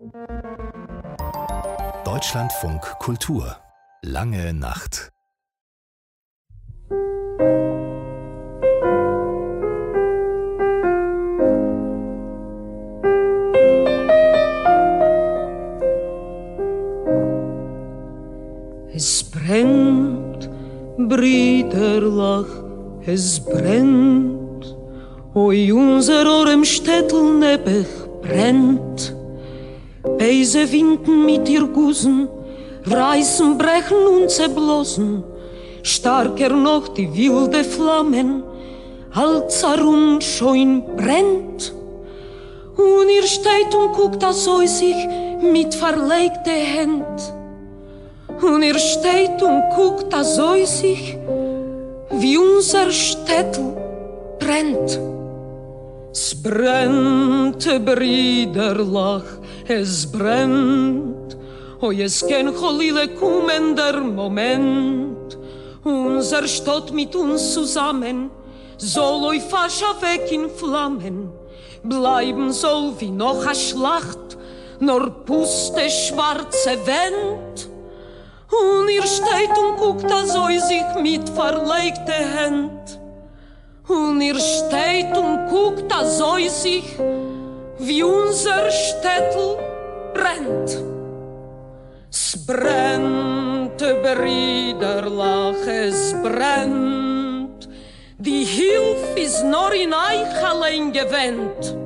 Deutschlandfunk Kultur. Lange Nacht. Es brennt, Brüderlach, es brennt, oi unser Orem Städtel nebech brennt. Beise Winden mit ihr Gusen, reißen, brechen und zerblossen, starker noch die wilde Flammen, als Arun schon brennt. Und ihr steht und guckt das aus sich mit verlegte Händ. Und ihr steht und guckt das aus sich, wie unser Städtel brennt. Es brennt, Brüderlach, es brennt, oi es kann Cholile kommen der Moment. Unser Stadt mit uns zusammen soll oi fascha weg in Flammen, bleiben soll wie noch a Schlacht, nur puste schwarze Wand. Und ihr steht und guckt also sich mit verlegte Hand. Und ihr steht und guckt also sich, wie unser Städtel brennt. Es brennt, Brüderlach, es brennt. Die Hilfe ist nur in euch allein gewendet.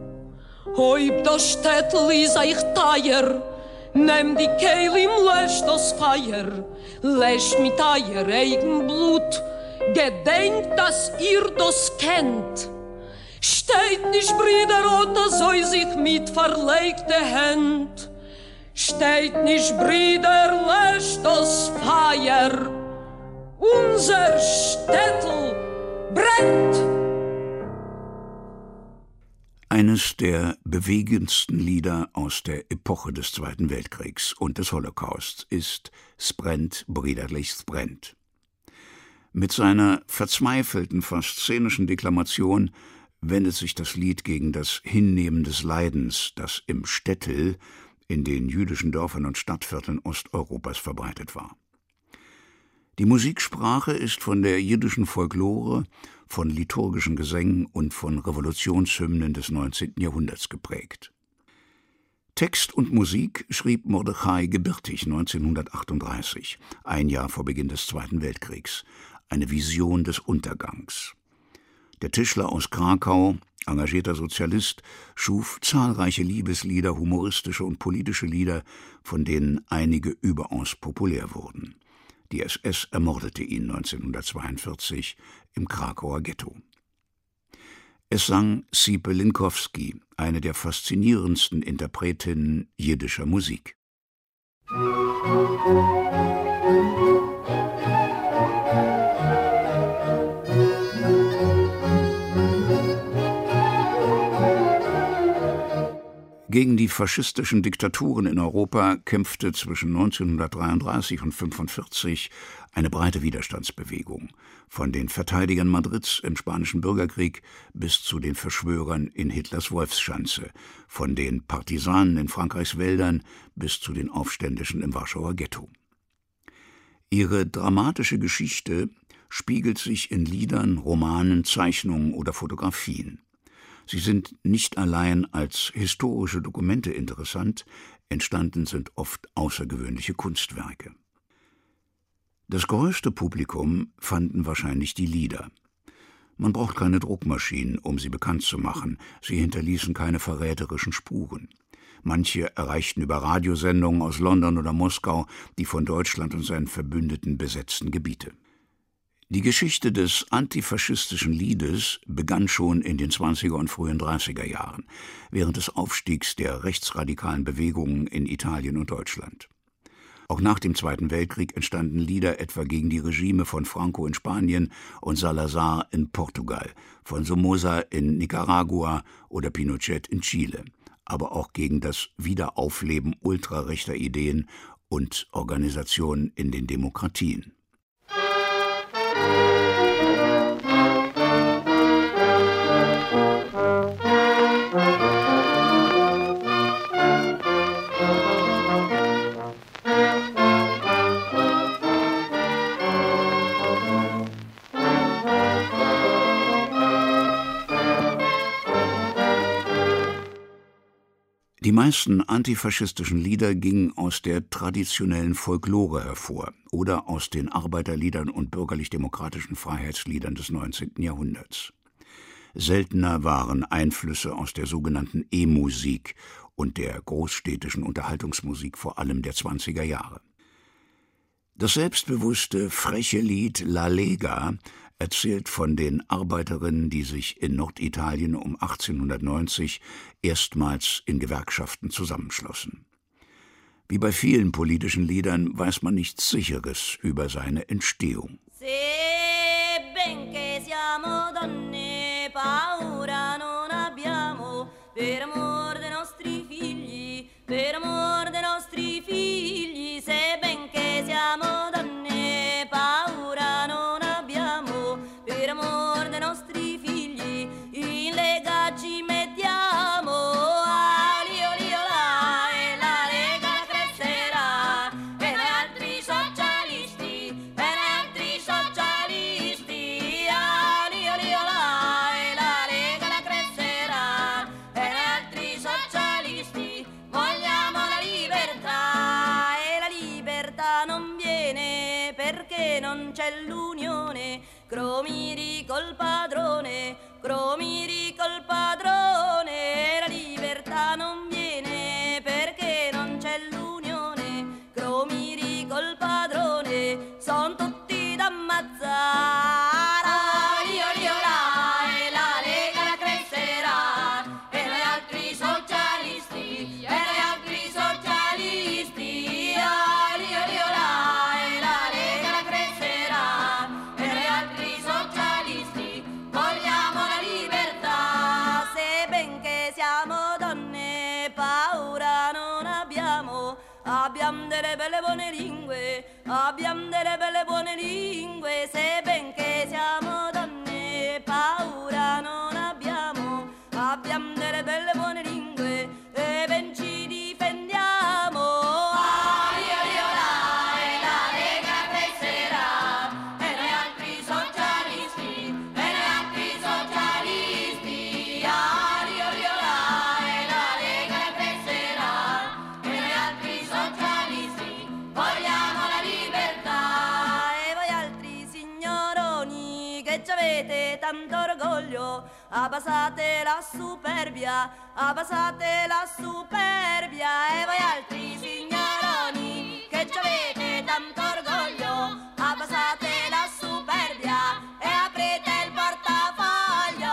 Ob das Städtel ist euch teuer, nehmt die Kehle im Lösch das Feuer, löscht mit euer eigen Blut, gedenkt, dass ihr das kennt. Steht nicht, Brüder, oder soll sich mit verlegte Hand. Steht nicht, Brüder, löscht das Feuer. Unser Städtel brennt. Eines der bewegendsten Lieder aus der Epoche des Zweiten Weltkriegs und des Holocaust ist »S brennt, Brüderlich, s brennt«. Mit seiner verzweifelten, fast szenischen Deklamation wendet sich das Lied gegen das Hinnehmen des Leidens, das im Städtel, in den jüdischen Dörfern und Stadtvierteln Osteuropas verbreitet war. Die Musiksprache ist von der jiddischen Folklore, von liturgischen Gesängen und von Revolutionshymnen des 19. Jahrhunderts geprägt. Text und Musik schrieb Mordechai Gebirtig 1938, ein Jahr vor Beginn des Zweiten Weltkriegs, eine Vision des Untergangs. Der Tischler aus Krakau, engagierter Sozialist, schuf zahlreiche Liebeslieder, humoristische und politische Lieder, von denen einige überaus populär wurden. Die SS ermordete ihn 1942 im Krakauer Ghetto. Es sang Siepe Linkowski, eine der faszinierendsten Interpretinnen jiddischer Musik. Gegen die faschistischen Diktaturen in Europa kämpfte zwischen 1933 und 1945 eine breite Widerstandsbewegung, von den Verteidigern Madrids im Spanischen Bürgerkrieg bis zu den Verschwörern in Hitlers Wolfschanze, von den Partisanen in Frankreichs Wäldern bis zu den Aufständischen im Warschauer Ghetto. Ihre dramatische Geschichte spiegelt sich in Liedern, Romanen, Zeichnungen oder Fotografien. Sie sind nicht allein als historische Dokumente interessant, entstanden sind oft außergewöhnliche Kunstwerke. Das größte Publikum fanden wahrscheinlich die Lieder. Man braucht keine Druckmaschinen, um sie bekannt zu machen, sie hinterließen keine verräterischen Spuren. Manche erreichten über Radiosendungen aus London oder Moskau die von Deutschland und seinen Verbündeten besetzten Gebiete. Die Geschichte des antifaschistischen Liedes begann schon in den 20er und frühen 30er Jahren, während des Aufstiegs der rechtsradikalen Bewegungen in Italien und Deutschland. Auch nach dem Zweiten Weltkrieg entstanden Lieder etwa gegen die Regime von Franco in Spanien und Salazar in Portugal, von Somoza in Nicaragua oder Pinochet in Chile, aber auch gegen das Wiederaufleben ultrarechter Ideen und Organisationen in den Demokratien. Die meisten antifaschistischen Lieder gingen aus der traditionellen Folklore hervor oder aus den Arbeiterliedern und bürgerlich-demokratischen Freiheitsliedern des 19. Jahrhunderts. Seltener waren Einflüsse aus der sogenannten E-Musik und der großstädtischen Unterhaltungsmusik vor allem der 20er Jahre. Das selbstbewusste, freche Lied La Lega erzählt von den Arbeiterinnen, die sich in Norditalien um 1890 erstmals in Gewerkschaften zusammenschlossen. Wie bei vielen politischen Liedern weiß man nichts Sicheres über seine Entstehung. Cromiri col padrone, Cromiri col padrone, la libertà non viene perché non c'è l'unione. Cromiri col padrone, son tutti da ammazzare. E la Lega la crescerà, e noi altri socialisti, e noi altri socialisti. E la Lega la crescerà, e noi altri socialisti vogliamo la libertà. Se benché siamo donne, paura non abbiamo. Abbiamo delle belle buone lingue, abbiamo delle belle buone lingue. Se benché siamo donne, paura non abbiamo. Abbiamo delle belle buone lingue e ben ci difendiamo. E la Lega crescerà, e noi altri socialisti, e noi altri socialisti. E la Lega crescerà, e noi altri socialisti vogliamo la libertà. E voi altri signoroni che ci avete tanto orgoglio, abbassate la superbia, abbassate la superbia. E voi altri signoroni che ci avete tanto orgoglio, abbassate la superbia e aprite il portafoglio.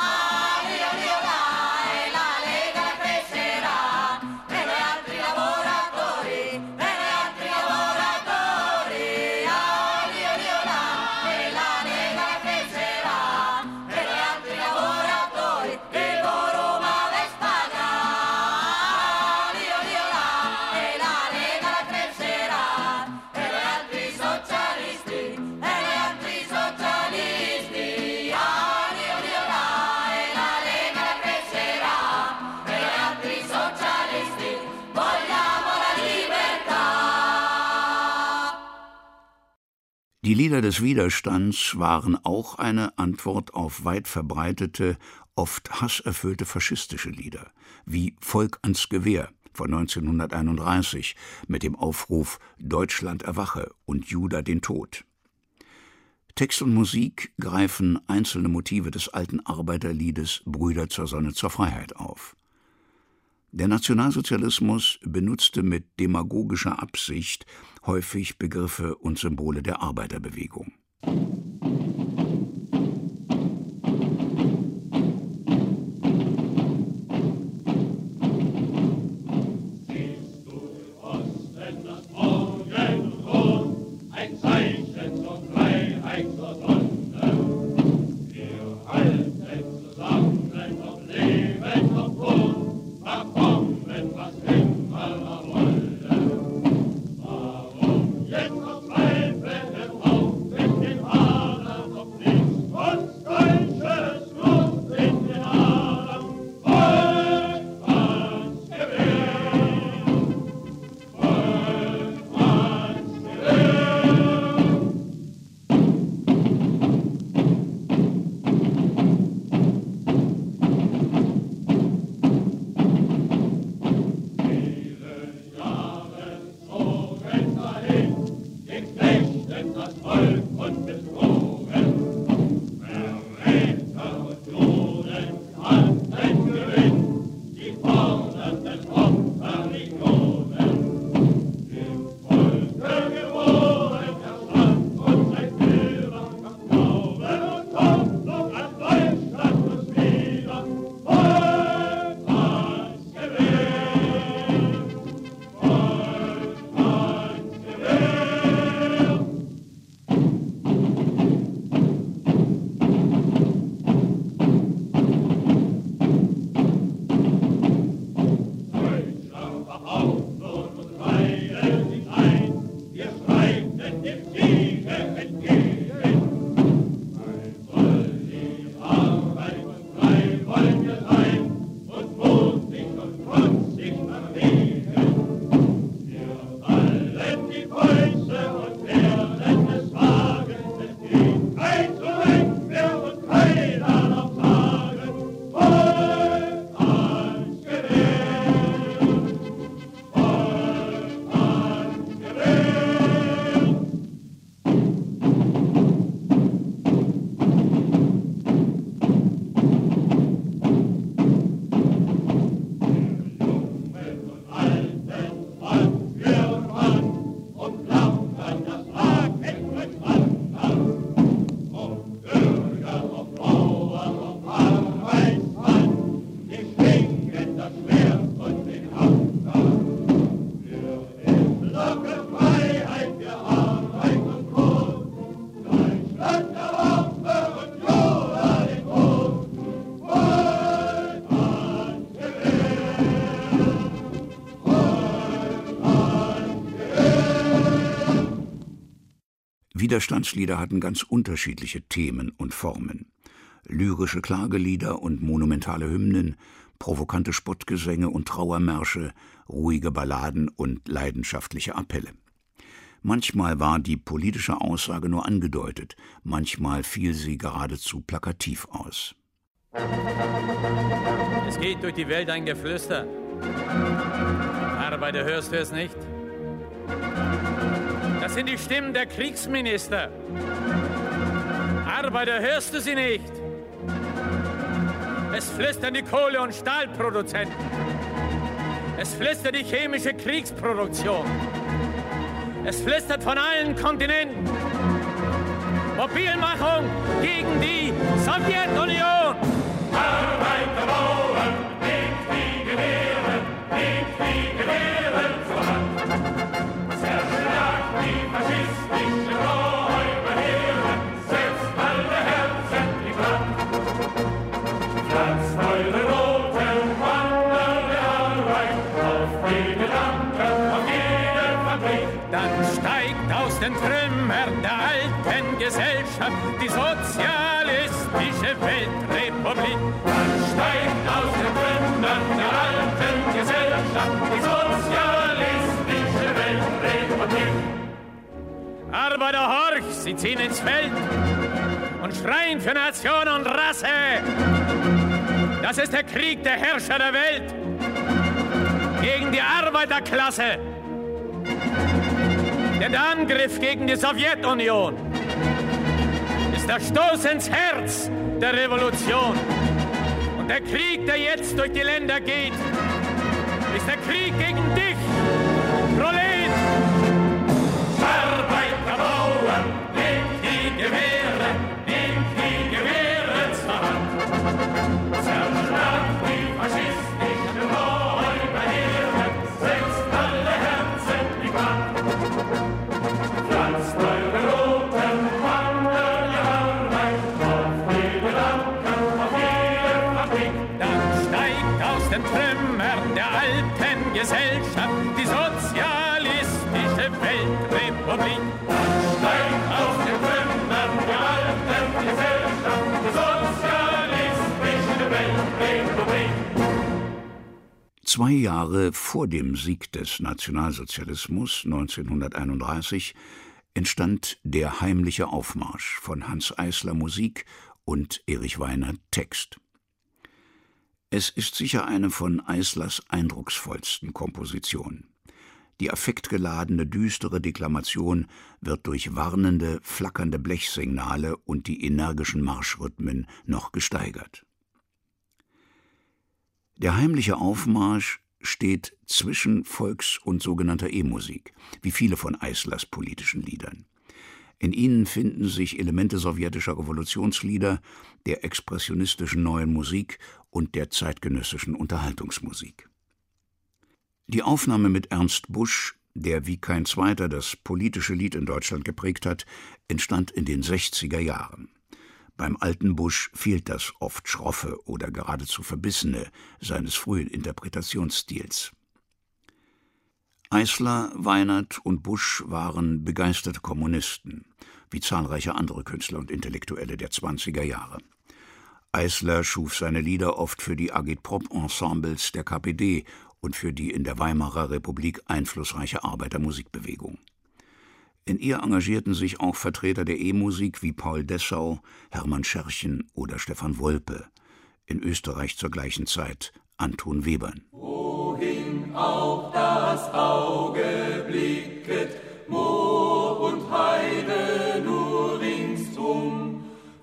E la Lega crescerà, e noi altri lavoratori, e noi altri lavoratori. E la Lega crescerà, e noi altri lavoratori, il loro male spaga. E la Lega crescerà, e noi altri socialisti, e noi altri socialisti. E la Lega crescerà, e noi altri socialisti vogliamo la libertà. Die Lieder des Widerstands waren auch eine Antwort auf weit verbreitete, oft hasserfüllte faschistische Lieder, wie Volk ans Gewehr von 1931 mit dem Aufruf »Deutschland erwache« und »Juda den Tod«. Text und Musik greifen einzelne Motive des alten Arbeiterliedes »Brüder zur Sonne, zur Freiheit« auf. Der Nationalsozialismus benutzte mit demagogischer Absicht häufig Begriffe und Symbole der Arbeiterbewegung. Warum jetzt verzweifelt auf in den Haaren? Widerstandslieder hatten ganz unterschiedliche Themen und Formen. Lyrische Klagelieder und monumentale Hymnen, provokante Spottgesänge und Trauermärsche, ruhige Balladen und leidenschaftliche Appelle. Manchmal war die politische Aussage nur angedeutet, manchmal fiel sie geradezu plakativ aus. Es geht durch die Welt ein Geflüster. Arbeiter, hörst du es nicht? Das sind die Stimmen der Kriegsminister. Arbeiter, hörst du sie nicht? Es flüstern die Kohle- und Stahlproduzenten. Es flüstert die chemische Kriegsproduktion. Es flüstert von allen Kontinenten. Mobilmachung gegen die Sowjetunion. Arbeiter, Bauern, nehmt die Gewehre zur Hand. Zerschlagt die faschistischen Räuberheere, setzt alle Herzen in Brand. Pflanzt eure roten Banner der Arbeit auf jede Lampe, auf jede Fabrik. Dann steigt aus den Trümmern der alten Gesellschaft die sozialistische Weltrepublik. Dann steigt aus den Trümmern der alten Gesellschaft die sozialistische Weltrepublik. Arbeiter, horch, sie ziehen ins Feld und schreien für Nation und Rasse. Das ist der Krieg der Herrscher der Welt gegen die Arbeiterklasse. Denn der Angriff gegen die Sowjetunion ist der Stoß ins Herz der Revolution. Und der Krieg, der jetzt durch die Länder geht, ist der Krieg gegen dich, Prolet! Arbeiter, Bauern, nehmt die Gewehre zur Hand. Zerschlagt die faschistischen Räuberheere, setzt alle Herzen in Brand. Pflanzt eure roten Banner der Arbeit auf jede Lampe, auf jede Fabrik. Dann steigt aus den Trümmern der alten Gesellschaft die sozialistische Weltrepublik. Steigt aus den Trümmern der alten Gesellschaft die sozialistische Weltrepublik. 2 Jahre vor dem Sieg des Nationalsozialismus 1931 entstand Der heimliche Aufmarsch von Hanns Eisler Musik und Erich Weinert Text. Es ist sicher eine von Eislers eindrucksvollsten Kompositionen. Die affektgeladene, düstere Deklamation wird durch warnende, flackernde Blechsignale und die energischen Marschrhythmen noch gesteigert. Der heimliche Aufmarsch steht zwischen Volks- und sogenannter E-Musik, wie viele von Eislers politischen Liedern. In ihnen finden sich Elemente sowjetischer Revolutionslieder, der expressionistischen neuen Musik und der zeitgenössischen Unterhaltungsmusik. Die Aufnahme mit Ernst Busch, der wie kein zweiter das politische Lied in Deutschland geprägt hat, entstand in den 60er Jahren. Beim alten Busch fehlt das oft schroffe oder geradezu verbissene seines frühen Interpretationsstils. Eisler, Weinert und Busch waren begeisterte Kommunisten, wie zahlreiche andere Künstler und Intellektuelle der 20er Jahre. Eisler schuf seine Lieder oft für die Agitprop-Ensembles der KPD und für die in der Weimarer Republik einflussreiche Arbeitermusikbewegung. In ihr engagierten sich auch Vertreter der E-Musik wie Paul Dessau, Hermann Scherchen oder Stefan Wolpe. In Österreich zur gleichen Zeit Anton Webern. Wohin auch das Auge blicket, Moor und Heide nur ringsum,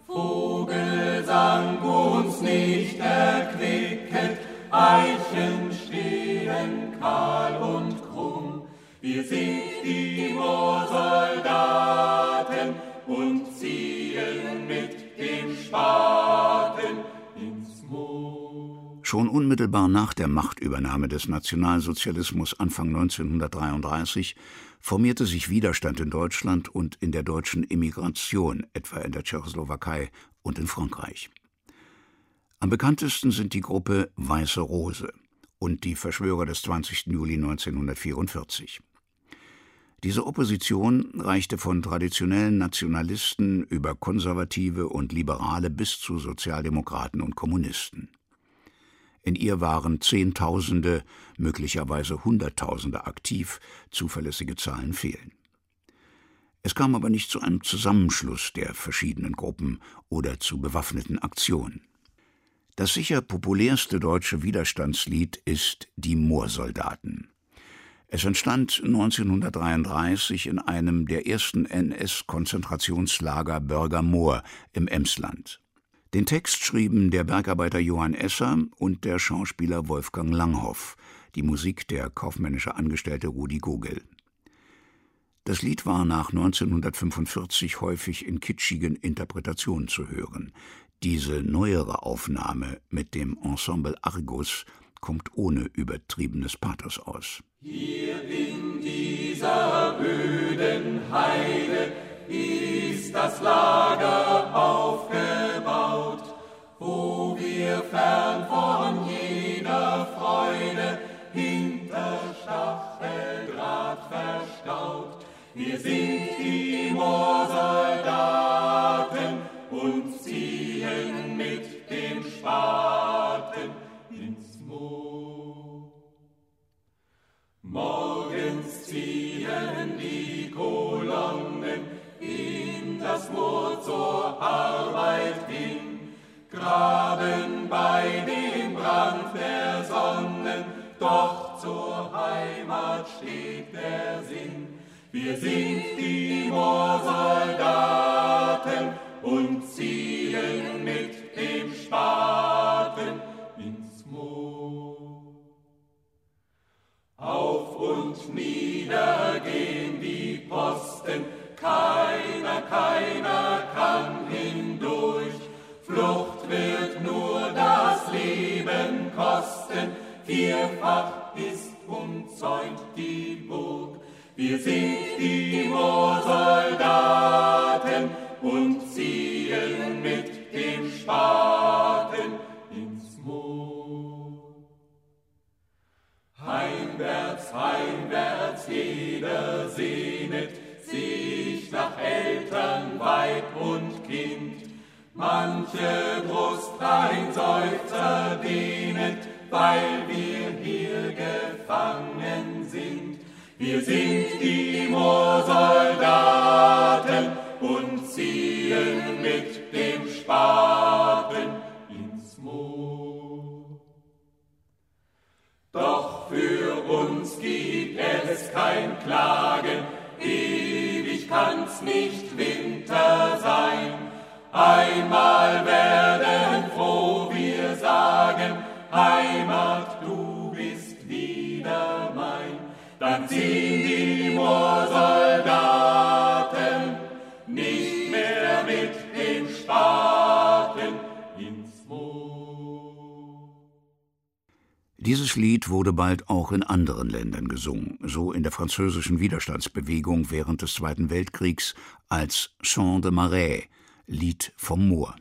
Vogelsang uns nicht erquicket, Eichen stehen kahl und krumm. Wir sind die Moorsoldaten und ziehen mit dem Spaten ins Moor. Schon unmittelbar nach der Machtübernahme des Nationalsozialismus Anfang 1933 formierte sich Widerstand in Deutschland und in der deutschen Emigration, etwa in der Tschechoslowakei und in Frankreich. Am bekanntesten sind die Gruppe Weiße Rose und die Verschwörer des 20. Juli 1944. Diese Opposition reichte von traditionellen Nationalisten über Konservative und Liberale bis zu Sozialdemokraten und Kommunisten. In ihr waren Zehntausende, möglicherweise Hunderttausende aktiv, zuverlässige Zahlen fehlen. Es kam aber nicht zu einem Zusammenschluss der verschiedenen Gruppen oder zu bewaffneten Aktionen. Das sicher populärste deutsche Widerstandslied ist »Die Moorsoldaten«. Es entstand 1933 in einem der ersten NS-Konzentrationslager Börger Moor im Emsland. Den Text schrieben der Bergarbeiter Johann Esser und der Schauspieler Wolfgang Langhoff, die Musik der kaufmännische Angestellte Rudi Gogel. Das Lied war nach 1945 häufig in kitschigen Interpretationen zu hören. Diese neuere Aufnahme mit dem Ensemble Argus kommt ohne übertriebenes Pathos aus. Hier in dieser öden Heide ist das Lager aufgebaut, wo wir fern von jeder Freude hinter Stacheldraht verstaut. Wir sind die Moorsoldaten und ziehen mit dem Spaten ins Moor. Morgens ziehen die Kolonnen in das Moor zur Arbeit hin, graben bei dem Brand der Sonnen, doch zur Heimat steht der Sinn. Wir sind die Moorsoldaten und ziehen mit dem Spaten ins Moor. Auf und nieder gehen die Posten, keiner kann hindurch. Flucht wird nur das Leben kosten, vierfach ist umzäunt die Burg. Wir sind die Moorsoldaten und ziehen mit dem Spaten ins Moor. Heimwärts, heimwärts, jeder sehnet sich nach Eltern, Weib und Kind. Manche Brust ein Seufzer dehnet, weil wir hier gefangen sind. Wir sind die Moorsoldaten und ziehen mit dem Spaten ins Moor. Doch für uns gibt es kein Klagen, ewig kann's nicht Winter sein. Einmal werden froh wir sagen, Heimat, du bist wieder mein. Dann ziehen die Moorsoldaten nicht mehr mit dem Spaten ins Moor. Dieses Lied wurde bald auch in anderen Ländern gesungen, so in der französischen Widerstandsbewegung während des Zweiten Weltkriegs als Chant de Marais, Lied vom Moor.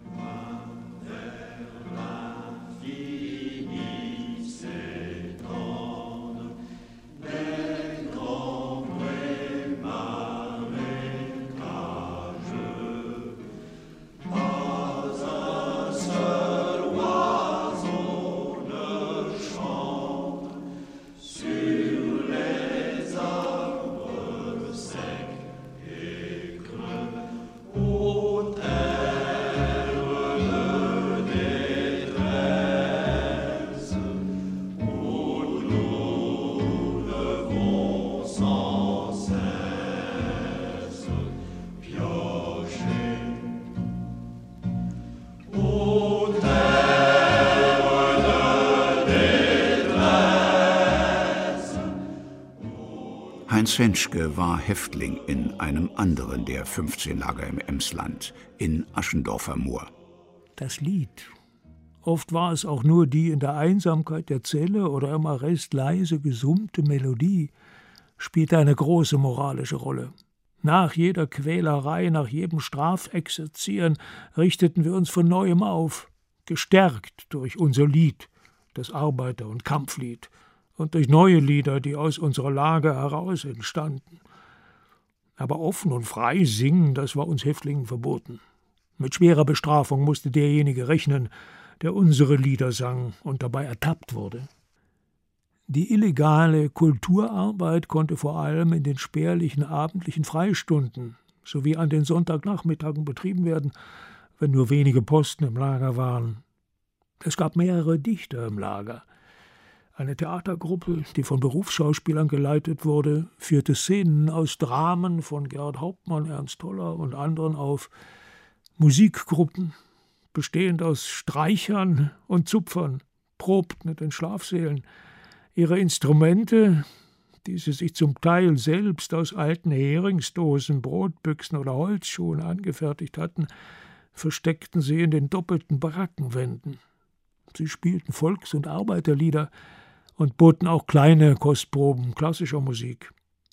Heinz Henschke war Häftling in einem anderen der 15 Lager im Emsland, in Aschendorfer Moor. Das Lied. Oft war es auch nur die in der Einsamkeit der Zelle oder im Arrest leise gesummte Melodie, spielte eine große moralische Rolle. Nach jeder Quälerei, nach jedem Strafexerzieren richteten wir uns von Neuem auf, gestärkt durch unser Lied, das Arbeiter- und Kampflied, und durch neue Lieder, die aus unserer Lage heraus entstanden. Aber offen und frei singen, das war uns Häftlingen verboten. Mit schwerer Bestrafung musste derjenige rechnen, der unsere Lieder sang und dabei ertappt wurde. Die illegale Kulturarbeit konnte vor allem in den spärlichen abendlichen Freistunden sowie an den Sonntagnachmittagen betrieben werden, wenn nur wenige Posten im Lager waren. Es gab mehrere Dichter im Lager. Eine Theatergruppe, die von Berufsschauspielern geleitet wurde, führte Szenen aus Dramen von Gerhard Hauptmann, Ernst Toller und anderen auf. Musikgruppen, bestehend aus Streichern und Zupfern, probten in den Schlafsälen. Ihre Instrumente, die sie sich zum Teil selbst aus alten Heringsdosen, Brotbüchsen oder Holzschuhen angefertigt hatten, versteckten sie in den doppelten Barackenwänden. Sie spielten Volks- und Arbeiterlieder und boten auch kleine Kostproben klassischer Musik.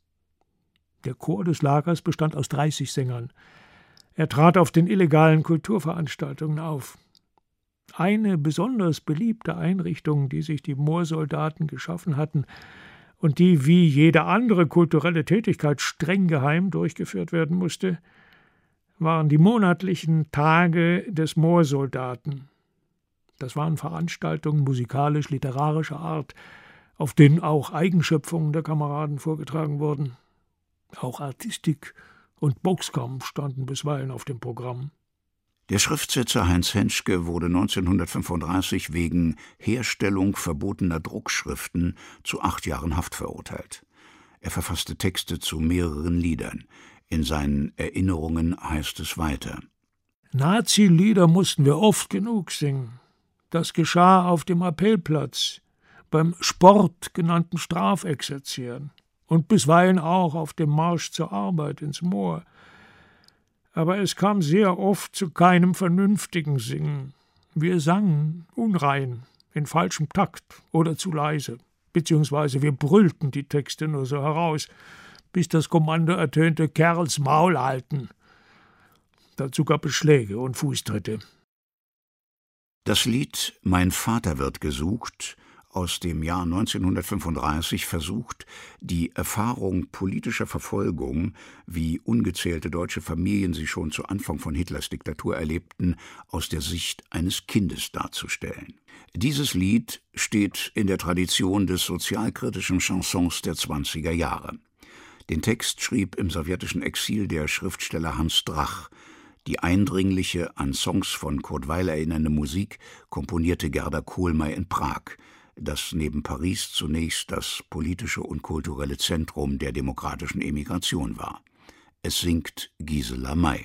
Der Chor des Lagers bestand aus 30 Sängern. Er trat auf den illegalen Kulturveranstaltungen auf. Eine besonders beliebte Einrichtung, die sich die Moorsoldaten geschaffen hatten und die wie jede andere kulturelle Tätigkeit streng geheim durchgeführt werden musste, waren die monatlichen Tage des Moorsoldaten. Das waren Veranstaltungen musikalisch-literarischer Art, auf denen auch Eigenschöpfungen der Kameraden vorgetragen wurden. Auch Artistik und Boxkampf standen bisweilen auf dem Programm. Der Schriftsetzer Heinz Henschke wurde 1935 wegen Herstellung verbotener Druckschriften zu 8 Jahren Haft verurteilt. Er verfasste Texte zu mehreren Liedern. In seinen Erinnerungen heißt es weiter: Nazi-Lieder mussten wir oft genug singen. Das geschah auf dem Appellplatz, beim Sport genannten Strafexerzieren und bisweilen auch auf dem Marsch zur Arbeit ins Moor. Aber es kam sehr oft zu keinem vernünftigen Singen. Wir sangen unrein, in falschem Takt oder zu leise, beziehungsweise wir brüllten die Texte nur so heraus, bis das Kommando ertönte: Kerls Maul halten. Dazu gab es Schläge und Fußtritte. Das Lied »Mein Vater wird gesucht« aus dem Jahr 1935 versucht, die Erfahrung politischer Verfolgung, wie ungezählte deutsche Familien sie schon zu Anfang von Hitlers Diktatur erlebten, aus der Sicht eines Kindes darzustellen. Dieses Lied steht in der Tradition des sozialkritischen Chansons der 20er Jahre. Den Text schrieb im sowjetischen Exil der Schriftsteller Hans Drach. Die eindringliche, an Songs von Kurt Weill erinnernde Musik komponierte Gerda Kohlmeier in Prag, das neben Paris zunächst das politische und kulturelle Zentrum der demokratischen Emigration war. Es singt Gisela May.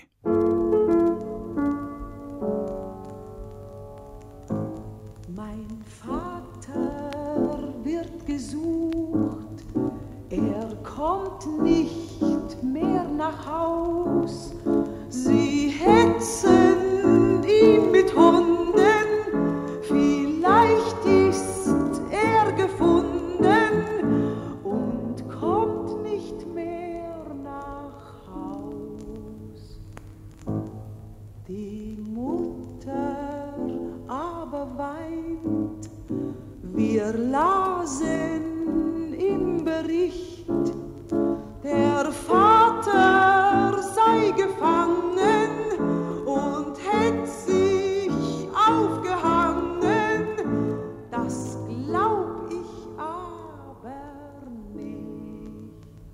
Mein Vater wird gesucht, er kommt nicht mehr nach Haus. Sie hetzen ihn mit Hunden, vielleicht ist er gefunden und kommt nicht mehr nach Haus. Die Mutter aber weint, wir lasen im Bericht, der Vater sei gefangen und hätt sich aufgehangen. Das glaub ich aber nicht.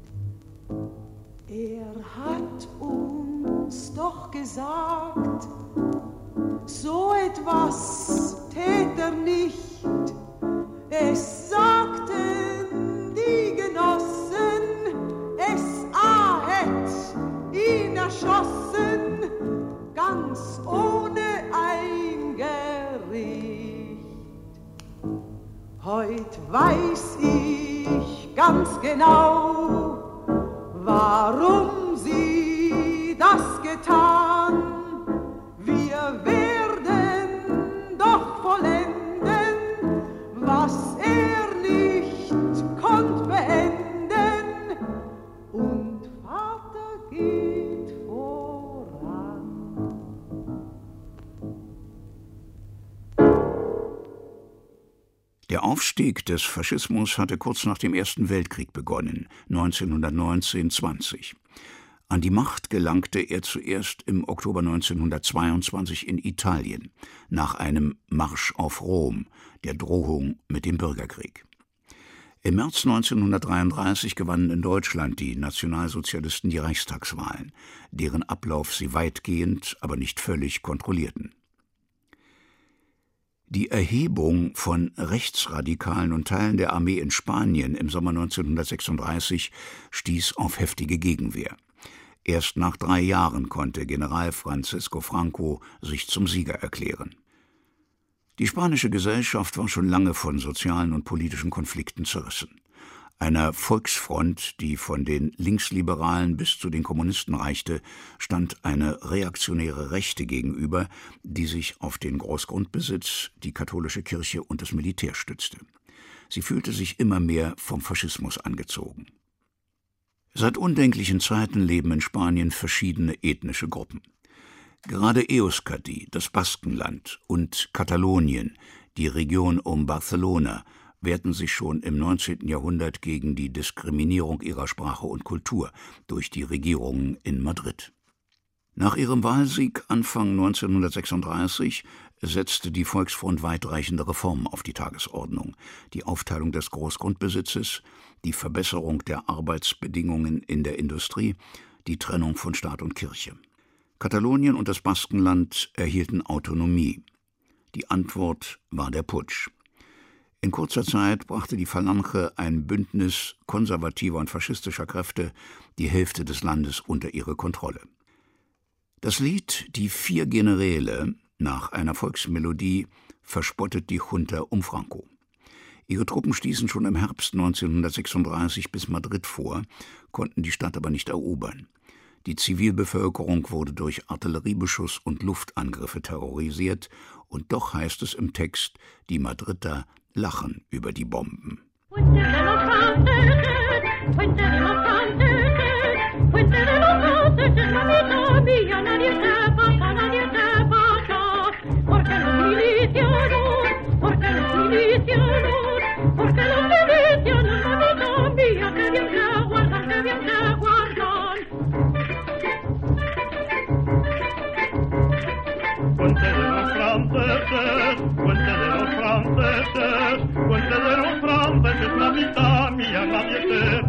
Er hat uns doch gesagt, so etwas tät er nicht. Es sagten die Genossen, SA hätt ihn erschossen, ganz ohne ein Gericht. Heut weiß ich ganz genau, warum sie das getan. Wir werden doch vollenden, was nicht konnt beenden. Und Vater geht voran. Der Aufstieg des Faschismus hatte kurz nach dem Ersten Weltkrieg begonnen, 1919/20. An die Macht gelangte er zuerst im Oktober 1922 in Italien, nach einem Marsch auf Rom, der Drohung mit dem Bürgerkrieg. Im März 1933 gewannen in Deutschland die Nationalsozialisten die Reichstagswahlen, deren Ablauf sie weitgehend, aber nicht völlig kontrollierten. Die Erhebung von Rechtsradikalen und Teilen der Armee in Spanien im Sommer 1936 stieß auf heftige Gegenwehr. Erst nach 3 Jahren konnte General Francisco Franco sich zum Sieger erklären. Die spanische Gesellschaft war schon lange von sozialen und politischen Konflikten zerrissen. Einer Volksfront, die von den Linksliberalen bis zu den Kommunisten reichte, stand eine reaktionäre Rechte gegenüber, die sich auf den Großgrundbesitz, die katholische Kirche und das Militär stützte. Sie fühlte sich immer mehr vom Faschismus angezogen. Seit undenklichen Zeiten leben in Spanien verschiedene ethnische Gruppen. Gerade Euskadi, das Baskenland, und Katalonien, die Region um Barcelona, wehrten sich schon im 19. Jahrhundert gegen die Diskriminierung ihrer Sprache und Kultur durch die Regierungen in Madrid. Nach ihrem Wahlsieg Anfang 1936 setzte die Volksfront weitreichende Reformen auf die Tagesordnung: die Aufteilung des Großgrundbesitzes, die Verbesserung der Arbeitsbedingungen in der Industrie, die Trennung von Staat und Kirche. Katalonien und das Baskenland erhielten Autonomie. Die Antwort war der Putsch. In kurzer Zeit brachte die Falange, ein Bündnis konservativer und faschistischer Kräfte, die Hälfte des Landes unter ihre Kontrolle. Das Lied »Die 4 Generäle« nach einer Volksmelodie verspottet die Junta um Franco. Ihre Truppen stießen schon im Herbst 1936 bis Madrid vor, konnten die Stadt aber nicht erobern. Die Zivilbevölkerung wurde durch Artilleriebeschuss und Luftangriffe terrorisiert, und doch heißt es im Text, die Madrider lachen über die Bomben. Fuente de los franceses, mamita mía, nadie te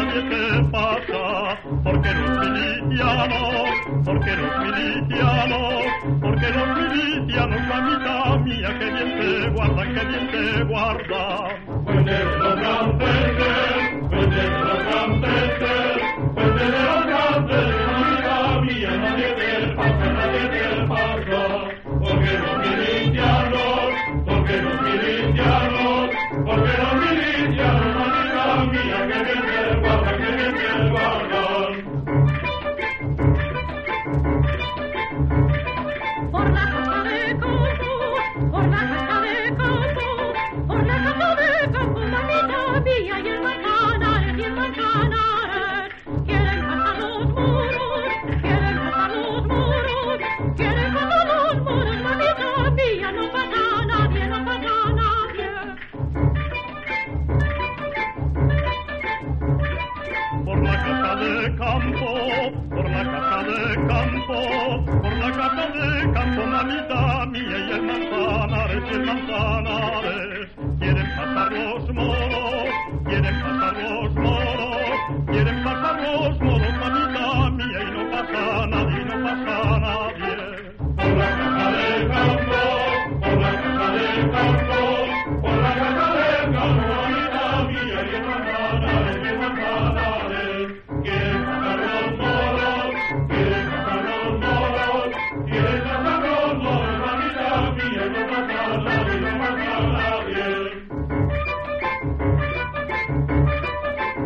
pasa, porque los milicianos, mamita mía, que bien te guardan. Fuente de los franceses, mamita mía, nadie te pasa, porque los milicianos, mamita mía, que bien te guardan. Por la casa de campo, mamita mía, y el Manzanares, quieren pasar los muros, mamita mía, no pasa nadie. Por la casa de campo, mamita mía, y el Manzanares, quieren pasar los moros, mamita mía, y no pasa nadie. Por la casa de campo, mamita mía, y el Manzanares, quieren pasar los moros, mamita mía, y no pasa nadie.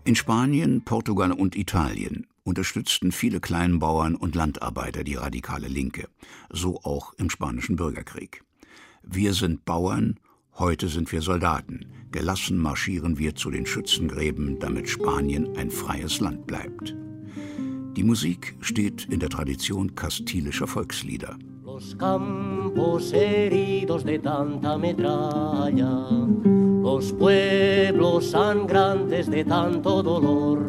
In Spanien, Portugal und Italien unterstützten viele Kleinbauern und Landarbeiter die radikale Linke, so auch im Spanischen Bürgerkrieg. Wir sind Bauern, heute sind wir Soldaten. Gelassen marschieren wir zu den Schützengräben, damit Spanien ein freies Land bleibt. Die Musik steht in der Tradition kastilischer Volkslieder. Los campos heridos de tanta metralla, los pueblos sangrantes de tanto dolor,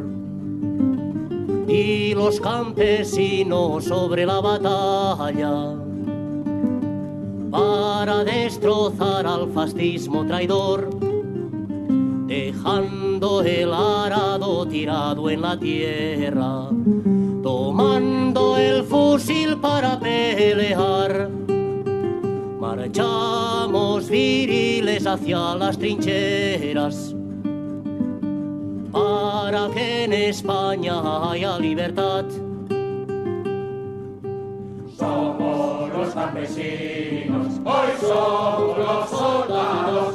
y los campesinos sobre la batalla, para destrozar al fascismo traidor, dejando el arado tirado en la tierra, tomando el fusil para pelear. Marchamos viriles hacia las trincheras, para que en España haya libertad. Somos los campesinos, hoy somos los soldados.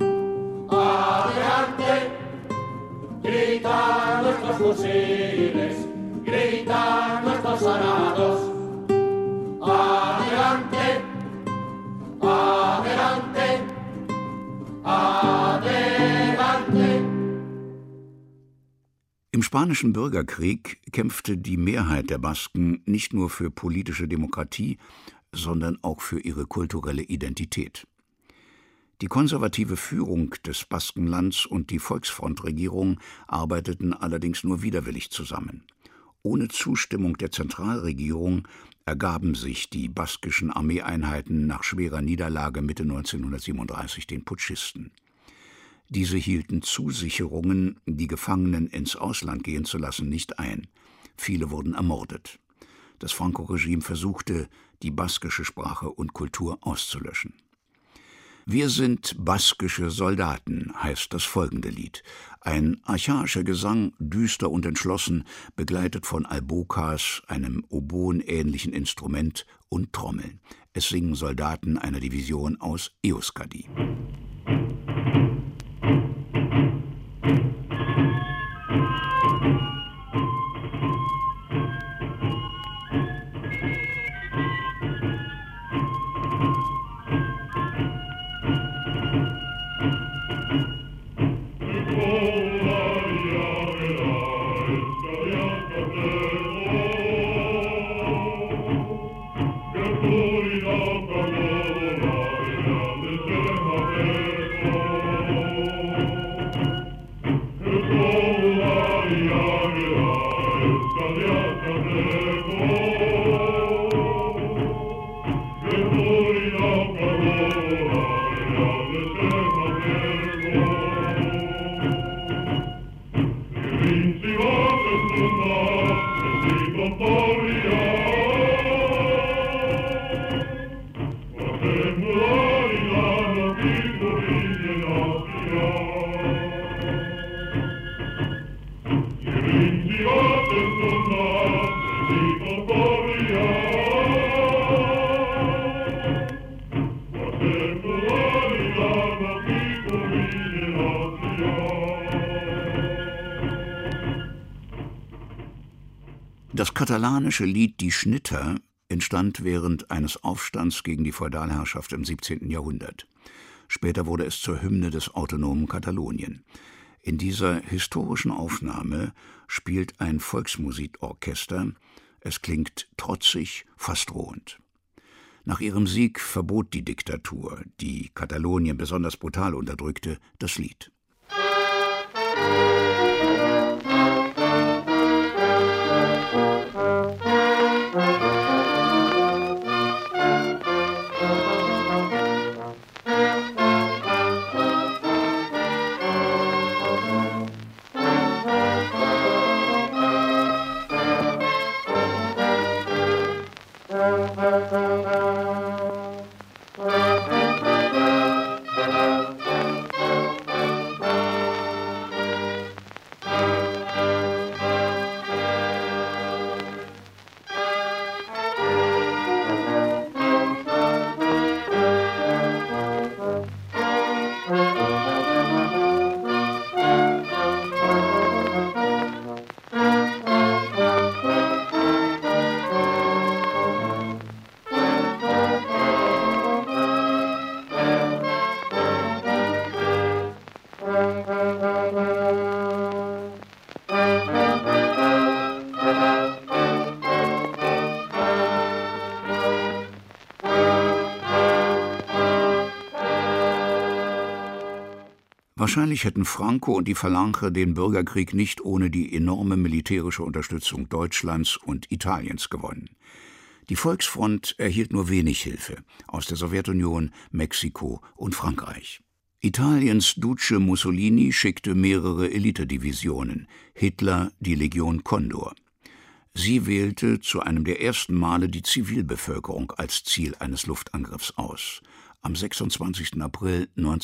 Adelante, gritan nuestros fusiles, gritan nuestros arados. Adelante, adelante, adelante. Im Spanischen Bürgerkrieg kämpfte die Mehrheit der Basken nicht nur für politische Demokratie, sondern auch für ihre kulturelle Identität. Die konservative Führung des Baskenlands und die Volksfrontregierung arbeiteten allerdings nur widerwillig zusammen. Ohne Zustimmung der Zentralregierung ergaben sich die baskischen Armeeeinheiten nach schwerer Niederlage Mitte 1937 den Putschisten. Diese hielten Zusicherungen, die Gefangenen ins Ausland gehen zu lassen, nicht ein. Viele wurden ermordet. Das Franco-Regime versuchte, die baskische Sprache und Kultur auszulöschen. Wir sind baskische Soldaten, heißt das folgende Lied. Ein archaischer Gesang, düster und entschlossen, begleitet von Albokas, einem oboenähnlichen Instrument, und Trommeln. Es singen Soldaten einer Division aus Euskadi. Das katalanische Lied Die Schnitter entstand während eines Aufstands gegen die Feudalherrschaft im 17. Jahrhundert. Später wurde es zur Hymne des autonomen Katalonien. In dieser historischen Aufnahme spielt ein Volksmusikorchester. Es klingt trotzig, fast drohend. Nach ihrem Sieg verbot die Diktatur, die Katalonien besonders brutal unterdrückte, das Lied. Wahrscheinlich hätten Franco und die Phalange den Bürgerkrieg nicht ohne die enorme militärische Unterstützung Deutschlands und Italiens gewonnen. Die Volksfront erhielt nur wenig Hilfe aus der Sowjetunion, Mexiko und Frankreich. Italiens Duce Mussolini schickte mehrere Elitedivisionen, Hitler die Legion Condor. Sie wählte zu einem der ersten Male die Zivilbevölkerung als Ziel eines Luftangriffs aus. Am 26. April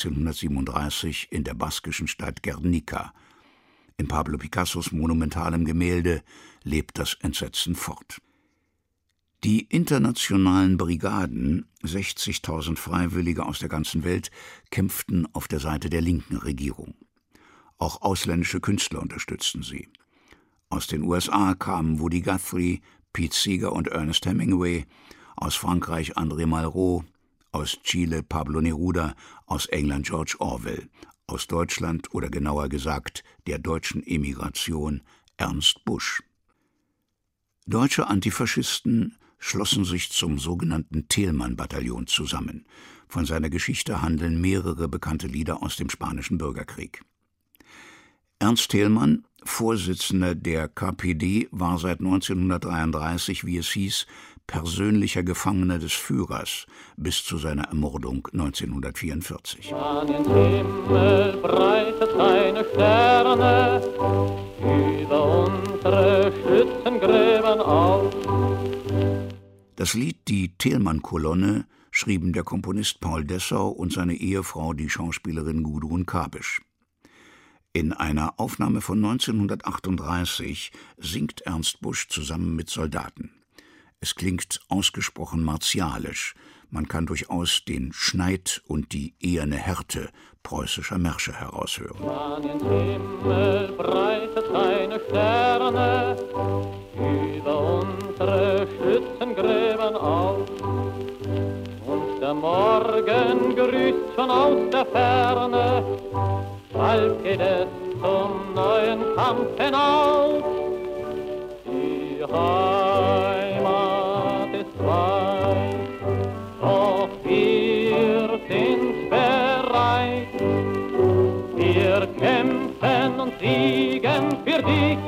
1937 in der baskischen Stadt Guernica. In Pablo Picassos monumentalem Gemälde lebt das Entsetzen fort. Die internationalen Brigaden, 60.000 Freiwillige aus der ganzen Welt, kämpften auf der Seite der linken Regierung. Auch ausländische Künstler unterstützten sie. Aus den USA kamen Woody Guthrie, Pete Seeger und Ernest Hemingway, aus Frankreich André Malraux, aus Chile Pablo Neruda, aus England George Orwell, aus Deutschland oder genauer gesagt der deutschen Emigration Ernst Busch. Deutsche Antifaschisten schlossen sich zum sogenannten Thälmann-Bataillon zusammen. Von seiner Geschichte handeln mehrere bekannte Lieder aus dem Spanischen Bürgerkrieg. Ernst Thälmann, Vorsitzender der KPD, war seit 1933, wie es hieß, persönlicher Gefangener des Führers bis zu seiner Ermordung 1944. An den Himmel breitet seine Sterne über unsere Schützengräben auf. Das Lied »Die Thälmann-Kolonne« schrieben der Komponist Paul Dessau und seine Ehefrau, die Schauspielerin Gudrun Kabisch. In einer Aufnahme von 1938 singt Ernst Busch zusammen mit Soldaten. Es klingt ausgesprochen martialisch. Man kann durchaus den Schneid und die eherne Härte preußischer Märsche heraushören. An den Himmel breitet seine Sterne über unsere Schützengräben auf. Und der Morgen grüßt schon aus der Ferne, bald geht es zum neuen Kampf hinaus. Die Heimat ist weit, doch wir sind bereit. Wir kämpfen und siegen für dich.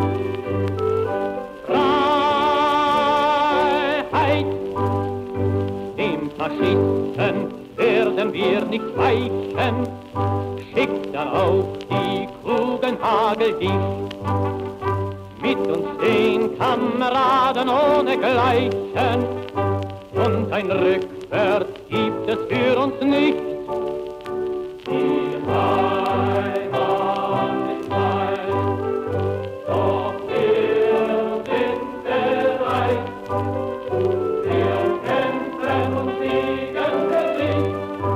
Freiheit, dem Faschisten werden wir nicht weichen. Schickt er auf die klugen Hagel dicht. Mit uns den Kameraden ohne Gleichen. Und ein Rückwärts gibt es für uns nicht. Die Heimat ist weit, doch wir sind bereit. Wir kämpfen und siegen für dich.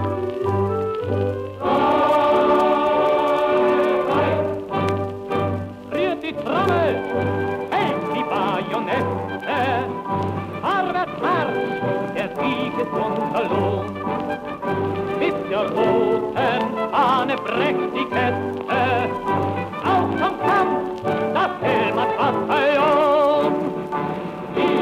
Rührt die Trommel, hält die Bajonette, vorwärts Marsch, der Sieg ist unser Lohn. Mit der roten Fahne brecht die Kette, auf zum Kampf, das Thälmann-Bataillon. Die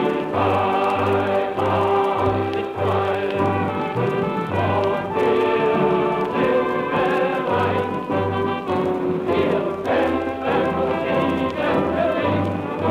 Heimat ist weit, und wir sind bereit. Wir kämpfen und siegen für dich.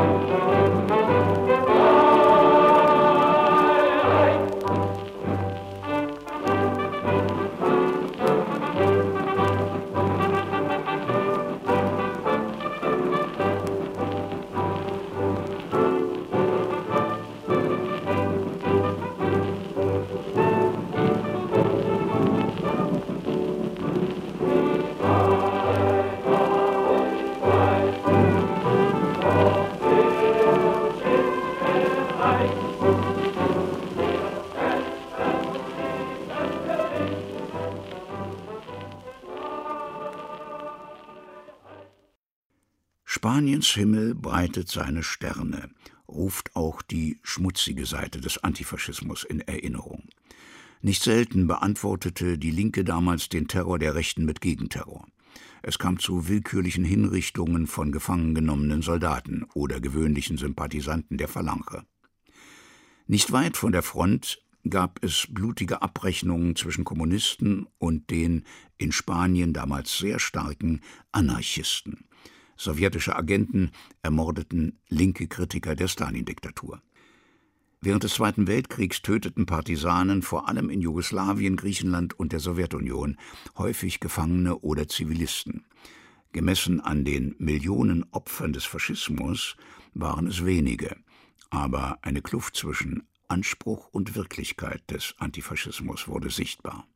Spaniens Himmel breitet seine Sterne, ruft auch die schmutzige Seite des Antifaschismus in Erinnerung. Nicht selten beantwortete die Linke damals den Terror der Rechten mit Gegenterror. Es kam zu willkürlichen Hinrichtungen von gefangen genommenen Soldaten oder gewöhnlichen Sympathisanten der Phalange. Nicht weit von der Front gab es blutige Abrechnungen zwischen Kommunisten und den in Spanien damals sehr starken Anarchisten. Sowjetische Agenten ermordeten linke Kritiker der Stalin-Diktatur. Während des Zweiten Weltkriegs töteten Partisanen vor allem in Jugoslawien, Griechenland und der Sowjetunion häufig Gefangene oder Zivilisten. Gemessen an den Millionen Opfern des Faschismus waren es wenige, aber eine Kluft zwischen Anspruch und Wirklichkeit des Antifaschismus wurde sichtbar.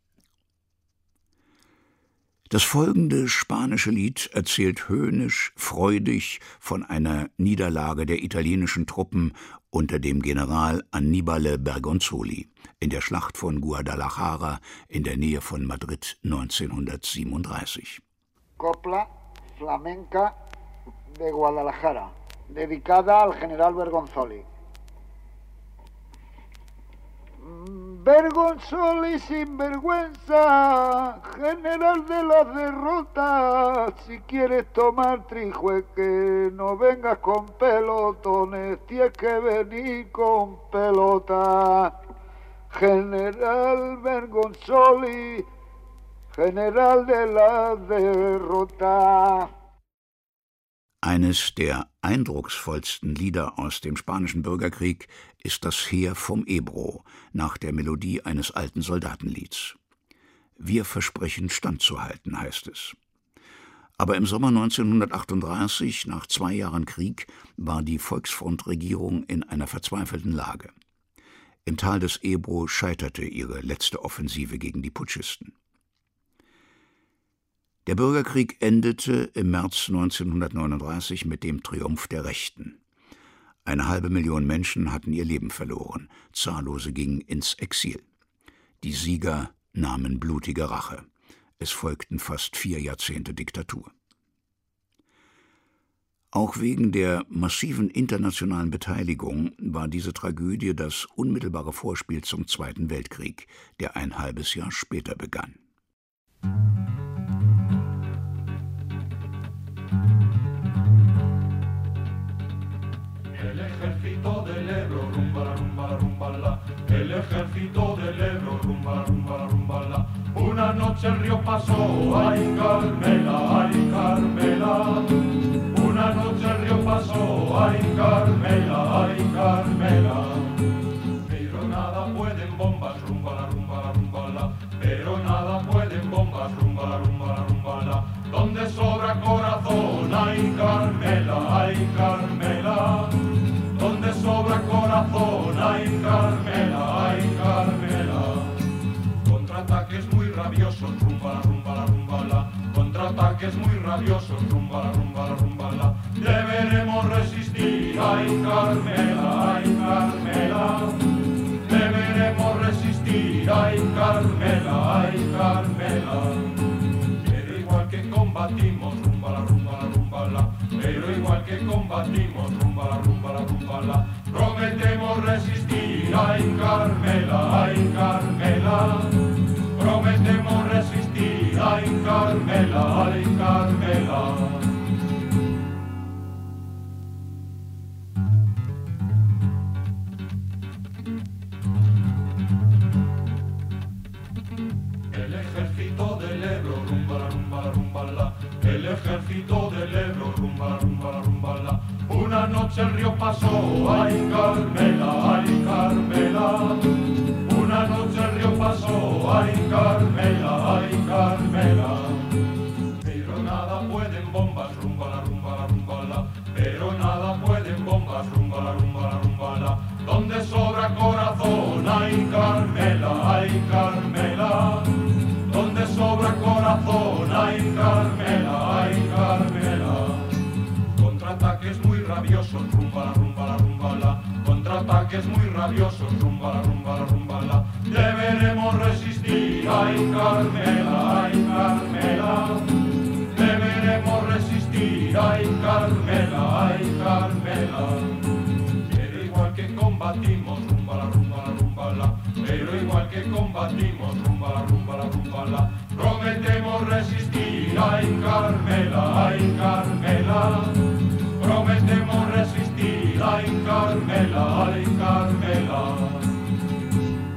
Das folgende spanische Lied erzählt höhnisch, freudig von einer Niederlage der italienischen Truppen unter dem General Annibale Bergonzoli in der Schlacht von Guadalajara in der Nähe von Madrid 1937. Copla flamenca de Guadalajara, dedicada al General Bergonzoli. Bergonzoli sinvergüenza, general de la derrota, si quieres tomar trijueque, no vengas con pelotones, tienes que venir con pelota. General Bergonzoli, general de la derrota. Eines der eindrucksvollsten Lieder aus dem Spanischen Bürgerkrieg ist das Heer vom Ebro, nach der Melodie eines alten Soldatenlieds. Wir versprechen standzuhalten, heißt es. Aber im Sommer 1938, nach 2 Jahren Krieg, war die Volksfrontregierung in einer verzweifelten Lage. Im Tal des Ebro scheiterte ihre letzte Offensive gegen die Putschisten. Der Bürgerkrieg endete im März 1939 mit dem Triumph der Rechten. 500.000 Menschen hatten ihr Leben verloren, zahllose gingen ins Exil. Die Sieger nahmen blutige Rache. Es folgten fast 4 Jahrzehnte Diktatur. Auch wegen der massiven internationalen Beteiligung war diese Tragödie das unmittelbare Vorspiel zum Zweiten Weltkrieg, der ein halbes Jahr später begann. El ejército del Ebro, rumba la rumba la rumba la. El ejército del Ebro, rumba la rumba la rumba la. Una noche el río pasó, ay Carmela, ay Carmela. Una noche el río pasó, ay Carmela, ay Carmela. Pero nada pueden bombas, rumba la rumba la rumba la. Pero nada pueden bombas, rumba la rumba la rumba la. Donde sobra corazón, ay Carmela, ay Carmela. Donde sobra corazón, ay Carmela, ay Carmela. Contraataques muy rabiosos, rumba la rumba la rumba la. Contraataques muy rabiosos, rumba la rumba la rumba la. Deberemos resistir, ay Carmela, ay Carmela. Deberemos resistir, ay Carmela, ay Carmela. Pero igual que combatimos, rumba la rumba la rumba la. Pero igual que combatimos, rumba la rumba la rumba la. Prometemos resistir, ay Carmela, ay Carmela. Prometemos resistir, ay Carmela, ay Carmela. El ejército del Ebro, rumba la rumba la rumba la. El ejército del Ebro, rumba la rumba la rumba la. Una noche el río pasó, ay Carmela, ay Carmela. Una noche el río pasó, ay Carmela, ay Carmela. Pero nada pueden bombas, rumba la rumba la rumba la. Pero nada pueden bombas, rumba la rumba la rumba la. Donde sobra corazón, ay Carmela, ay Carmela. Donde sobra corazón, ay Carmela, ay Carmela. Contraataques muy rabiosos, rumba la rumba la rumba la. Contraataques muy rabiosos, rumba la rumba la rumba la. Deberemos resistir, ay Carmela, ay Carmela. Deberemos resistir, ay Carmela, ay Carmela. Pero igual que combatimos, rumba la rumba la rumba la. Pero igual que combatimos, rumba la rumba la rumba la. Prometemos resistir, ay Carmela, ay Carmela. Prometemos resistir, ay Carmela, ay Carmela.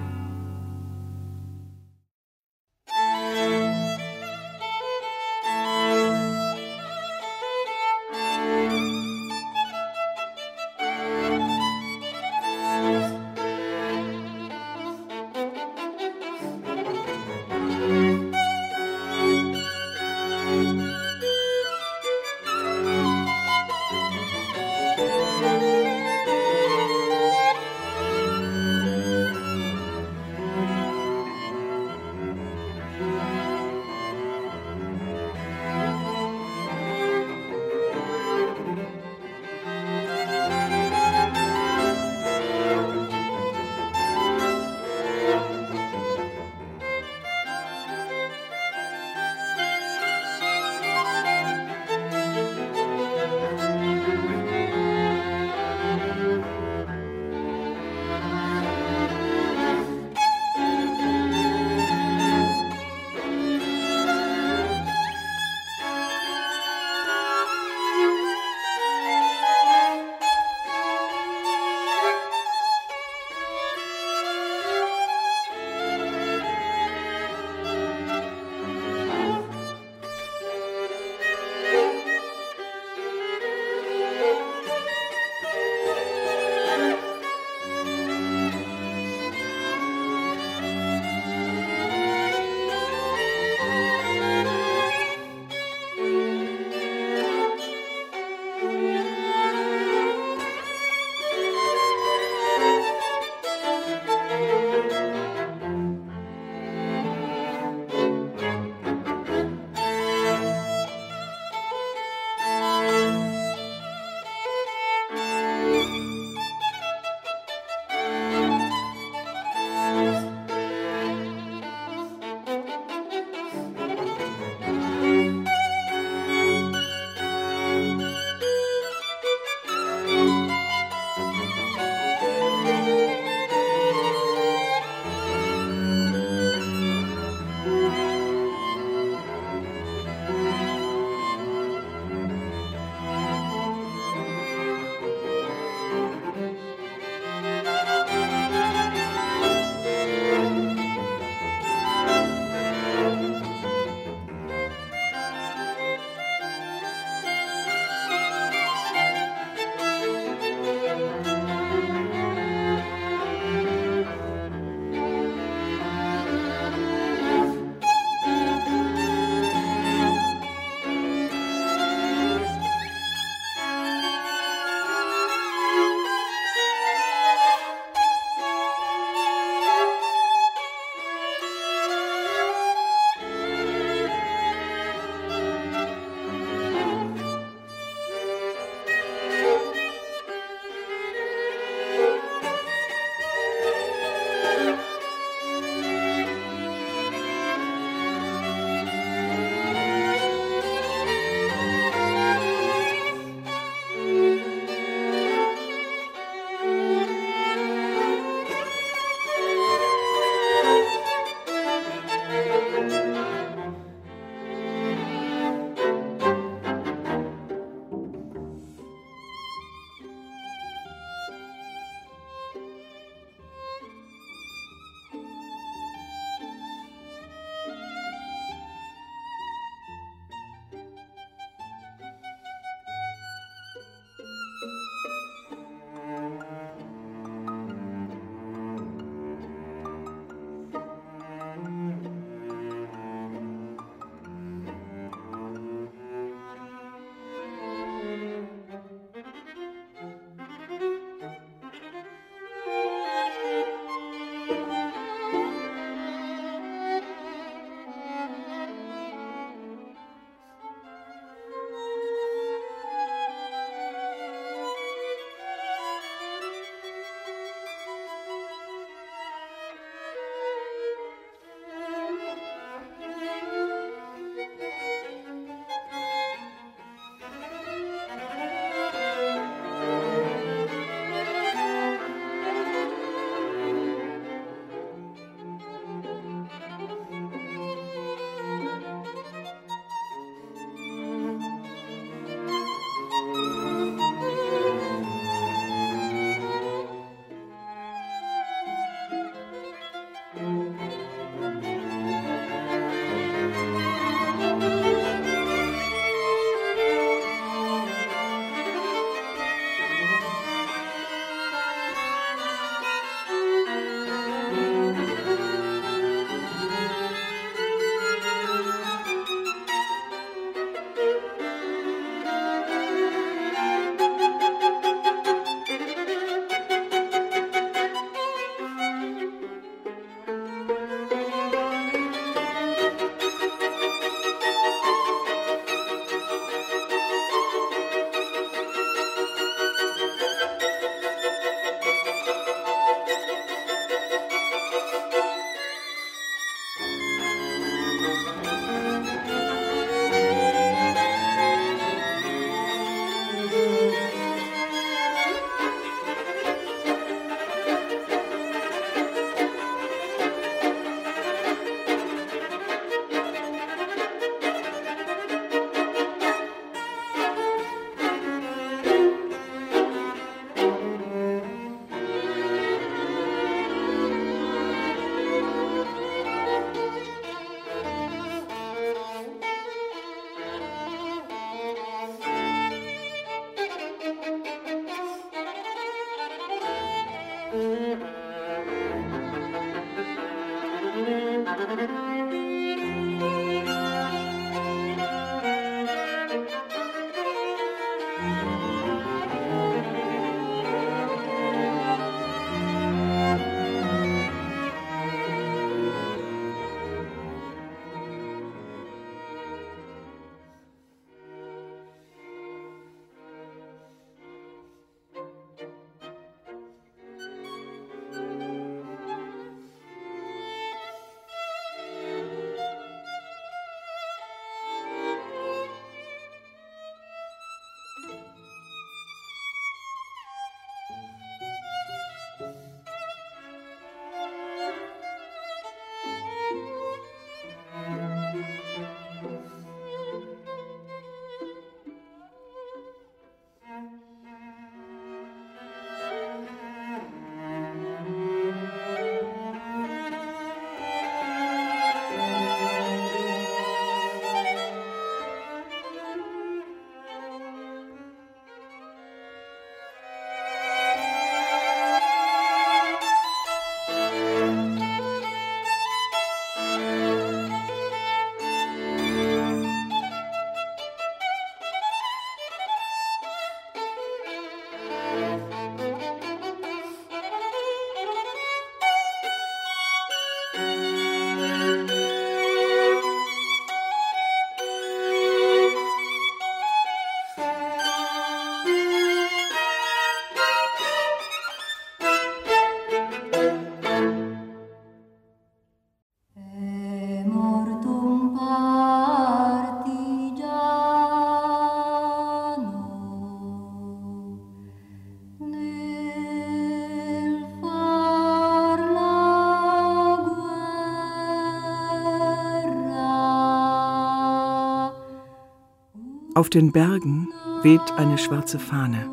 Auf den Bergen weht eine schwarze Fahne.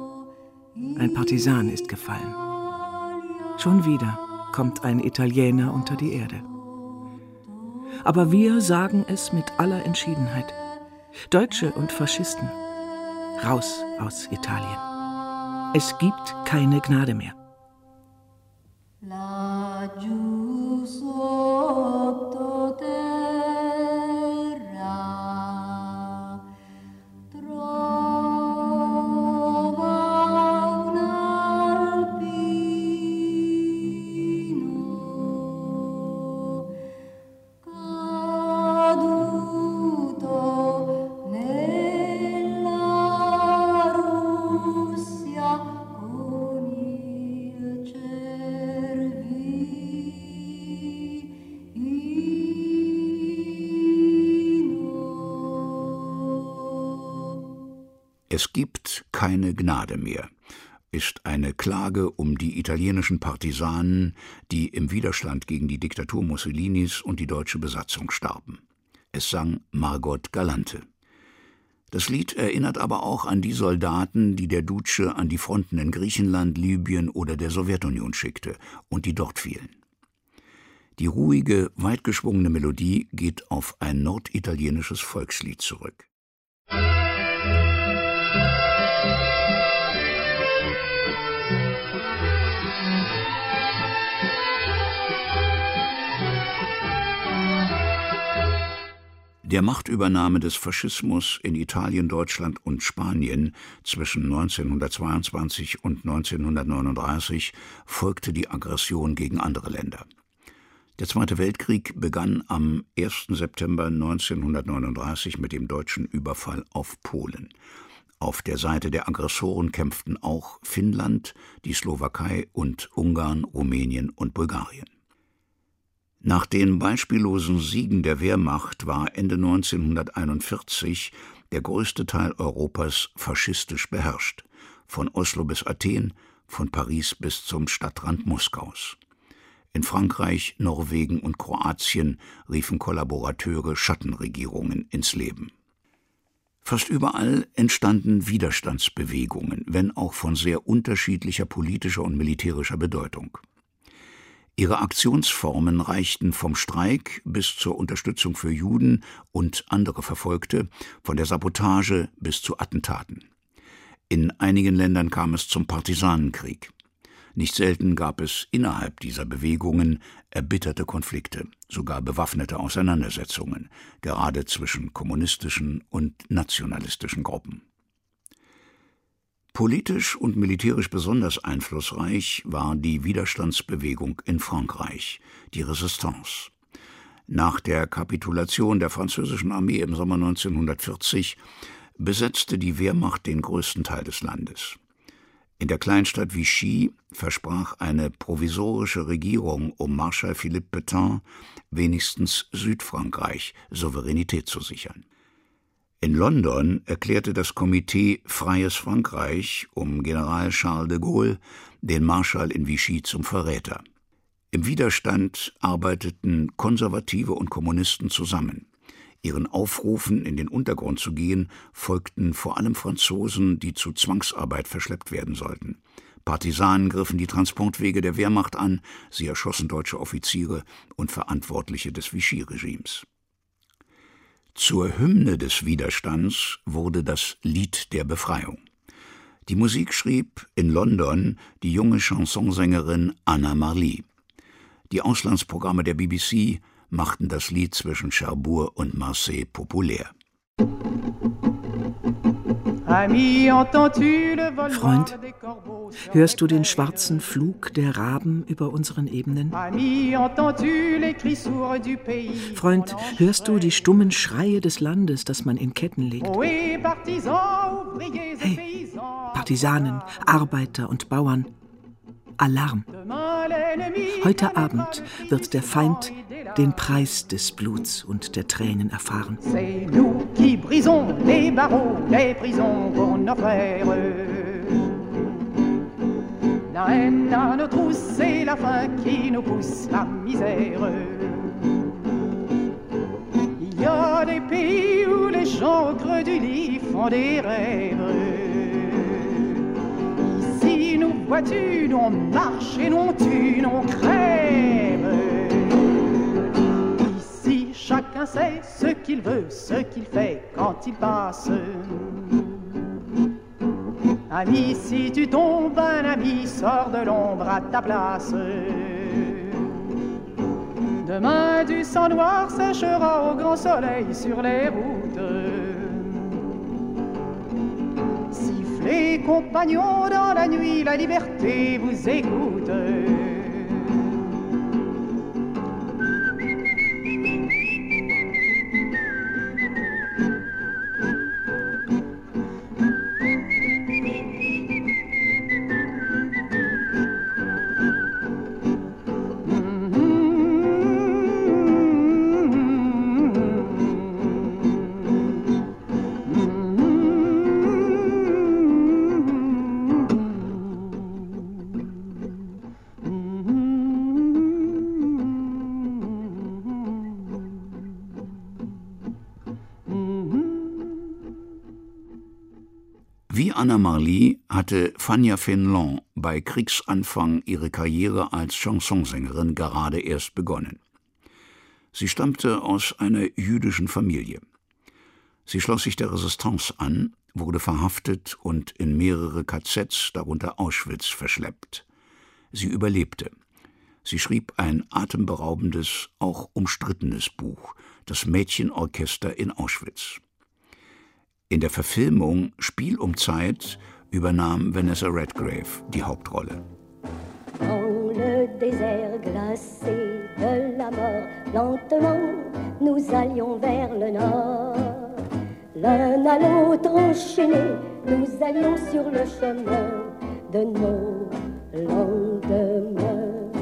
Ein Partisan ist gefallen. Schon wieder kommt ein Italiener unter die Erde. Aber wir sagen es mit aller Entschiedenheit. Deutsche und Faschisten, raus aus Italien. Es gibt keine Gnade mehr. Es gibt keine Gnade mehr, ist eine Klage um die italienischen Partisanen, die im Widerstand gegen die Diktatur Mussolinis und die deutsche Besatzung starben. Es sang Margot Galante. Das Lied erinnert aber auch an die Soldaten, die der Duce an die Fronten in Griechenland, Libyen oder der Sowjetunion schickte und die dort fielen. Die ruhige, weitgeschwungene Melodie geht auf ein norditalienisches Volkslied zurück. Der Machtübernahme des Faschismus in Italien, Deutschland und Spanien zwischen 1922 und 1939 folgte die Aggression gegen andere Länder. Der Zweite Weltkrieg begann am 1. September 1939 mit dem deutschen Überfall auf Polen. Auf der Seite der Aggressoren kämpften auch Finnland, die Slowakei und Ungarn, Rumänien und Bulgarien. Nach den beispiellosen Siegen der Wehrmacht war Ende 1941 der größte Teil Europas faschistisch beherrscht, von Oslo bis Athen, von Paris bis zum Stadtrand Moskaus. In Frankreich, Norwegen und Kroatien riefen Kollaborateure Schattenregierungen ins Leben. Fast überall entstanden Widerstandsbewegungen, wenn auch von sehr unterschiedlicher politischer und militärischer Bedeutung. Ihre Aktionsformen reichten vom Streik bis zur Unterstützung für Juden und andere Verfolgte, von der Sabotage bis zu Attentaten. In einigen Ländern kam es zum Partisanenkrieg. Nicht selten gab es innerhalb dieser Bewegungen erbitterte Konflikte, sogar bewaffnete Auseinandersetzungen, gerade zwischen kommunistischen und nationalistischen Gruppen. Politisch und militärisch besonders einflussreich war die Widerstandsbewegung in Frankreich, die Resistance. Nach der Kapitulation der französischen Armee im Sommer 1940 besetzte die Wehrmacht den größten Teil des Landes. In der Kleinstadt Vichy versprach eine provisorische Regierung um Marschall Philippe Pétain wenigstens Südfrankreich Souveränität zu sichern. In London erklärte das Komitee Freies Frankreich um General Charles de Gaulle den Marschall in Vichy zum Verräter. Im Widerstand arbeiteten Konservative und Kommunisten zusammen. Ihren Aufrufen, in den Untergrund zu gehen, folgten vor allem Franzosen, die zu Zwangsarbeit verschleppt werden sollten. Partisanen griffen die Transportwege der Wehrmacht an, sie erschossen deutsche Offiziere und Verantwortliche des Vichy-Regimes. Zur Hymne des Widerstands wurde das Lied der Befreiung. Die Musik schrieb in London die junge Chansonsängerin Anna Marley. Die Auslandsprogramme der BBC machten das Lied zwischen Cherbourg und Marseille populär. Freund, hörst du den schwarzen Flug der Raben über unseren Ebenen? Freund, hörst du die stummen Schreie des Landes, das man in Ketten legt? Hey, Partisanen, Arbeiter und Bauern, Alarm! Heute Abend wird der Feind den Preis des Bluts und der Tränen erfahren. C'est nous qui brisons les barreaux des prisons pour nos frères. La haine à nos trousses, c'est la faim qui nous pousse la misère. Il y a des pays où les gens au creux du lit font des rêves. Ici, nous vois-tu, nous on marche et nous on tue, nous on crève. Ici, chacun sait ce qu'il veut, ce qu'il fait quand il passe. Ami, si tu tombes, un ami sort de l'ombre à ta place. Demain, du sang noir séchera au grand soleil sur les routes. Sifflez, compagnons, dans la nuit, la liberté vous écoute. Wie Anna Marley hatte Fania Fénelon bei Kriegsanfang ihre Karriere als Chansonsängerin gerade erst begonnen. Sie stammte aus einer jüdischen Familie. Sie schloss sich der Resistance an, wurde verhaftet und in mehrere KZs, darunter Auschwitz, verschleppt. Sie überlebte. Sie schrieb ein atemberaubendes, auch umstrittenes Buch, Das Mädchenorchester in Auschwitz. In der Verfilmung Spiel um Zeit übernahm Vanessa Redgrave die Hauptrolle. Dans le désert glacé de la mort, lentement nous allions vers le nord. L'un à l'autre enchaînés, nous allions sur le chemin de nos lendemains.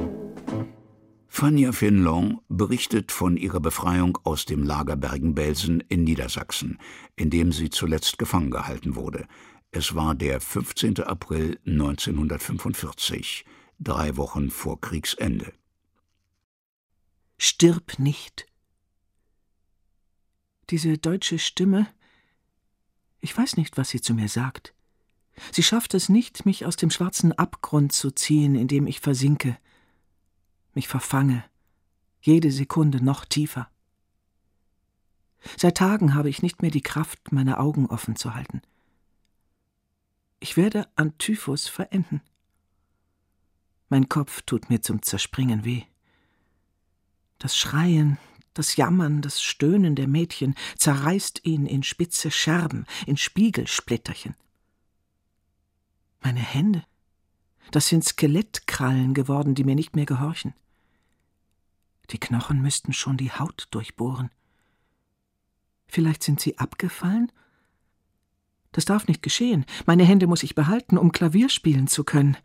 Fania Fénelon berichtet von ihrer Befreiung aus dem Lager Bergen-Belsen in Niedersachsen, in dem sie zuletzt gefangen gehalten wurde. Es war der 15. April 1945, 3 Wochen vor Kriegsende. Stirb nicht. Diese deutsche Stimme, ich weiß nicht, was sie zu mir sagt. Sie schafft es nicht, mich aus dem schwarzen Abgrund zu ziehen, in dem ich versinke, mich verfange, jede Sekunde noch tiefer. Seit Tagen habe ich nicht mehr die Kraft, meine Augen offen zu halten. Ich werde an Typhus verenden. Mein Kopf tut mir zum Zerspringen weh. Das Schreien, das Jammern, das Stöhnen der Mädchen zerreißt ihn in spitze Scherben, in Spiegelsplitterchen. Meine Hände, das sind Skelettkrallen geworden, die mir nicht mehr gehorchen. Die Knochen müssten schon die Haut durchbohren. Vielleicht sind sie abgefallen? Das darf nicht geschehen. Meine Hände muss ich behalten, um Klavier spielen zu können.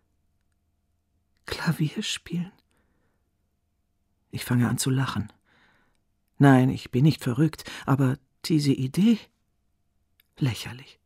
Klavier spielen? Ich fange an zu lachen. Nein, ich bin nicht verrückt, aber diese Idee? Lächerlich.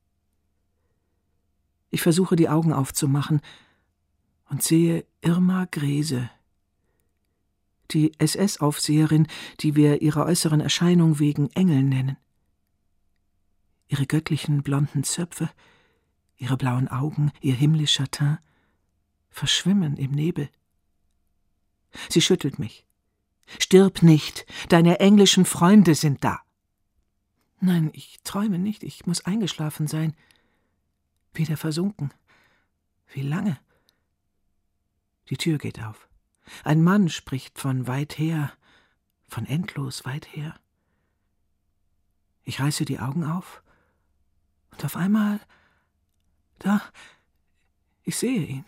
Ich versuche, die Augen aufzumachen und sehe Irma Grese, die SS-Aufseherin, die wir ihrer äußeren Erscheinung wegen Engel nennen. Ihre göttlichen blonden Zöpfe, ihre blauen Augen, ihr himmlischer Teint verschwimmen im Nebel. Sie schüttelt mich. »Stirb nicht, deine englischen Freunde sind da.« Nein, ich träume nicht, ich muss eingeschlafen sein. Wieder versunken. Wie lange? Die Tür geht auf. Ein Mann spricht von weit her, von endlos weit her. Ich reiße die Augen auf und auf einmal, da, ich sehe ihn.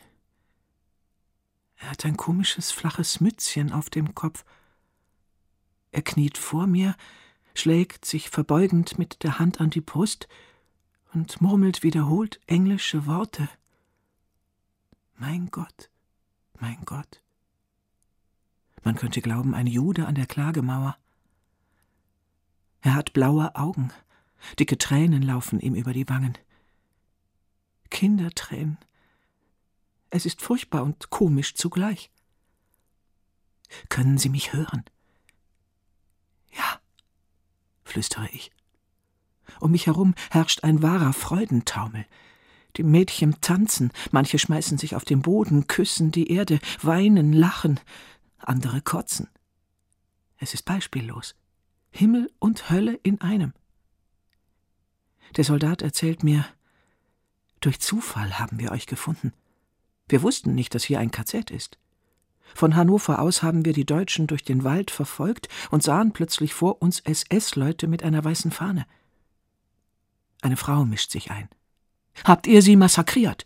Er hat ein komisches, flaches Mützchen auf dem Kopf. Er kniet vor mir, schlägt sich verbeugend mit der Hand an die Brust und murmelt wiederholt englische Worte. Mein Gott, mein Gott. Man könnte glauben, ein Jude an der Klagemauer. Er hat blaue Augen, dicke Tränen laufen ihm über die Wangen. Kindertränen. Es ist furchtbar und komisch zugleich. Können Sie mich hören? Ja, flüstere ich. Um mich herum herrscht ein wahrer Freudentaumel. Die Mädchen tanzen, manche schmeißen sich auf den Boden, küssen die Erde, weinen, lachen, andere kotzen. Es ist beispiellos. Himmel und Hölle in einem. Der Soldat erzählt mir, durch Zufall haben wir euch gefunden. Wir wussten nicht, dass hier ein KZ ist. Von Hannover aus haben wir die Deutschen durch den Wald verfolgt und sahen plötzlich vor uns SS-Leute mit einer weißen Fahne. Eine Frau mischt sich ein. »Habt ihr sie massakriert?«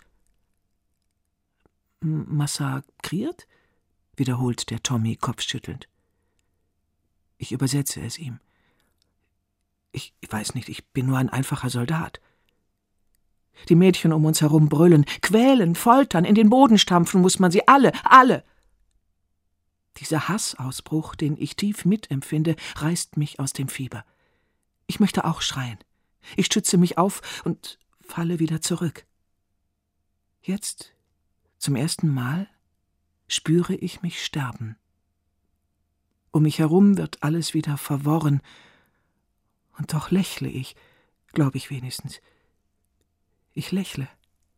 »Massakriert?« wiederholt der Tommy kopfschüttelnd. Ich übersetze es ihm. Ich weiß nicht, ich bin nur ein einfacher Soldat. Die Mädchen um uns herum brüllen, quälen, foltern, in den Boden stampfen muss man sie, alle, alle. Dieser Hassausbruch, den ich tief mitempfinde, reißt mich aus dem Fieber. Ich möchte auch schreien. Ich stütze mich auf und falle wieder zurück. Jetzt, zum ersten Mal, spüre ich mich sterben. Um mich herum wird alles wieder verworren, und doch lächle ich, glaube ich wenigstens. Ich lächle.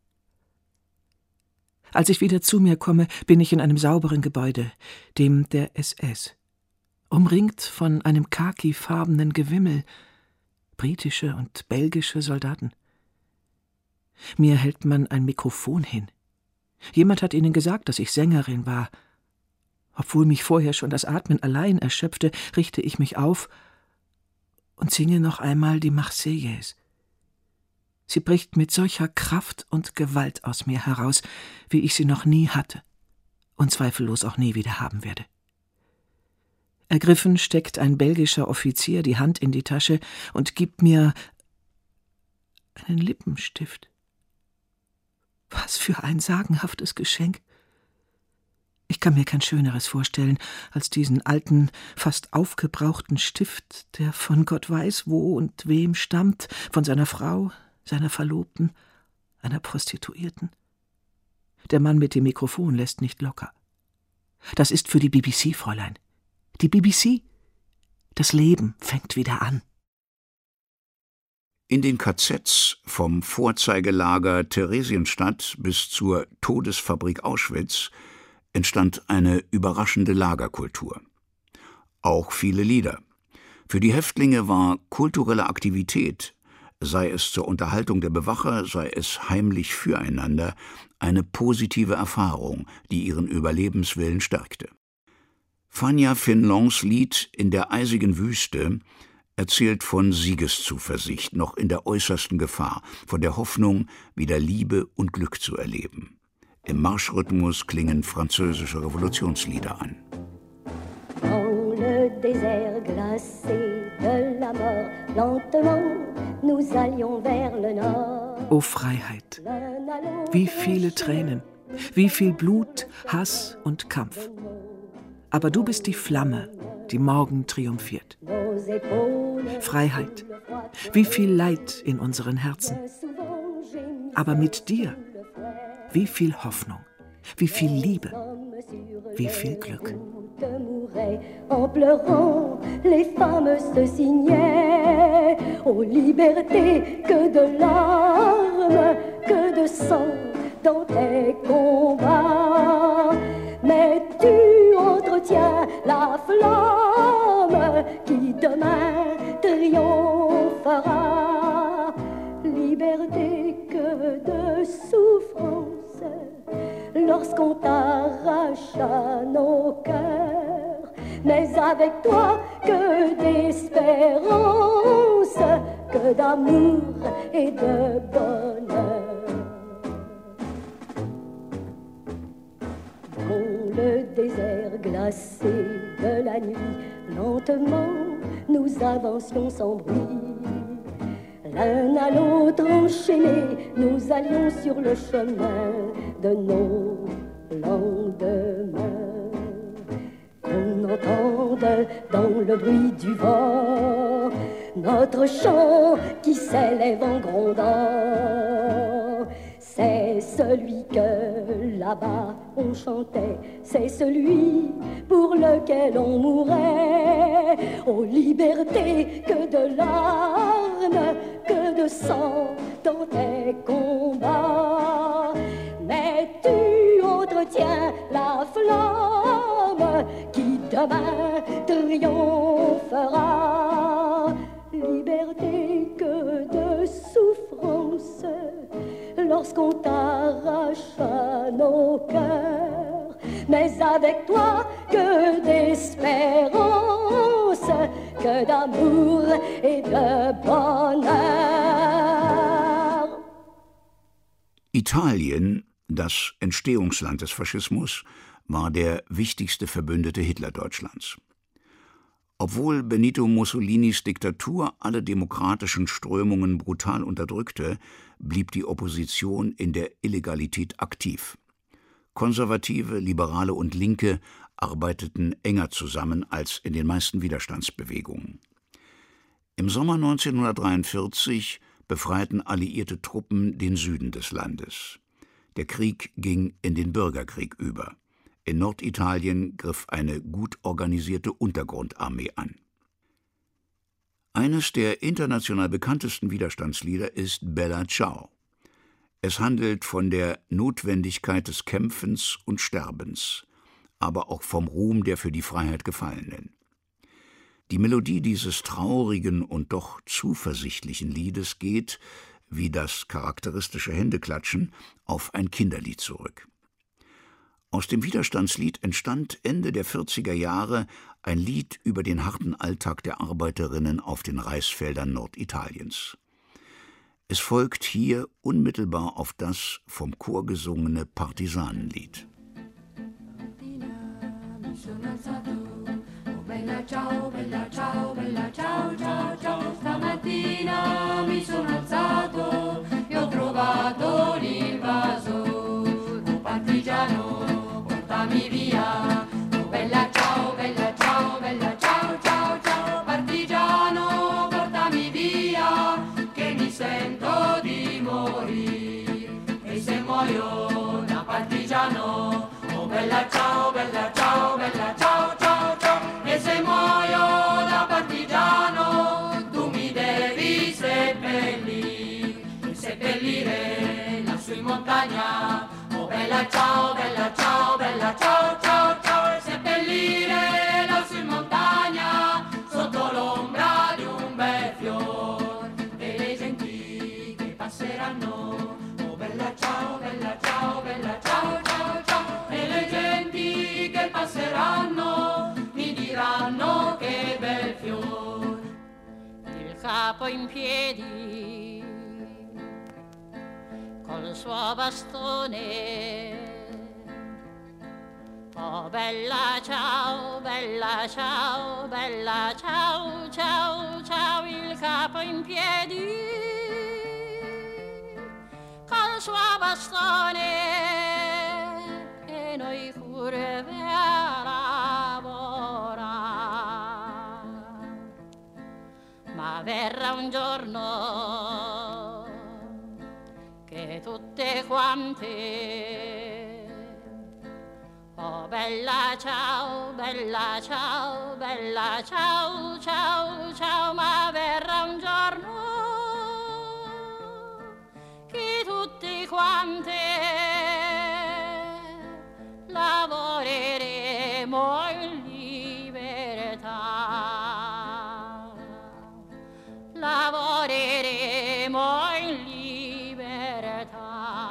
Als ich wieder zu mir komme, bin ich in einem sauberen Gebäude, dem der SS, umringt von einem khakifarbenen Gewimmel, britische und belgische Soldaten. Mir hält man ein Mikrofon hin. Jemand hat ihnen gesagt, dass ich Sängerin war. Obwohl mich vorher schon das Atmen allein erschöpfte, richte ich mich auf und singe noch einmal die Marseillaise. Sie bricht mit solcher Kraft und Gewalt aus mir heraus, wie ich sie noch nie hatte und zweifellos auch nie wieder haben werde. Ergriffen steckt ein belgischer Offizier die Hand in die Tasche und gibt mir einen Lippenstift. Was für ein sagenhaftes Geschenk! Ich kann mir kein Schöneres vorstellen als diesen alten, fast aufgebrauchten Stift, der von Gott weiß wo und wem stammt, von seiner Frau, seiner Verlobten, einer Prostituierten. Der Mann mit dem Mikrofon lässt nicht locker. Das ist für die BBC, Fräulein. Die BBC. Das Leben fängt wieder an. In den KZs vom Vorzeigelager Theresienstadt bis zur Todesfabrik Auschwitz entstand eine überraschende Lagerkultur. Auch viele Lieder. Für die Häftlinge war kulturelle Aktivität sei es zur Unterhaltung der Bewacher, sei es heimlich füreinander, eine positive Erfahrung, die ihren Überlebenswillen stärkte. Fania Finlons Lied »In der eisigen Wüste« erzählt von Siegeszuversicht, noch in der äußersten Gefahr, von der Hoffnung, wieder Liebe und Glück zu erleben. Im Marschrhythmus klingen französische Revolutionslieder an. Dans le désert glacé de la mort, lentement nous allions vers le nord. O Freiheit! Wie viele Tränen, wie viel Blut, Hass und Kampf. Aber du bist die Flamme, die morgen triumphiert. Freiheit, wie viel Leid in unseren Herzen. Aber mit dir, wie viel Hoffnung, wie viel Liebe, wie viel Glück. En pleurant, les femmes se signaient. Oh liberté, que de larmes, que de sang dans tes combats. Mais tu entretiens la flamme qui demain triomphera. Liberté, que de souffrance lorsqu'on t'arrache à nos cœurs, mais avec toi que d'espérance, que d'amour et de bonheur. Dans le désert glacé de la nuit, lentement nous avancions sans bruit. L'un à l'autre enchaînés, nous allions sur le chemin de nos lendemains. Qu'on entende dans le bruit du vent notre chant qui s'élève en grondant. C'est celui que là-bas on chantait, c'est celui pour lequel on mourait. Oh liberté, que de larmes, que de sang dans tes combats. Mais tu entretiens la flamme qui demain triomphera. Liberté, que de souffrance lorsqu'on t'arrache à nos cœurs, mais avec toi que d'espérance, que d'amour et de bonheur. Italien, das Entstehungsland des Faschismus, war der wichtigste Verbündete Hitlerdeutschlands. Obwohl Benito Mussolinis Diktatur alle demokratischen Strömungen brutal unterdrückte, blieb die Opposition in der Illegalität aktiv. Konservative, Liberale und Linke arbeiteten enger zusammen als in den meisten Widerstandsbewegungen. Im Sommer 1943 befreiten alliierte Truppen den Süden des Landes. Der Krieg ging in den Bürgerkrieg über. In Norditalien griff eine gut organisierte Untergrundarmee an. Eines der international bekanntesten Widerstandslieder ist Bella Ciao. Es handelt von der Notwendigkeit des Kämpfens und Sterbens, aber auch vom Ruhm der für die Freiheit Gefallenen. Die Melodie dieses traurigen und doch zuversichtlichen Liedes geht, wie das charakteristische Händeklatschen, auf ein Kinderlied zurück. Aus dem Widerstandslied entstand Ende der 40er Jahre ein Lied über den harten Alltag der Arbeiterinnen auf den Reisfeldern Norditaliens. Es folgt hier unmittelbar auf das vom Chor gesungene Partisanenlied. Bella ciao, bella ciao, bella ciao, ciao, ciao. Stamattina mi sono alzato e ho trovato l'invasor. Oh partigiano, portami via. Oh bella ciao, bella ciao, bella ciao, ciao, ciao. Partigiano, portami via, che mi sento di morire. E se muoio da partigiano, oh bella ciao, bella ciao, bella ciao, ciao, ciao. E se muoio da partigiano, tu mi devi seppellire lassù in montagna. Oh bella ciao, bella ciao, bella ciao, ciao, ciao. E seppellire lassù in montagna, sotto l'ombra di un bel fior. E le gentili in piedi col suo bastone. Oh bella ciao, bella ciao, bella ciao, ciao, ciao, il capo in piedi col suo bastone e noi pure a lavorare. Ma verrà un giorno che tutte quante oh bella ciao, bella ciao, bella ciao, ciao, ciao, ma verrà un giorno che tutti quante lavoreremo in libertà, lavoreremo in libertà.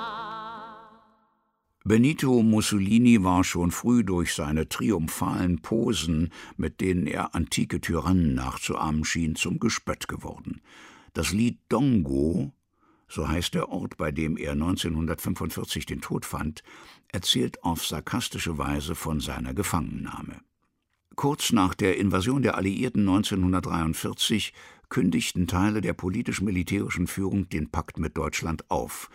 Benito Mussolini war schon früh durch seine triumphalen Posen, mit denen er antike Tyrannen nachzuahmen schien, zum Gespött geworden. Das Lied Dongo, so heißt der Ort, bei dem er 1945 den Tod fand, erzählt auf sarkastische Weise von seiner Gefangennahme. Kurz nach der Invasion der Alliierten 1943 kündigten Teile der politisch-militärischen Führung den Pakt mit Deutschland auf.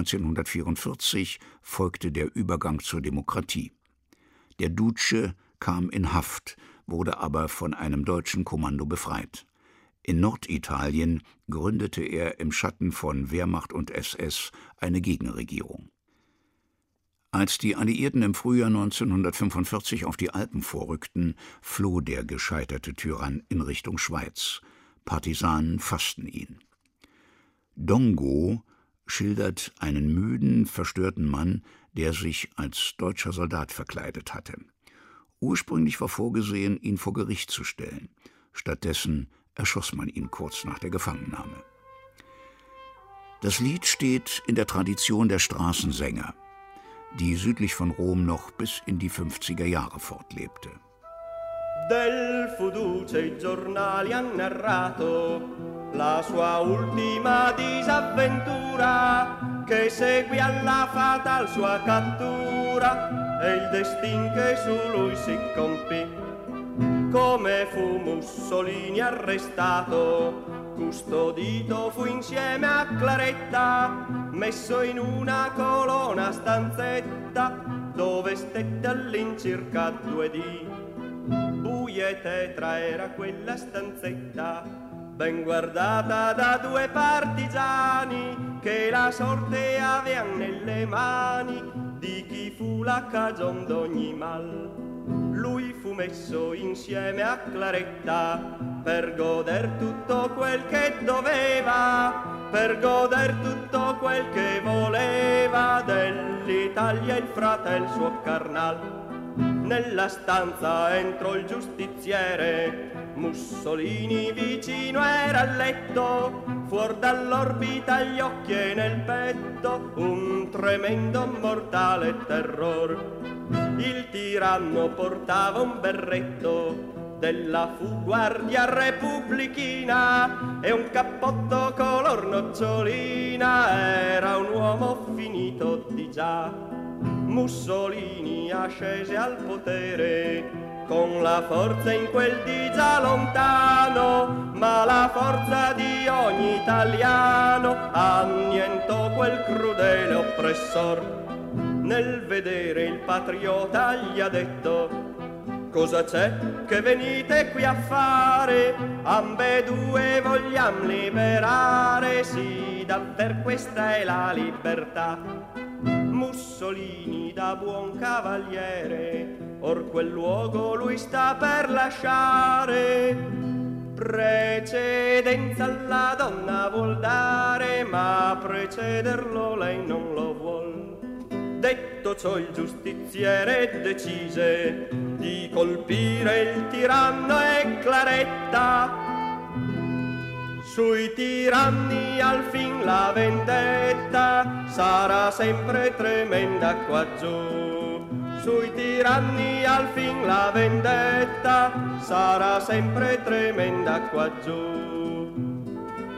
1944 folgte der Übergang zur Demokratie. Der Duce kam in Haft, wurde aber von einem deutschen Kommando befreit. In Norditalien gründete er im Schatten von Wehrmacht und SS eine Gegenregierung. Als die Alliierten im Frühjahr 1945 auf die Alpen vorrückten, floh der gescheiterte Tyrann in Richtung Schweiz. Partisanen fassten ihn. Dongo schildert einen müden, verstörten Mann, der sich als deutscher Soldat verkleidet hatte. Ursprünglich war vorgesehen, ihn vor Gericht zu stellen. Stattdessen erschoss man ihn kurz nach der Gefangennahme. Das Lied steht in der Tradition der Straßensänger, die südlich von Rom noch bis in die 50er Jahre fortlebte. Del Fuduce i giornali han narrato la sua ultima disavventura, che seguì alla fatal sua cattura e il destin che su lui si compì. Come fu Mussolini arrestato, custodito fu insieme a Claretta, messo in una colonna stanzetta dove stette all'incirca 2 dì. Buia e tetra era quella stanzetta, ben guardata da 2 partigiani, che la sorte avean nelle mani di chi fu la cagion d'ogni mal. Lui fu messo insieme a Claretta per goder tutto quel che doveva, per goder tutto quel che voleva dell'Italia il fratel suo carnal. Nella stanza entrò il giustiziere, Mussolini vicino era al letto, fuor dall'orbita gli occhi e nel petto un tremendo mortale terror. Il tiranno portava un berretto della fu guardia repubblichina e un cappotto color nocciolina, era un uomo finito di già. Mussolini ascese al potere con la forza in quel di già lontano, ma la forza di ogni italiano annientò quel crudele oppressor. Nel vedere il patriota gli ha detto: cosa c'è che venite qui a fare? Ambedue vogliam liberare, sì, davver questa è la libertà. Mussolini da buon cavaliere, or quel luogo lui sta per lasciare. Precedenza alla donna vuol dare, ma precederlo lei non lo vuol. Detto ciò il giustiziere decise di colpire il tiranno e Claretta. Sui tiranni al fin la vendetta sarà sempre tremenda qua giù. Sui tiranni al fin la vendetta sarà sempre tremenda qua giù.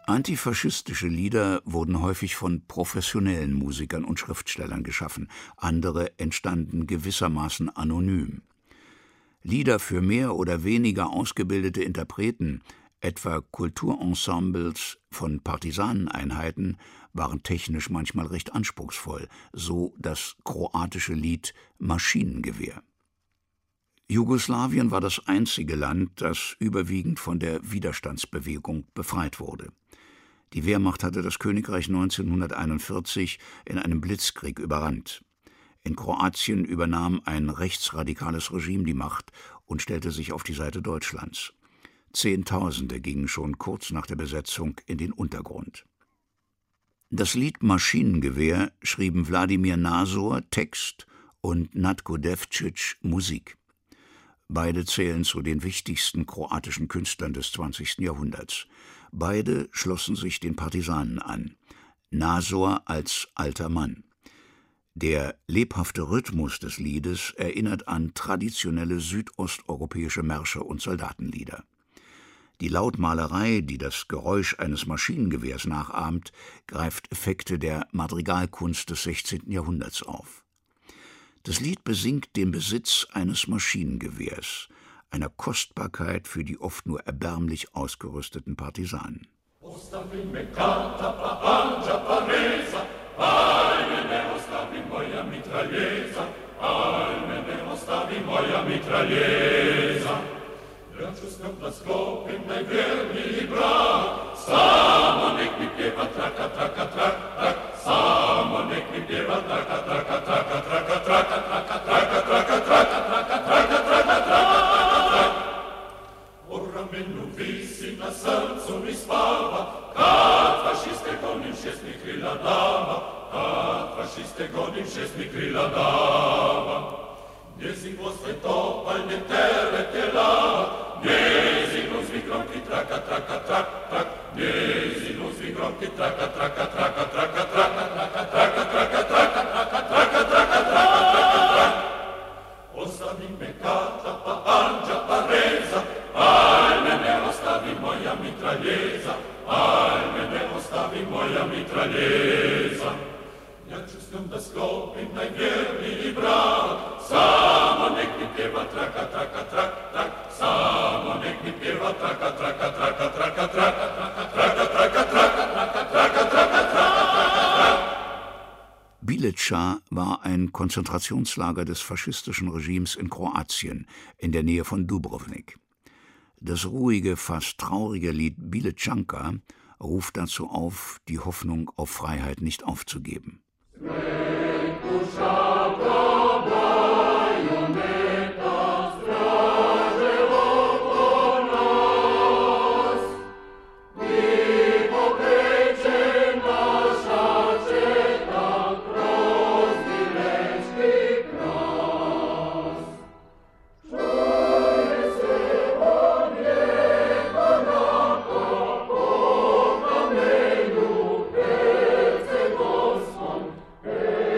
Antifaschistische Lieder wurden häufig von professionellen Musikern und Schriftstellern geschaffen, andere entstanden gewissermaßen anonym. Lieder für mehr oder weniger ausgebildete Interpreten, etwa Kulturensembles von Partisaneneinheiten, waren technisch manchmal recht anspruchsvoll, so das kroatische Lied Maschinengewehr. Jugoslawien war das einzige Land, das überwiegend von der Widerstandsbewegung befreit wurde. Die Wehrmacht hatte das Königreich 1941 in einem Blitzkrieg überrannt. In Kroatien übernahm ein rechtsradikales Regime die Macht und stellte sich auf die Seite Deutschlands. Zehntausende gingen schon kurz nach der Besetzung in den Untergrund. Das Lied Maschinengewehr schrieben Wladimir Nazor Text und Natko Devčić Musik. Beide zählen zu den wichtigsten kroatischen Künstlern des 20. Jahrhunderts. Beide schlossen sich den Partisanen an. Nazor als alter Mann. Der lebhafte Rhythmus des Liedes erinnert an traditionelle südosteuropäische Märsche und Soldatenlieder. Die Lautmalerei, die das Geräusch eines Maschinengewehrs nachahmt, greift Effekte der Madrigalkunst des 16. Jahrhunderts auf. Das Lied besingt den Besitz eines Maschinengewehrs, einer Kostbarkeit für die oft nur erbärmlich ausgerüsteten Partisanen. Ora me non visi na srcu mi spava, kad fašiste gonim, 6 mi krila dama, kad fašiste gonim, 6 mi krila dama. Njezin głos topal nie terete lava, njezin uzvi gromki traka, traka, trak, trak, njezin uzvi gromki traka, traka, traka, traka, traka, traka, traka, traka, traka, traka, traka, traka, traka, traka, traka. Ostavi me kata pa anđa pa reza, ajme ne ostavi moja mitraljeza, ajme ne ostavi moja mitraljeza. Ja čustim da sklopim najvjerniji brak, samo nek mi pjeva traka, traka, trak, trak, samo nek mi pjeva traka, traka, traka, traka, traka, traka, traka, traka, traka, traka, traka, traka, traka, traka, traka. Bílica war ein Konzentrationslager des faschistischen Regimes in Kroatien, in der Nähe von Dubrovnik. Das ruhige, fast traurige Lied Bilićanka ruft dazu auf, die Hoffnung auf Freiheit nicht aufzugeben. Hey!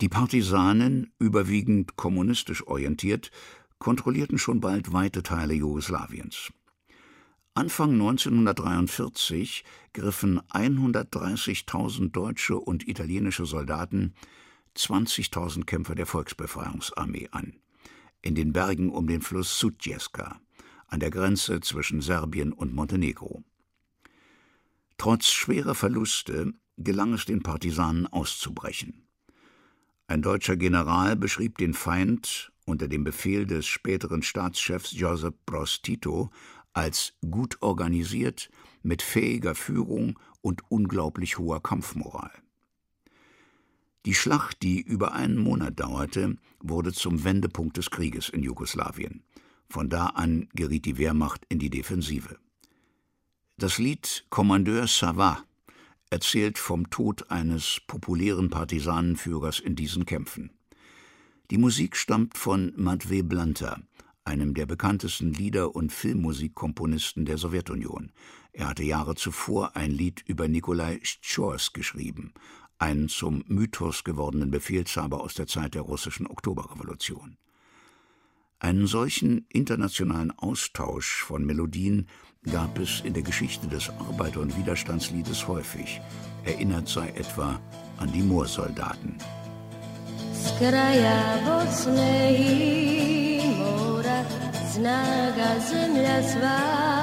Die Partisanen, überwiegend kommunistisch orientiert, kontrollierten schon bald weite Teile Jugoslawiens. Anfang 1943 griffen 130.000 deutsche und italienische Soldaten 20.000 Kämpfer der Volksbefreiungsarmee an, in den Bergen um den Fluss Sutjeska, an der Grenze zwischen Serbien und Montenegro. Trotz schwerer Verluste gelang es den Partisanen auszubrechen. Ein deutscher General beschrieb den Feind unter dem Befehl des späteren Staatschefs Josip Broz Tito als gut organisiert, mit fähiger Führung und unglaublich hoher Kampfmoral. Die Schlacht, die über einen Monat dauerte, wurde zum Wendepunkt des Krieges in Jugoslawien. Von da an geriet die Wehrmacht in die Defensive. Das Lied »Kommandeur Sava« erzählt vom Tod eines populären Partisanenführers in diesen Kämpfen. Die Musik stammt von Matvej Blanta, einem der bekanntesten Lieder- und Filmmusikkomponisten der Sowjetunion. Er hatte Jahre zuvor ein Lied über Nikolai Schtschors geschrieben, einen zum Mythos gewordenen Befehlshaber aus der Zeit der russischen Oktoberrevolution. Einen solchen internationalen Austausch von Melodien gab es in der Geschichte des Arbeiter- und Widerstandsliedes häufig. Erinnert sei etwa an die Moorsoldaten. Z kraja Bosny i mora znaga zemlja sva,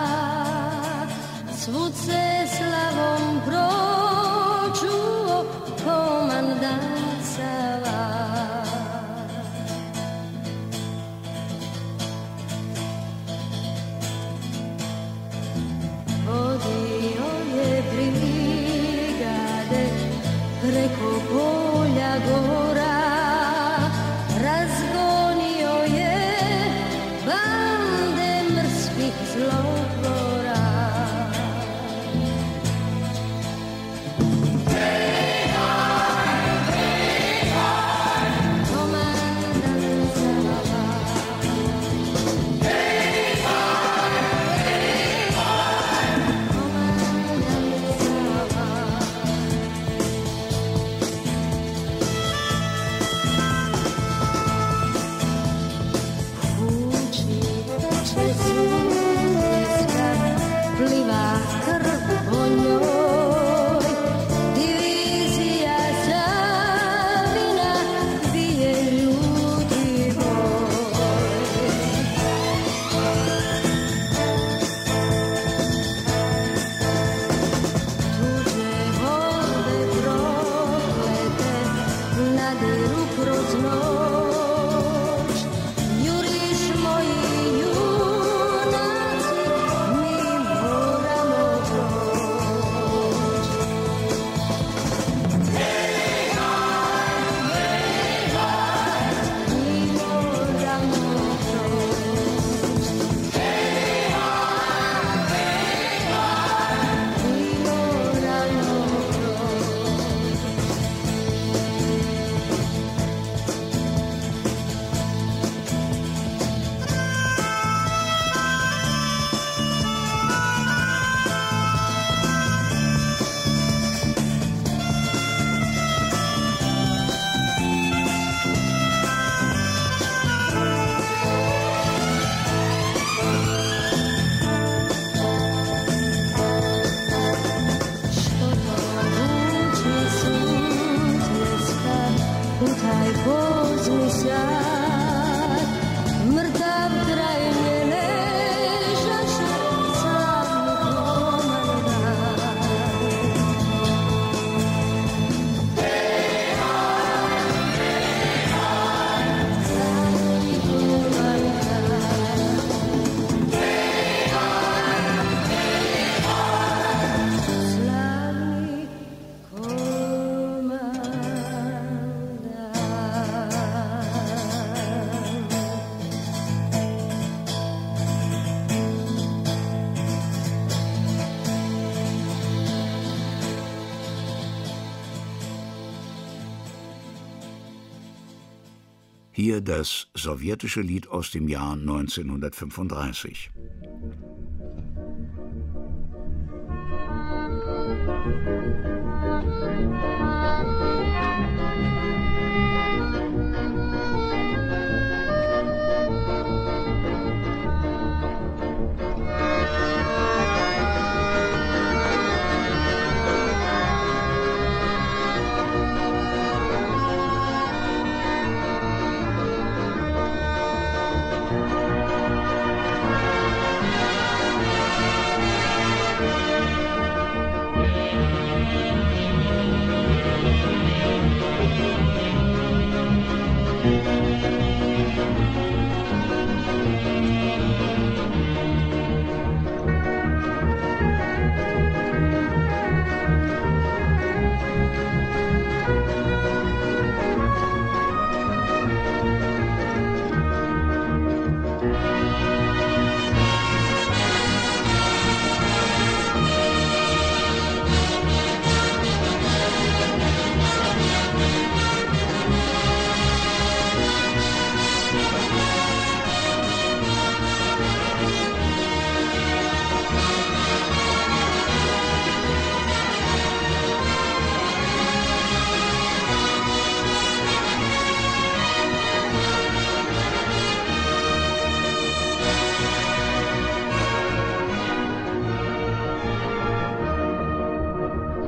svud se slavom pročuo komandant Sava. Vodio je brigade preko polja gora, razgonio je bande mrskih zlotvora. Hier das sowjetische Lied aus dem Jahr 1935.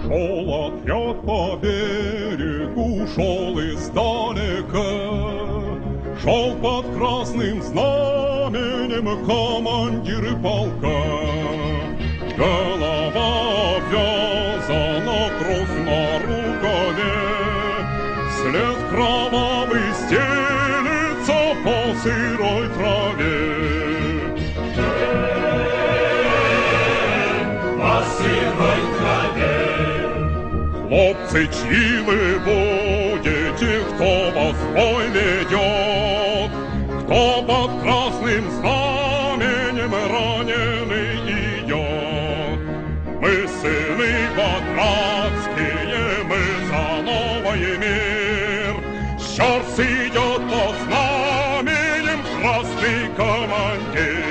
Шел отряд по берегу, шел издалека, шел под красным знаменем командир полка. Голова обвязана, кровь на рукаве, след кровавый стелется по сырой траве. По сырой траве. Хлопцы, чьи вы будете, кто вас в бой ведет, кто под красным знаменем раненый идет? Мы сыны батрацкие, мы за новый мир. Щорс идет под знаменем красный командир.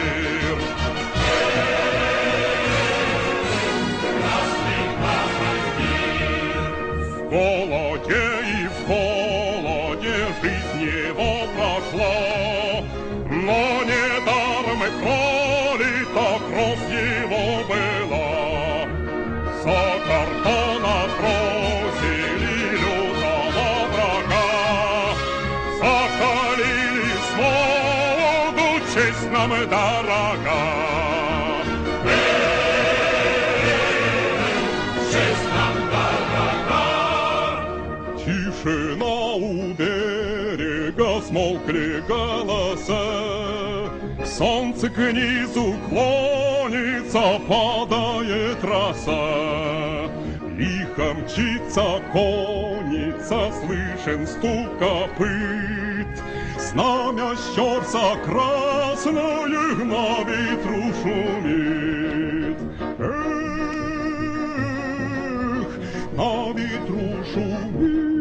В голоде и в холоде жизнь его прошла, но недаром пролита кровь его была. За картон отбросили лютого врага, закалили с молоду, честь нам дорога. Тишина у берега, смолкли голоса, солнце к низу клонится, падает роса. Лихо мчится конница, слышен стук копыт, знамя Щорса красное на ветру шумит. На ветру шумит.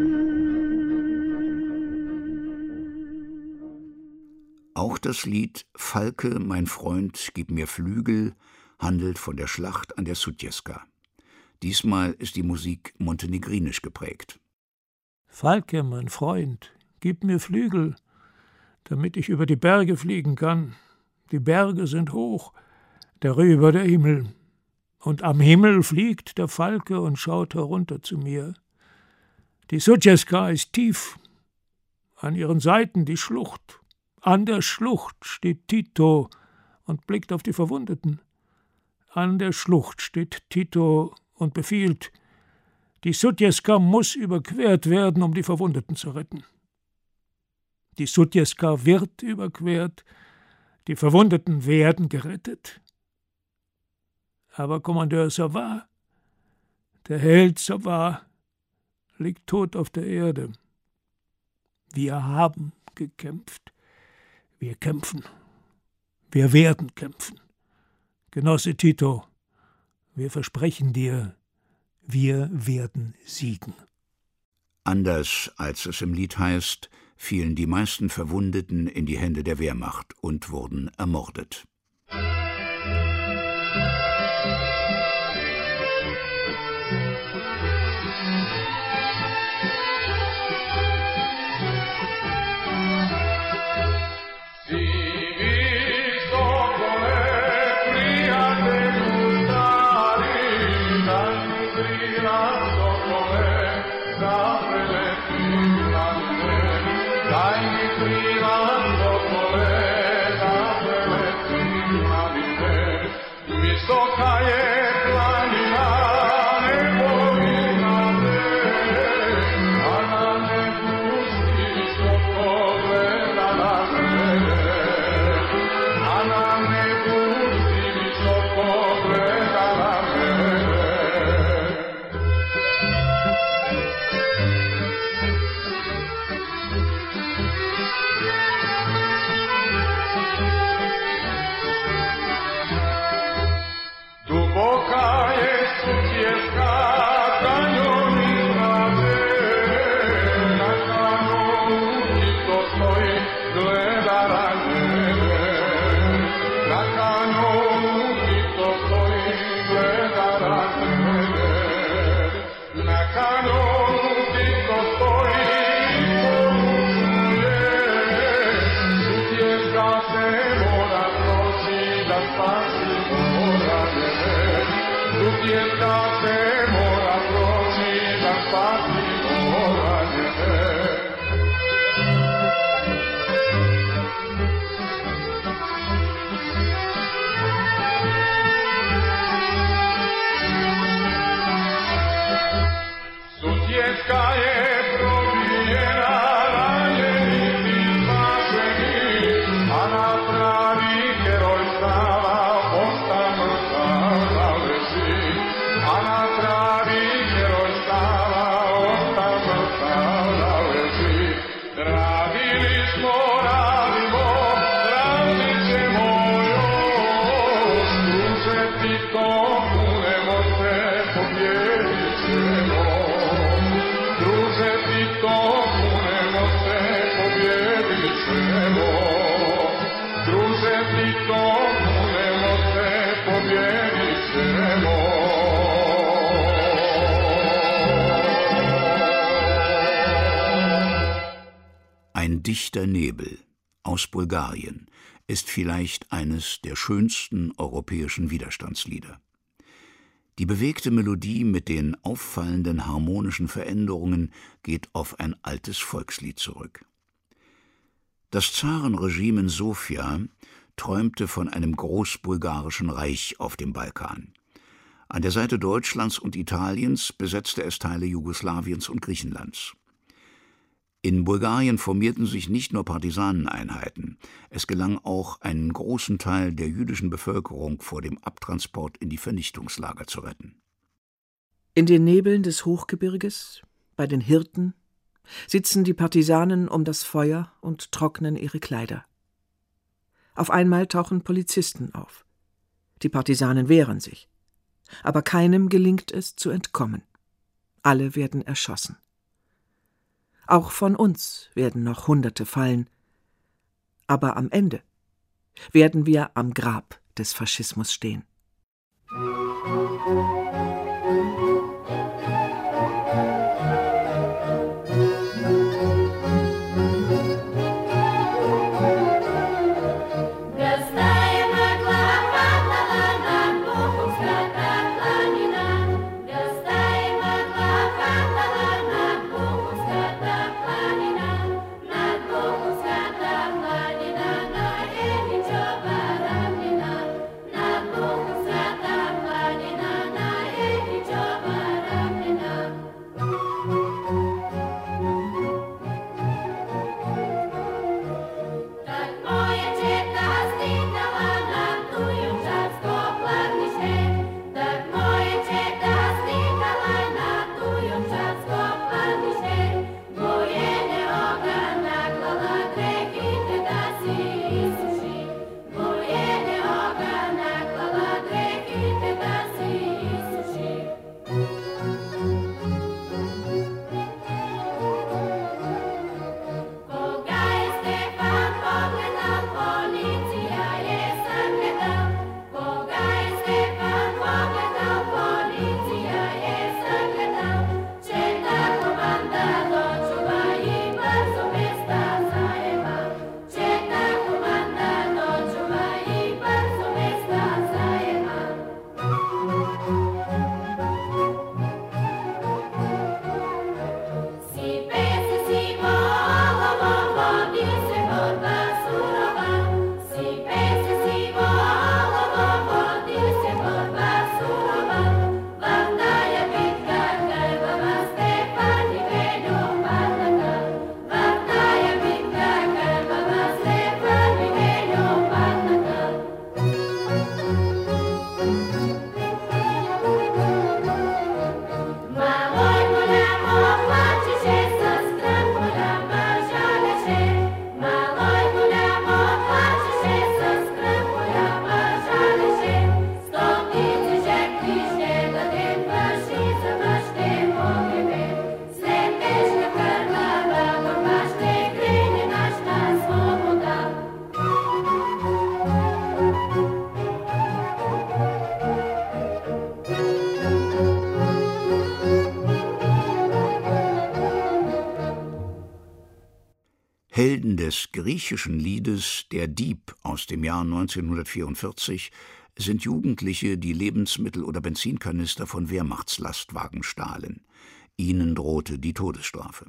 Auch das Lied »Falke, mein Freund, gib mir Flügel« handelt von der Schlacht an der Sutjeska. Diesmal ist die Musik montenegrinisch geprägt. Falke, mein Freund, gib mir Flügel, damit ich über die Berge fliegen kann. Die Berge sind hoch, darüber der Himmel. Und am Himmel fliegt der Falke und schaut herunter zu mir. Die Sutjeska ist tief, an ihren Seiten die Schlucht. An der Schlucht steht Tito und blickt auf die Verwundeten. An der Schlucht steht Tito und befiehlt, die Sutjeska muss überquert werden, um die Verwundeten zu retten. Die Sutjeska wird überquert, die Verwundeten werden gerettet. Aber Kommandeur Savard, der Held Savard, liegt tot auf der Erde. Wir haben gekämpft. Wir kämpfen. Wir werden kämpfen. Genosse Tito, wir versprechen dir, wir werden siegen. Anders als es im Lied heißt, fielen die meisten Verwundeten in die Hände der Wehrmacht und wurden ermordet. Ein dichter Nebel aus Bulgarien ist vielleicht eines der schönsten europäischen Widerstandslieder. Die bewegte Melodie mit den auffallenden harmonischen Veränderungen geht auf ein altes Volkslied zurück. Das Zarenregime in Sofia träumte von einem großbulgarischen Reich auf dem Balkan. An der Seite Deutschlands und Italiens besetzte es Teile Jugoslawiens und Griechenlands. In Bulgarien formierten sich nicht nur Partisaneneinheiten, es gelang auch, einen großen Teil der jüdischen Bevölkerung vor dem Abtransport in die Vernichtungslager zu retten. In den Nebeln des Hochgebirges, bei den Hirten, sitzen die Partisanen um das Feuer und trocknen ihre Kleider. Auf einmal tauchen Polizisten auf. Die Partisanen wehren sich. Aber keinem gelingt es, zu entkommen. Alle werden erschossen. Auch von uns werden noch Hunderte fallen. Aber am Ende werden wir am Grab des Faschismus stehen. Helden des griechischen Liedes Der Dieb aus dem Jahr 1944 sind Jugendliche, die Lebensmittel oder Benzinkanister von Wehrmachtslastwagen stahlen. Ihnen drohte die Todesstrafe.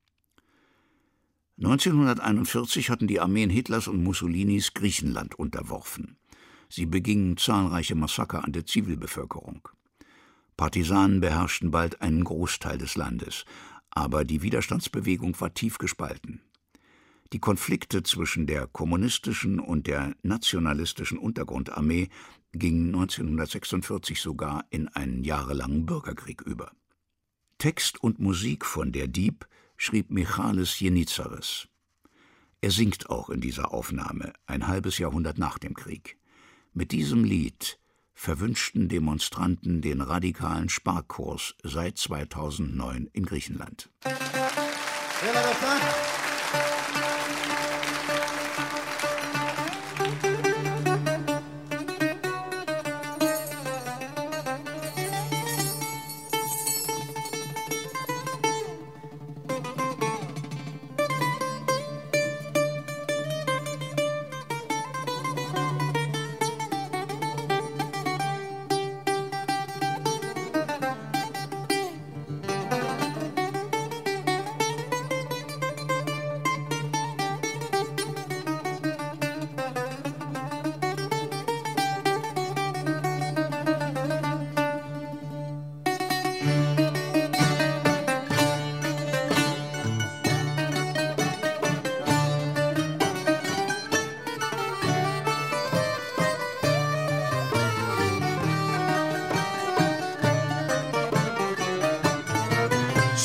1941 hatten die Armeen Hitlers und Mussolinis Griechenland unterworfen. Sie begingen zahlreiche Massaker an der Zivilbevölkerung. Partisanen beherrschten bald einen Großteil des Landes, aber die Widerstandsbewegung war tief gespalten. Die Konflikte zwischen der kommunistischen und der nationalistischen Untergrundarmee gingen 1946 sogar in einen jahrelangen Bürgerkrieg über. Text und Musik von Der Dieb schrieb Michalis Jenizaris. Er singt auch in dieser Aufnahme, ein halbes Jahrhundert nach dem Krieg. Mit diesem Lied verwünschten Demonstranten den radikalen Sparkurs seit 2009 in Griechenland.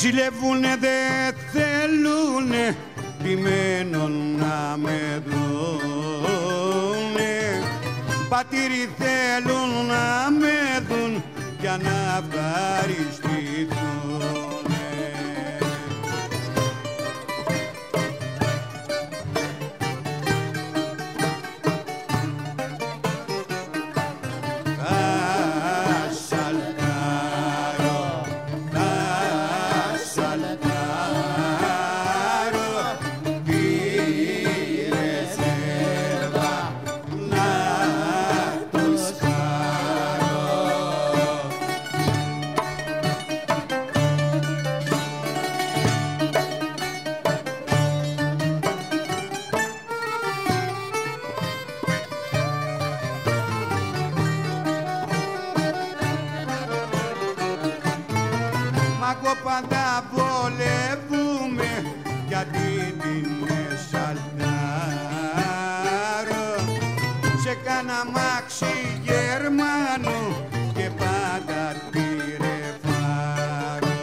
Ζηλεύουνε δε θέλουνε ποιμένον να με δούνε. Πατήρι θέλουν να με δουν για να ευχαριστηθούν. Πάντα βολεύουμε γιατί την εσαλτάρω σε κάνα μάξι Γερμανού και πάντα τη ρεφάρω.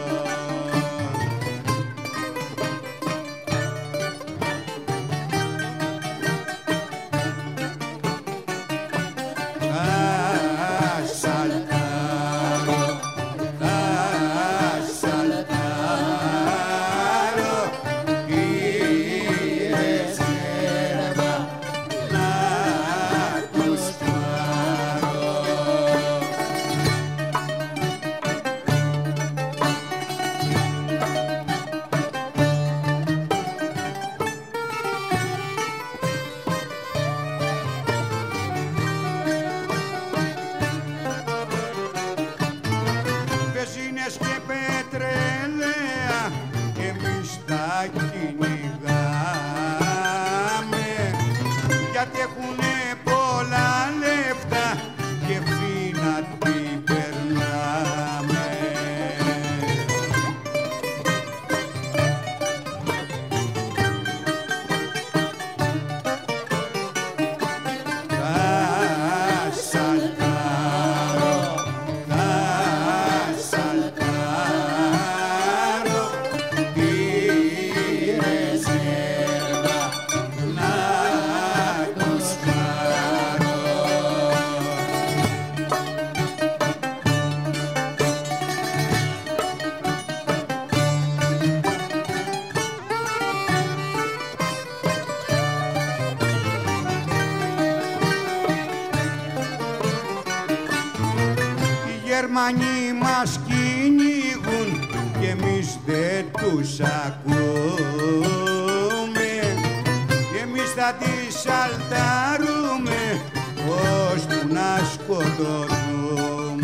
Γερμανοί μας κυνηγούν και εμείς δεν τους ακούμε. Εμείς θα τις αλτάρουμε ώσπου να σκοτωθούμε.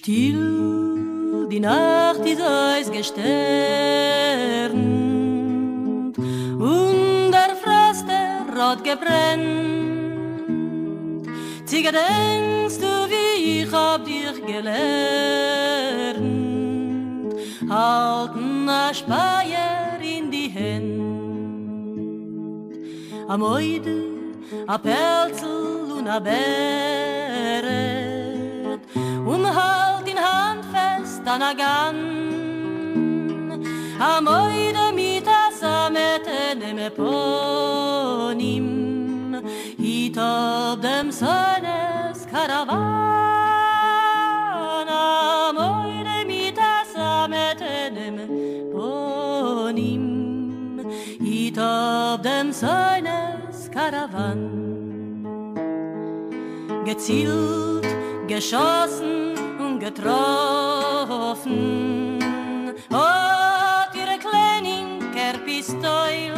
Still, die Nacht ist ausgesternt und der Frost, der rot gebrennt. Ziege, denkst du, wie ich hab dich gelernt? Halten a Speier in die Hand, a Mäude, a Pelzel und a Beret, und halt in Hand fest an a Gann, a Mäude mit a Samete dem Eponym, hit ob dem Sonnes Karawan, a Mäude mit a Samete dem Eponym, hit ob dem Sonnes Karawan. Gezielt, geschossen und getroffen, hat ihre Kleininker Pistol,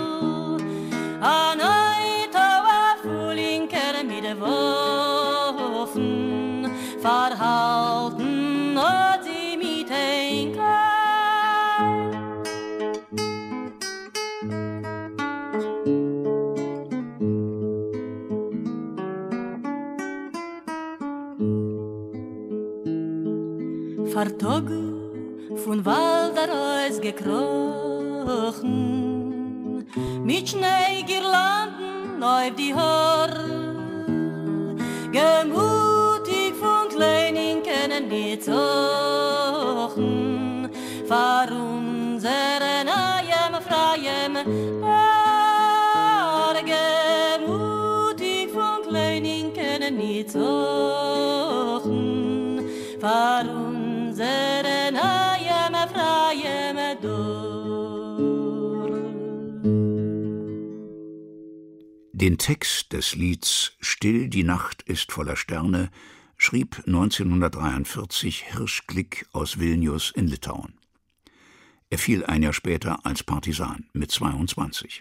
an Eitoa Fuhlinker mit den Waffen, verhalten hat sie mit ein Kleid. Fartog von Wald heraus gekrochen, mit Schneegirlanden auf die Haare, gemutig von Kleininken gezogen, vor unseren neuen freien Paar, gemutig von Kleininken gezogen, vor unseren neuen freien Dor. Den Text des Lieds »Still, die Nacht ist voller Sterne« schrieb 1943 Hirsch-Glick aus Vilnius in Litauen. Er fiel ein Jahr später als Partisan mit 22.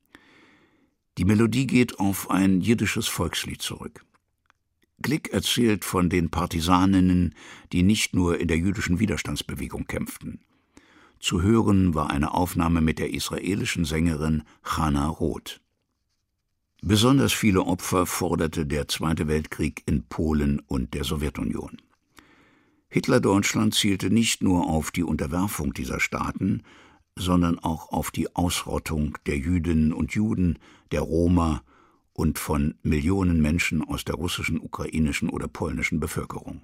Die Melodie geht auf ein jiddisches Volkslied zurück. Glick erzählt von den Partisaninnen, die nicht nur in der jüdischen Widerstandsbewegung kämpften. Zu hören war eine Aufnahme mit der israelischen Sängerin Chana Roth. Besonders viele Opfer forderte der Zweite Weltkrieg in Polen und der Sowjetunion. Hitler-Deutschland zielte nicht nur auf die Unterwerfung dieser Staaten, sondern auch auf die Ausrottung der Jüdinnen und Juden, der Roma und von Millionen Menschen aus der russischen, ukrainischen oder polnischen Bevölkerung.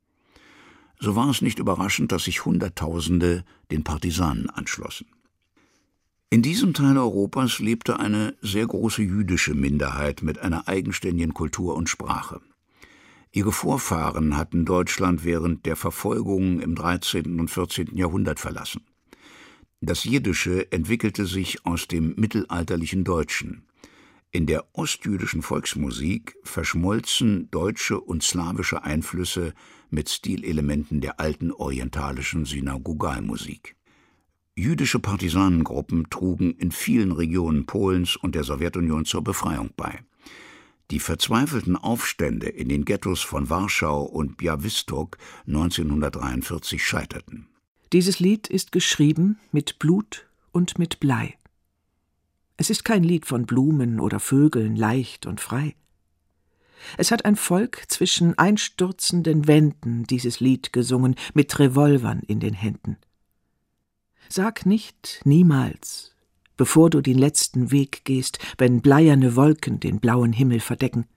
So war es nicht überraschend, dass sich Hunderttausende den Partisanen anschlossen. In diesem Teil Europas lebte eine sehr große jüdische Minderheit mit einer eigenständigen Kultur und Sprache. Ihre Vorfahren hatten Deutschland während der Verfolgungen im 13. und 14. Jahrhundert verlassen. Das Jiddische entwickelte sich aus dem mittelalterlichen Deutschen. In der ostjüdischen Volksmusik verschmolzen deutsche und slawische Einflüsse mit Stilelementen der alten orientalischen Synagogalmusik. Jüdische Partisanengruppen trugen in vielen Regionen Polens und der Sowjetunion zur Befreiung bei. Die verzweifelten Aufstände in den Ghettos von Warschau und Białystok 1943 scheiterten. Dieses Lied ist geschrieben mit Blut und mit Blei. Es ist kein Lied von Blumen oder Vögeln, leicht und frei. Es hat ein Volk zwischen einstürzenden Wänden dieses Lied gesungen, mit Revolvern in den Händen. Sag nicht niemals, bevor du den letzten Weg gehst, wenn bleierne Wolken den blauen Himmel verdecken.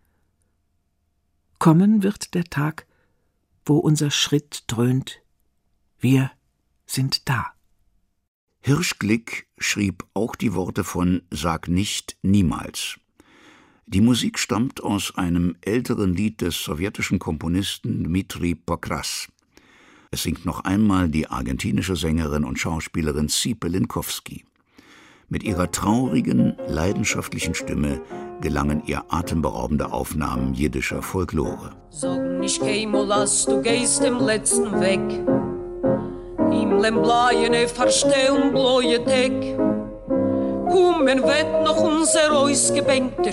Kommen wird der Tag, wo unser Schritt dröhnt, wir sind da. Hirsch-Glick schrieb auch die Worte von »Sag nicht niemals«. Die Musik stammt aus einem älteren Lied des sowjetischen Komponisten Dmitri Pokras. Es singt noch einmal die argentinische Sängerin und Schauspielerin Zipe Linkowski. Mit ihrer traurigen, leidenschaftlichen Stimme gelangen ihr atemberaubende Aufnahmen jiddischer Folklore. Sag nicht keinmal, dass du gehst dem letzten Weg. Himlen bleiene verstehen bläue Tag. Kommen wird noch unser ausgebänkte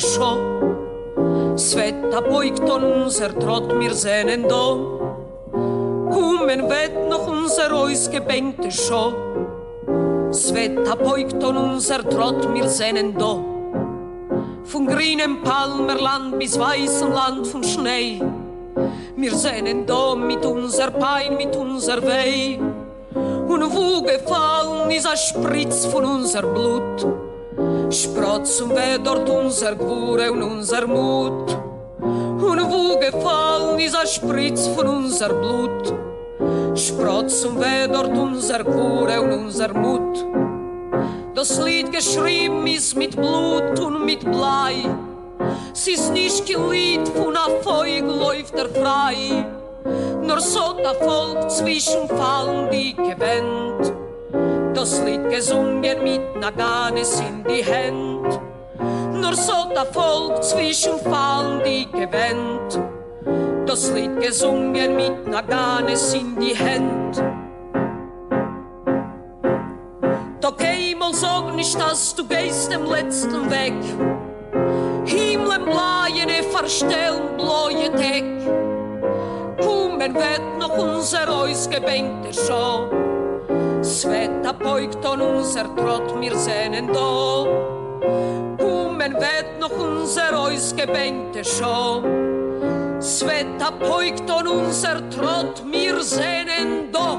Show. Sveta beugt unser Trott, wir sehnen da. Kommen wird noch unser ausgebänkte Show. Sveta beugt an unser Trott, wir sehnen da. Von grünem Palmerland bis weißem Land von Schnee. Wir sehnen da mit unser Pein, mit unser Weh. Und wo gefallen ist ein Spritz von unser Blut. Sprotzen wir dort unser Gwure und unser Mut. Und wo gefallen ist ein Spritz von unser Blut. Sprotzen wir dort unser Gwure und unser Mut. Das Lied geschrieben ist mit Blut und mit Blei. Es ist nicht kein Lied von a Vogel läuft frei. Nur so da Volk zwischen Fallen die gewähnt. Das Lied gesungen mit Naganes in die Hand. Nur so da Volk zwischen Fallen die gewähnt. Das Lied gesungen mit Naganes in die Hand. Doch einmal sag nicht, dass du gehst dem letzten Weg. Himmeln bleiene verstellen bläue Deck. Kommen wird noch unser ausgebänkte Show. Sveta beugt an unser Trott, wir sehnen da. Kommen wird noch unser ausgebänkte Show. Sveta beugt an unser Trott, wir sehnen da.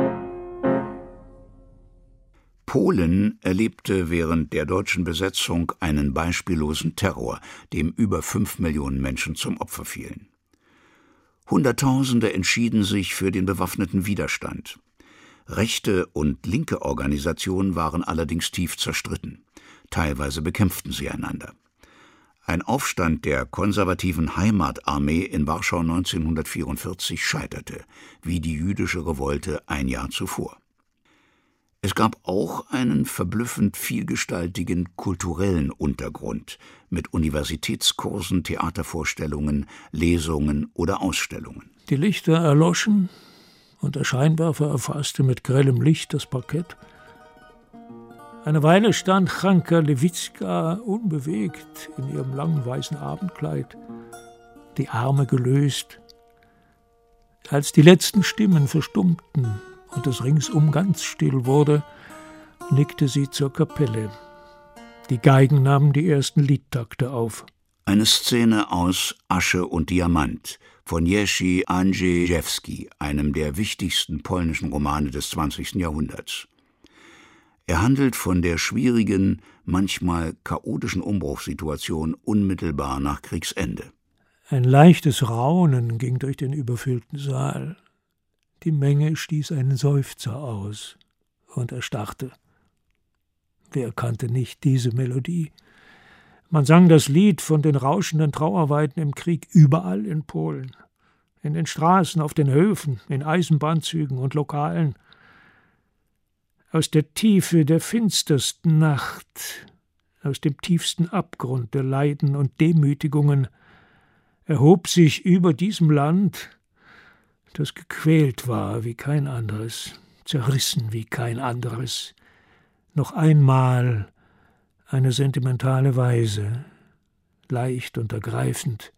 Polen erlebte während der deutschen Besetzung einen beispiellosen Terror, dem über 5 Millionen Menschen zum Opfer fielen. Hunderttausende entschieden sich für den bewaffneten Widerstand. Rechte und linke Organisationen waren allerdings tief zerstritten. Teilweise bekämpften sie einander. Ein Aufstand der konservativen Heimatarmee in Warschau 1944 scheiterte, wie die jüdische Revolte ein Jahr zuvor. Es gab auch einen verblüffend vielgestaltigen kulturellen Untergrund mit Universitätskursen, Theatervorstellungen, Lesungen oder Ausstellungen. Die Lichter erloschen und der Scheinwerfer erfasste mit grellem Licht das Parkett. Eine Weile stand Chanka Lewicka unbewegt in ihrem langen weißen Abendkleid, die Arme gelöst. Als die letzten Stimmen verstummten und es ringsum ganz still wurde, nickte sie zur Kapelle. Die Geigen nahmen die ersten Liedtakte auf. Eine Szene aus Asche und Diamant von Jerzy Andrzejewski, einem der wichtigsten polnischen Romane des 20. Jahrhunderts. Er handelt von der schwierigen, manchmal chaotischen Umbruchssituation unmittelbar nach Kriegsende. Ein leichtes Raunen ging durch den überfüllten Saal. Die Menge stieß einen Seufzer aus und erstarrte. Wer kannte nicht diese Melodie? Man sang das Lied von den rauschenden Trauerweiden im Krieg überall in Polen. In den Straßen, auf den Höfen, in Eisenbahnzügen und Lokalen. Aus der Tiefe der finstersten Nacht, aus dem tiefsten Abgrund der Leiden und Demütigungen, erhob sich über diesem Land, das gequält war wie kein anderes, zerrissen wie kein anderes, noch einmal eine sentimentale Weise, leicht und ergreifend.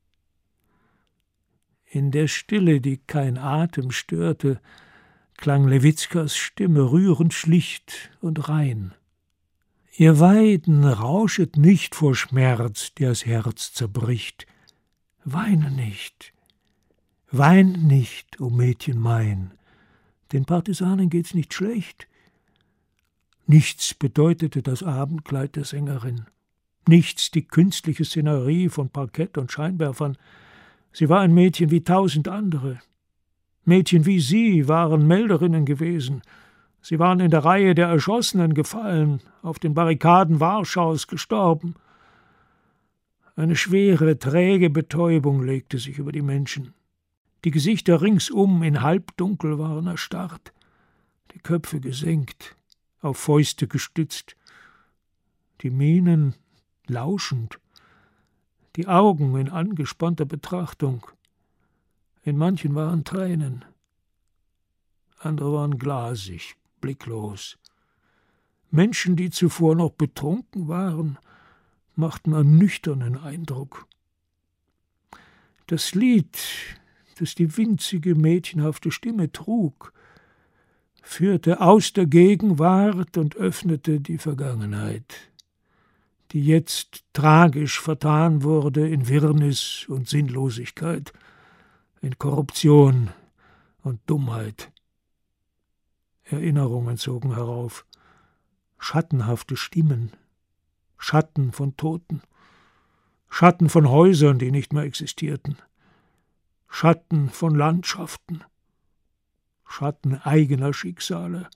In der Stille, die kein Atem störte, klang Lewickas Stimme rührend schlicht und rein. Ihr Weiden rauschet nicht vor Schmerz, der das Herz zerbricht. Weine nicht, wein nicht, o Mädchen mein, den Partisanen geht's nicht schlecht. Nichts bedeutete das Abendkleid der Sängerin, nichts die künstliche Szenerie von Parkett und Scheinwerfern. Sie war ein Mädchen wie 1000 andere. Mädchen wie sie waren Melderinnen gewesen. Sie waren in der Reihe der Erschossenen gefallen, auf den Barrikaden Warschaus gestorben. Eine schwere, träge Betäubung legte sich über die Menschen. Die Gesichter ringsum in Halbdunkel waren erstarrt, die Köpfe gesenkt, auf Fäuste gestützt, die Mienen lauschend, die Augen in angespannter Betrachtung. In manchen waren Tränen, andere waren glasig, blicklos. Menschen, die zuvor noch betrunken waren, machten einen nüchternen Eindruck. Das Lied, das die winzige mädchenhafte Stimme trug, führte aus der Gegenwart und öffnete die Vergangenheit, die jetzt tragisch vertan wurde in Wirrnis und Sinnlosigkeit, in Korruption und Dummheit. Erinnerungen zogen herauf, schattenhafte Stimmen, Schatten von Toten, Schatten von Häusern, die nicht mehr existierten, Schatten von Landschaften, Schatten eigener Schicksale.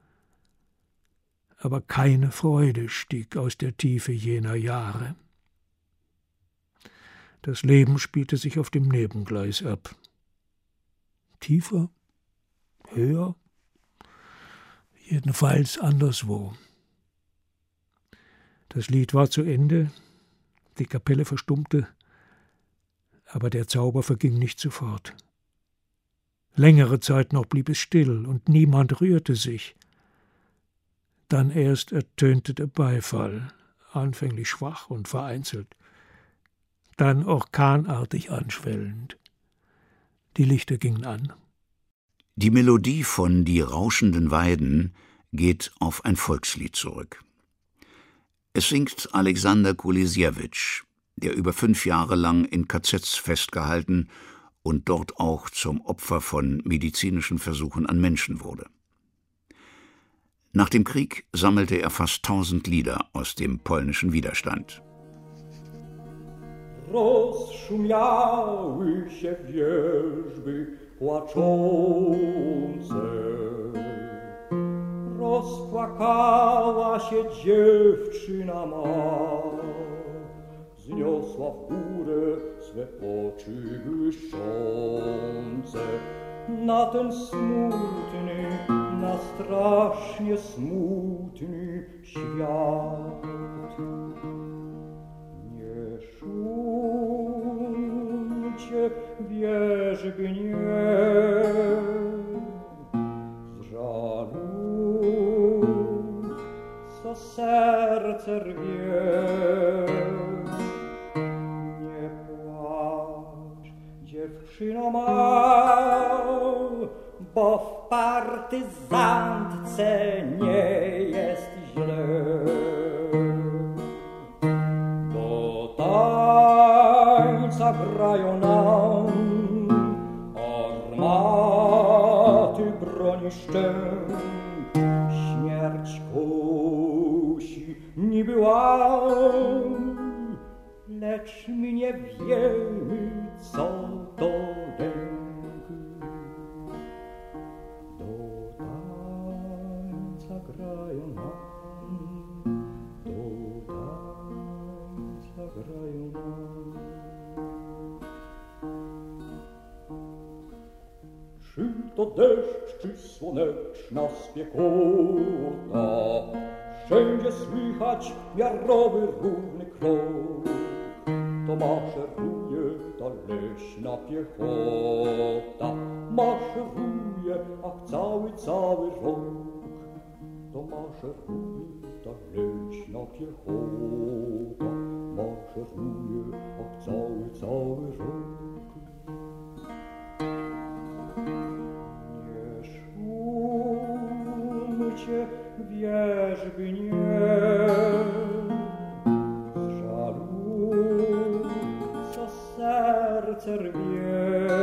Aber keine Freude stieg aus der Tiefe jener Jahre. Das Leben spielte sich auf dem Nebengleis ab. Tiefer, höher, jedenfalls anderswo. Das Lied war zu Ende, die Kapelle verstummte, aber der Zauber verging nicht sofort. Längere Zeit noch blieb es still und niemand rührte sich. Dann erst ertönte der Beifall, anfänglich schwach und vereinzelt, dann orkanartig anschwellend. Die Lichter gingen an. Die Melodie von »Die rauschenden Weiden« geht auf ein Volkslied zurück. Es singt Alexander Kulesiewicz, der über 5 Jahre lang in KZs festgehalten und dort auch zum Opfer von medizinischen Versuchen an Menschen wurde. Nach dem Krieg sammelte er fast 1000 Lieder aus dem polnischen Widerstand. Rozszumiały się wierzby płaczące, rozpłakała się dziewczyna ma, zniosła w górę swe oczy błyszczące na ten smutny, na strasznie smutny świat. Nie szumcie wierzby, nie, z żalu, co serce rwie. Nie płacz, dziewczyno ma, bo w partyzantce nie jest źle. Do tańca grają nam armaty broniszcze. Śmierć kusi niby łam, lecz my nie wiemy, co to lęk. Grają nam, do tańca grają nam. Czy to deszcz, czy słoneczna spiekota, wszędzie słychać miarowy, równy krok. To maszeruje ta leśna piechota, maszeruje, ach cały rok. To maszeruje ta leśna piechota, maszeruje, ach cały rok. Nie szumcie wierzby, nie, z żalu, co serce rwie.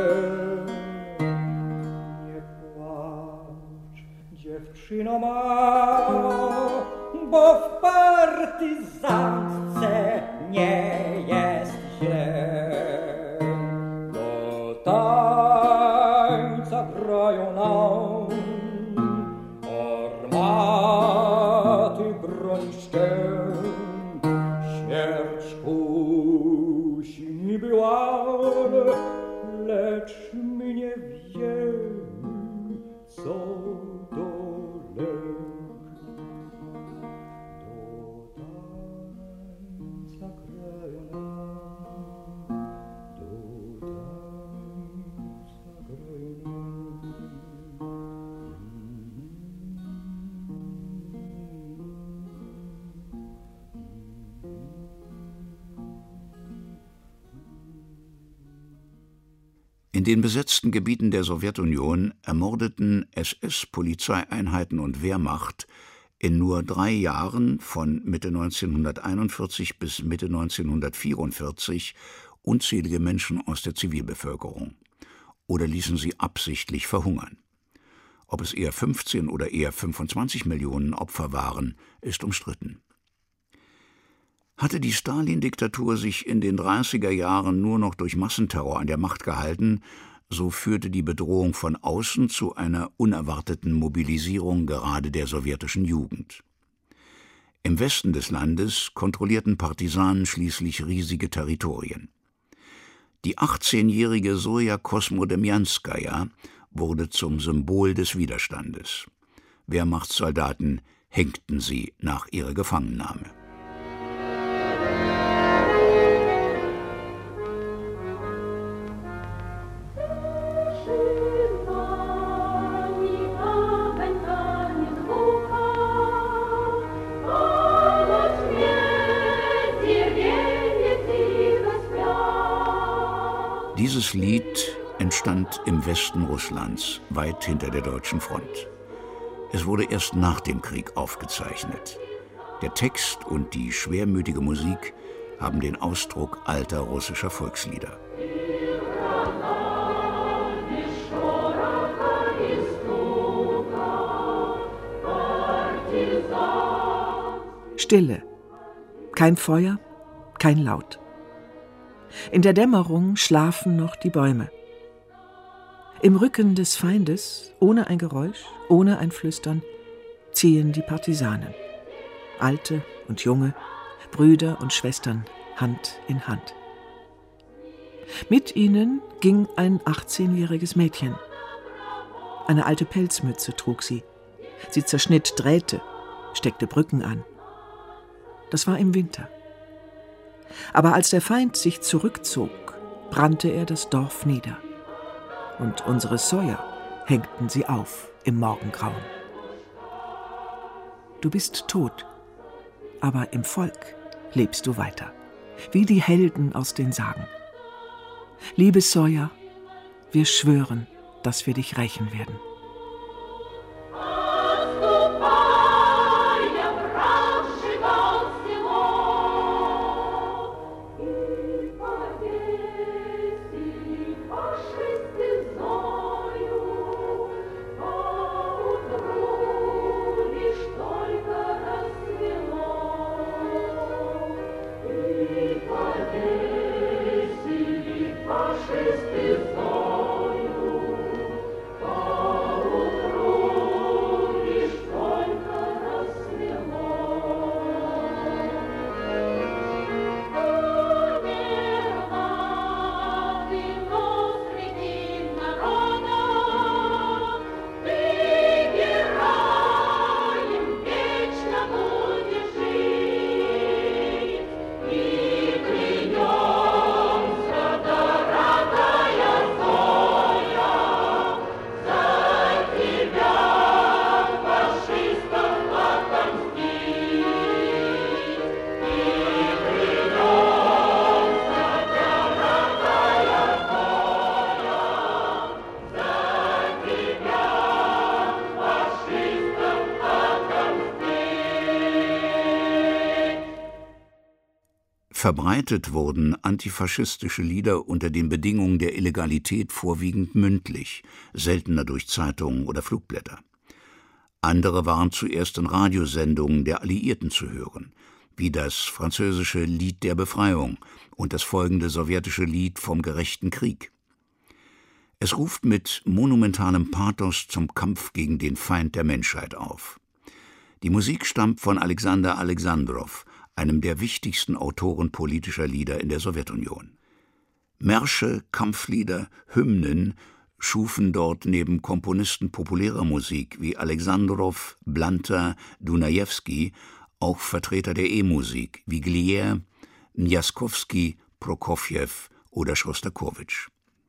Dziewczyno ma, bo w partyzantce nie jest źle. Do tańca grają nam armaty broniszcze. Śmierć kusi niby łam, lecz my nie wiemy, co In den besetzten Gebieten der Sowjetunion ermordeten SS-Polizeieinheiten und Wehrmacht in nur 3 Jahren von Mitte 1941 bis Mitte 1944 unzählige Menschen aus der Zivilbevölkerung oder ließen sie absichtlich verhungern. Ob es eher 15 oder eher 25 Millionen Opfer waren, ist umstritten. Hatte die Stalin-Diktatur sich in den 30er Jahren nur noch durch Massenterror an der Macht gehalten, so führte die Bedrohung von außen zu einer unerwarteten Mobilisierung gerade der sowjetischen Jugend. Im Westen des Landes kontrollierten Partisanen schließlich riesige Territorien. Die 18-jährige Soja Kosmodemjanskaja wurde zum Symbol des Widerstandes. Wehrmachtssoldaten hängten sie nach ihrer Gefangennahme. Dieses Lied entstand im Westen Russlands, weit hinter der deutschen Front. Es wurde erst nach dem Krieg aufgezeichnet. Der Text und die schwermütige Musik haben den Ausdruck alter russischer Volkslieder. Stille. Kein Feuer, kein Laut. In der Dämmerung schlafen noch die Bäume. Im Rücken des Feindes, ohne ein Geräusch, ohne ein Flüstern, ziehen die Partisanen. Alte und Junge, Brüder und Schwestern, Hand in Hand. Mit ihnen ging ein 18-jähriges Mädchen. Eine alte Pelzmütze trug sie. Sie zerschnitt Drähte, steckte Brücken an. Das war im Winter. Aber als der Feind sich zurückzog, brannte er das Dorf nieder. Und unsere Soja hängten sie auf im Morgengrauen. Du bist tot, aber im Volk lebst du weiter, wie die Helden aus den Sagen. Liebe Soja, wir schwören, dass wir dich rächen werden. Verbreitet wurden antifaschistische Lieder unter den Bedingungen der Illegalität vorwiegend mündlich, seltener durch Zeitungen oder Flugblätter. Andere waren zuerst in Radiosendungen der Alliierten zu hören, wie das französische Lied der Befreiung und das folgende sowjetische Lied vom gerechten Krieg. Es ruft mit monumentalem Pathos zum Kampf gegen den Feind der Menschheit auf. Die Musik stammt von Alexander Alexandrow, einem der wichtigsten Autoren politischer Lieder in der Sowjetunion. Märsche, Kampflieder, Hymnen schufen dort neben Komponisten populärer Musik wie Alexandrow, Blanter, Dunajewski auch Vertreter der E-Musik wie Glier, Njaskowski, Prokofjew oder Schostakowitsch.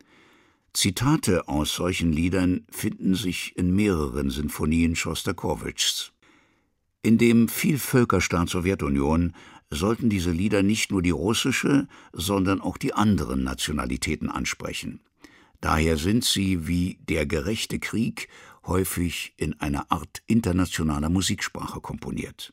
Zitate aus solchen Liedern finden sich in mehreren Sinfonien Schostakowitschs. In dem Vielvölkerstaat Sowjetunion sollten diese Lieder nicht nur die russische, sondern auch die anderen Nationalitäten ansprechen. Daher sind sie wie Der gerechte Krieg häufig in einer Art internationaler Musiksprache komponiert.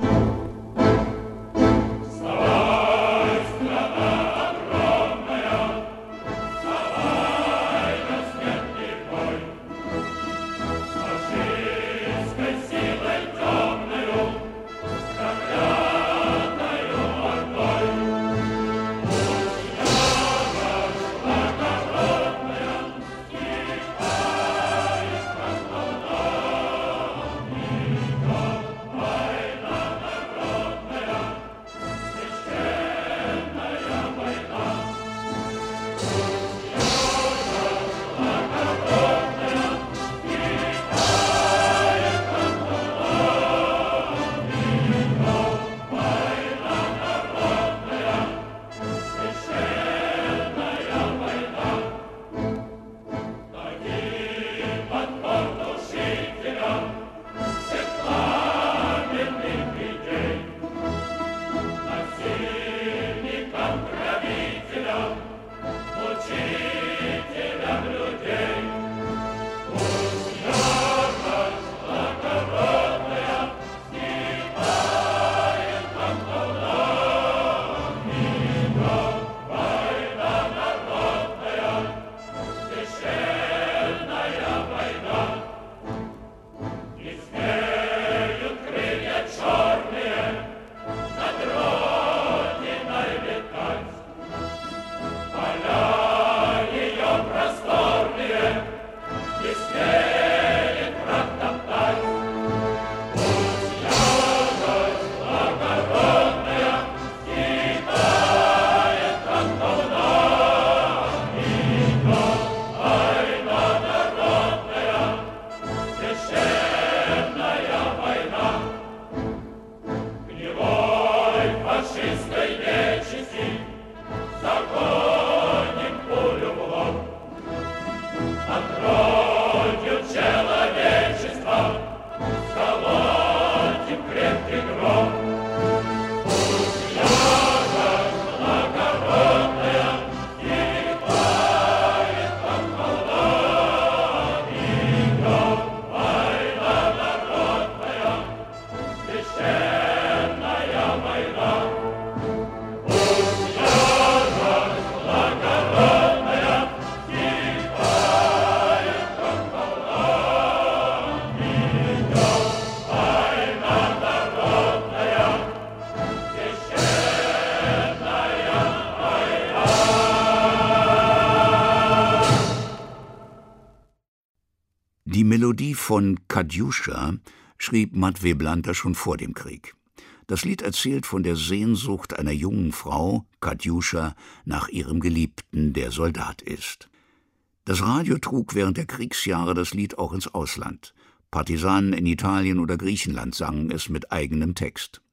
Die Melodie von Katjuscha schrieb Matvej Blanta schon vor dem Krieg. Das Lied erzählt von der Sehnsucht einer jungen Frau, Katjuscha, nach ihrem Geliebten, der Soldat ist. Das Radio trug während der Kriegsjahre das Lied auch ins Ausland. Partisanen in Italien oder Griechenland sangen es mit eigenem Text.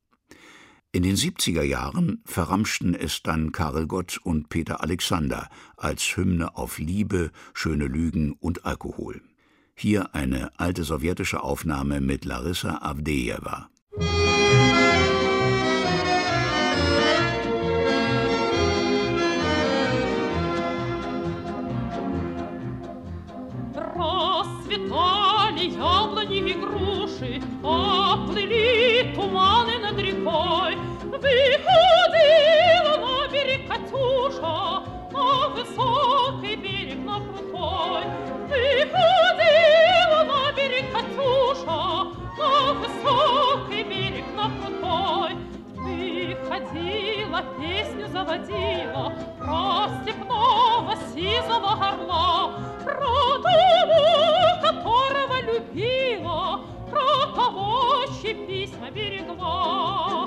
In den 70er Jahren verramschten es dann Karel Gott und Peter Alexander als Hymne auf Liebe, schöne Lügen und Alkohol. Hier eine alte sowjetische Aufnahme mit Larissa Avdejewa. Расцветали яблони и груши, оплыли туманы над рекой. Выходила на берег Катюша, на высокий берег, на крутой. Выходила на берег Катюша, на высокий берег, на крутой. Выходила, песню заводила про степного сизого орла, про того, которого любила, про того, чьи письма берегла.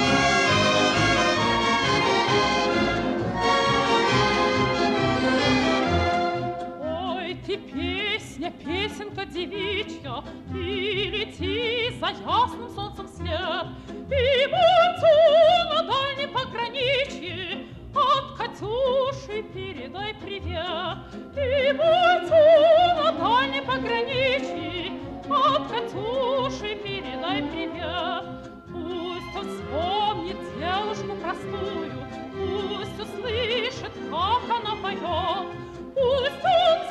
Ой, ты песня, песенка девичья, ты лети за ясным солнцем вслед, и будь на дальнем пограничье, от Катюши передай привет. И будь на дальнем пограничье, от Катюши передай привет. Пусть он вспомнит девушку простую, пусть услышит, как она поет, пусть он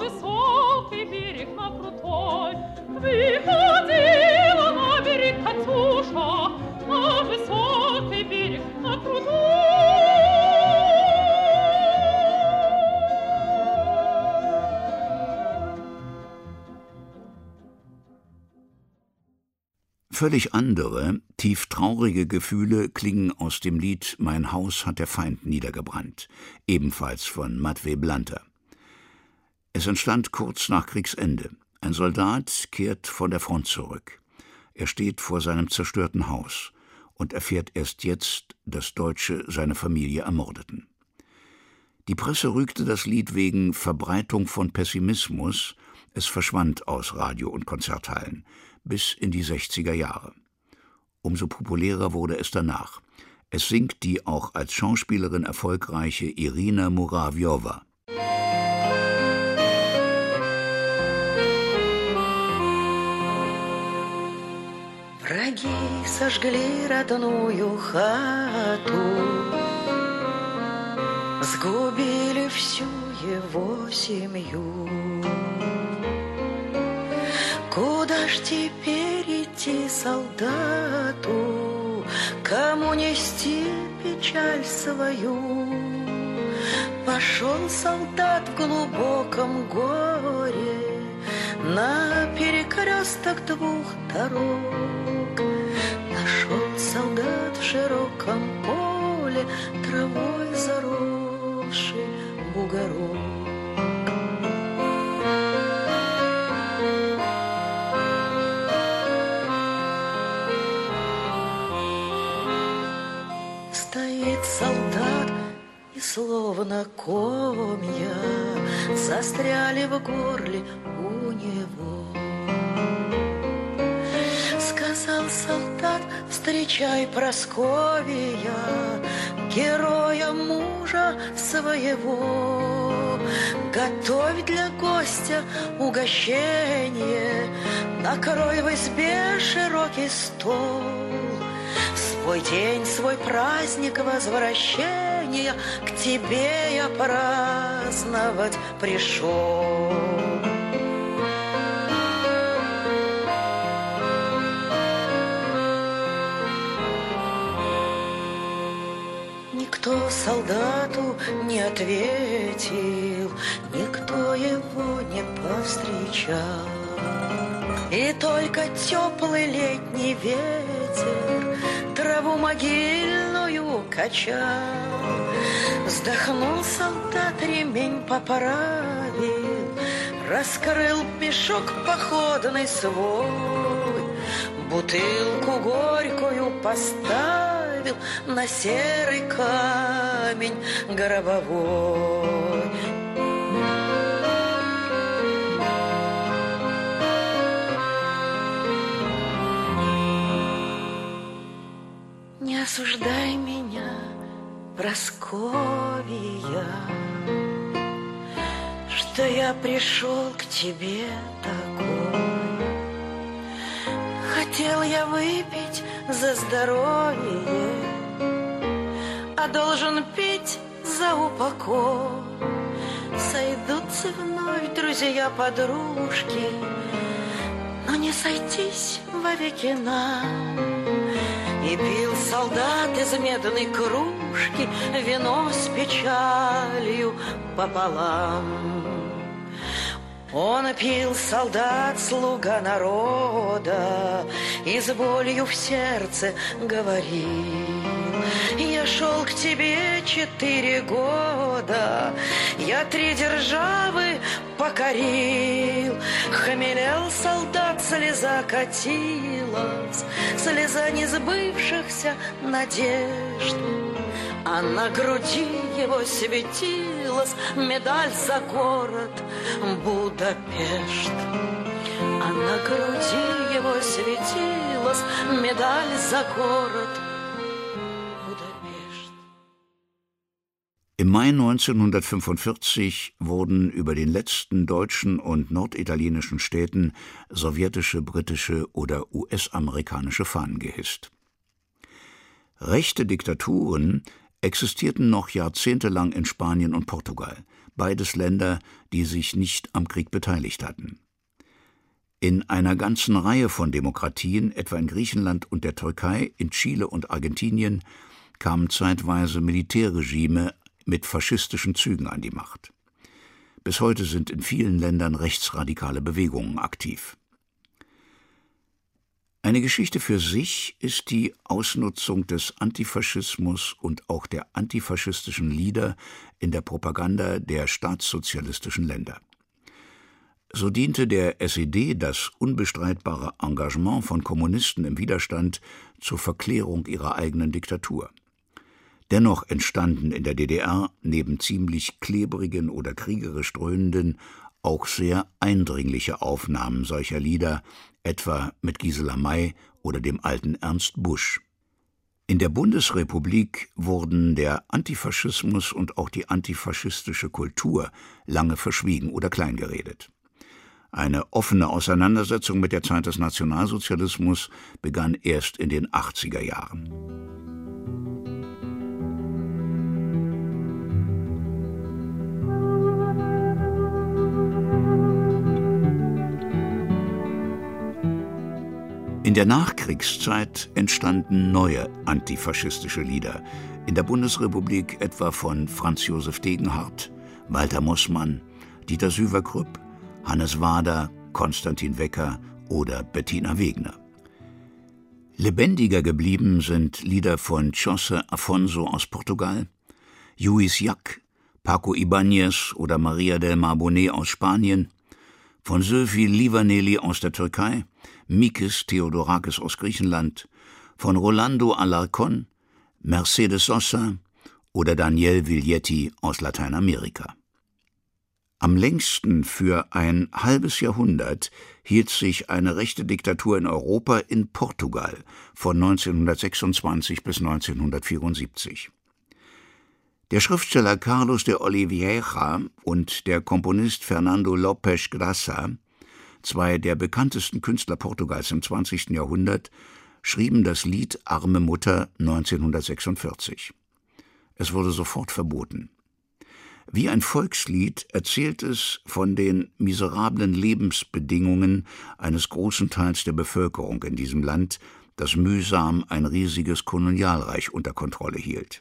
высокий берег на крутой, выходила на берег Катюша, на высокий берег на крутой. Völlig andere, tief traurige Gefühle klingen aus dem Lied »Mein Haus hat der Feind niedergebrannt«, ebenfalls von Matvej Blanter. Es entstand kurz nach Kriegsende. Ein Soldat kehrt von der Front zurück. Er steht vor seinem zerstörten Haus und erfährt erst jetzt, dass Deutsche seine Familie ermordeten. Die Presse rügte das Lied wegen Verbreitung von Pessimismus. Es verschwand aus Radio- und Konzerthallen bis in die 60er Jahre. Umso populärer wurde es danach. Es singt die auch als Schauspielerin erfolgreiche Irina Muravjova. Враги сожгли родную хату, сгубили всю его семью. Куда ж теперь идти солдату, кому нести печаль свою? Пошел солдат в глубоком горе на перекресток двух дорог. Нашел солдат в широком поле травой заросший бугорок. Стоит солдат, и словно комья застряли в горле у него. Сказал солдат: встречай, Прасковья, героя мужа своего. Готовь для гостя угощение, накрой в избе широкий стол. Свой день, свой праздник возвращения к тебе я праздновать пришел. Никто солдату не ответил, никто его не повстречал. И только теплый летний ветер траву могильную качал. Вздохнул солдат, ремень поправил, раскрыл мешок походный свой, бутылку горькую поставил на серый камень гробовой. Не осуждай меня, Прасковья, что я пришел к тебе такой. Хотел я выпить за здоровье, а должен пить за упокой. Сойдутся вновь друзья-подружки, но не сойтись вовеки нам. И пил солдат из медной кружки вино с печалью пополам. Он пил, солдат, слуга народа, и с болью в сердце говорил: я шел к тебе 4 года, я 3 державы покорил. Хмелел солдат, слеза катилась, слеза несбывшихся надежд. А на груди его светилась медаль за город Будапешт. А на груди его светилась медаль за город Budapest. Im Mai 1945 wurden über den letzten deutschen und norditalienischen Städten sowjetische, britische oder US-amerikanische Fahnen gehisst. Rechte Diktaturen existierten noch jahrzehntelang in Spanien und Portugal, beides Länder, die sich nicht am Krieg beteiligt hatten. In einer ganzen Reihe von Demokratien, etwa in Griechenland und der Türkei, in Chile und Argentinien, kamen zeitweise Militärregime mit faschistischen Zügen an die Macht. Bis heute sind in vielen Ländern rechtsradikale Bewegungen aktiv. Eine Geschichte für sich ist die Ausnutzung des Antifaschismus und auch der antifaschistischen Lieder in der Propaganda der staatssozialistischen Länder. So diente der SED das unbestreitbare Engagement von Kommunisten im Widerstand zur Verklärung ihrer eigenen Diktatur. Dennoch entstanden in der DDR neben ziemlich klebrigen oder kriegerisch dröhnenden auch sehr eindringliche Aufnahmen solcher Lieder, etwa mit Gisela May oder dem alten Ernst Busch. In der Bundesrepublik wurden der Antifaschismus und auch die antifaschistische Kultur lange verschwiegen oder kleingeredet. Eine offene Auseinandersetzung mit der Zeit des Nationalsozialismus begann erst in den 80er Jahren. In der Nachkriegszeit entstanden neue antifaschistische Lieder, in der Bundesrepublik etwa von Franz Josef Degenhardt, Walter Mossmann, Dieter Süverkrüpp, Hannes Wader, Konstantin Wecker oder Bettina Wegner. Lebendiger geblieben sind Lieder von José Afonso aus Portugal, Lluís Llach, Paco Ibáñez oder Maria del Mar Bonet aus Spanien, von Zülfü Livaneli aus der Türkei, Mikis Theodorakis aus Griechenland, von Rolando Alarcón, Mercedes Sosa oder Daniel Viglietti aus Lateinamerika. Am längsten für ein halbes Jahrhundert hielt sich eine rechte Diktatur in Europa in Portugal von 1926 bis 1974. Der Schriftsteller Carlos de Oliveira und der Komponist Fernando Lopes Graça, zwei der bekanntesten Künstler Portugals im 20. Jahrhundert, schrieben das Lied Arme Mutter 1946. Es wurde sofort verboten. Wie ein Volkslied erzählt es von den miserablen Lebensbedingungen eines großen Teils der Bevölkerung in diesem Land, das mühsam ein riesiges Kolonialreich unter Kontrolle hielt.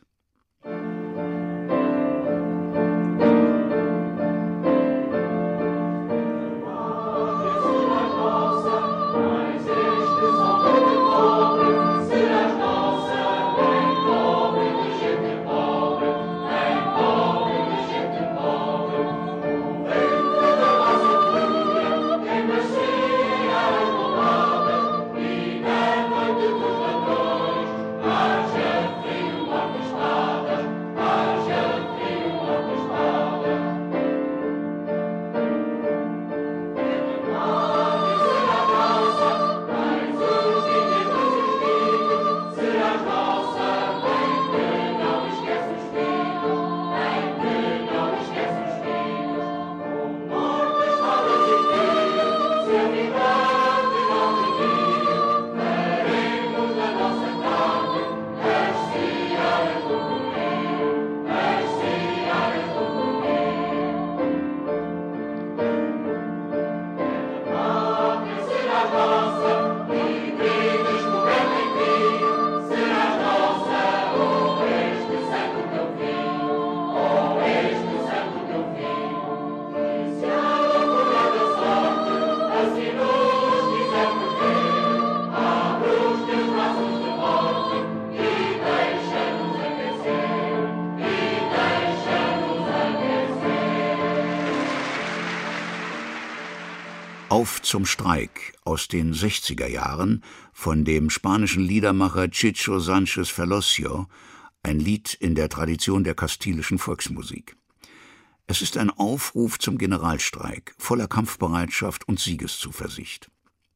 Auf zum Streik aus den 60er Jahren von dem spanischen Liedermacher Chicho Sánchez Ferlosio, ein Lied in der Tradition der kastilischen Volksmusik. Es ist ein Aufruf zum Generalstreik, voller Kampfbereitschaft und Siegeszuversicht.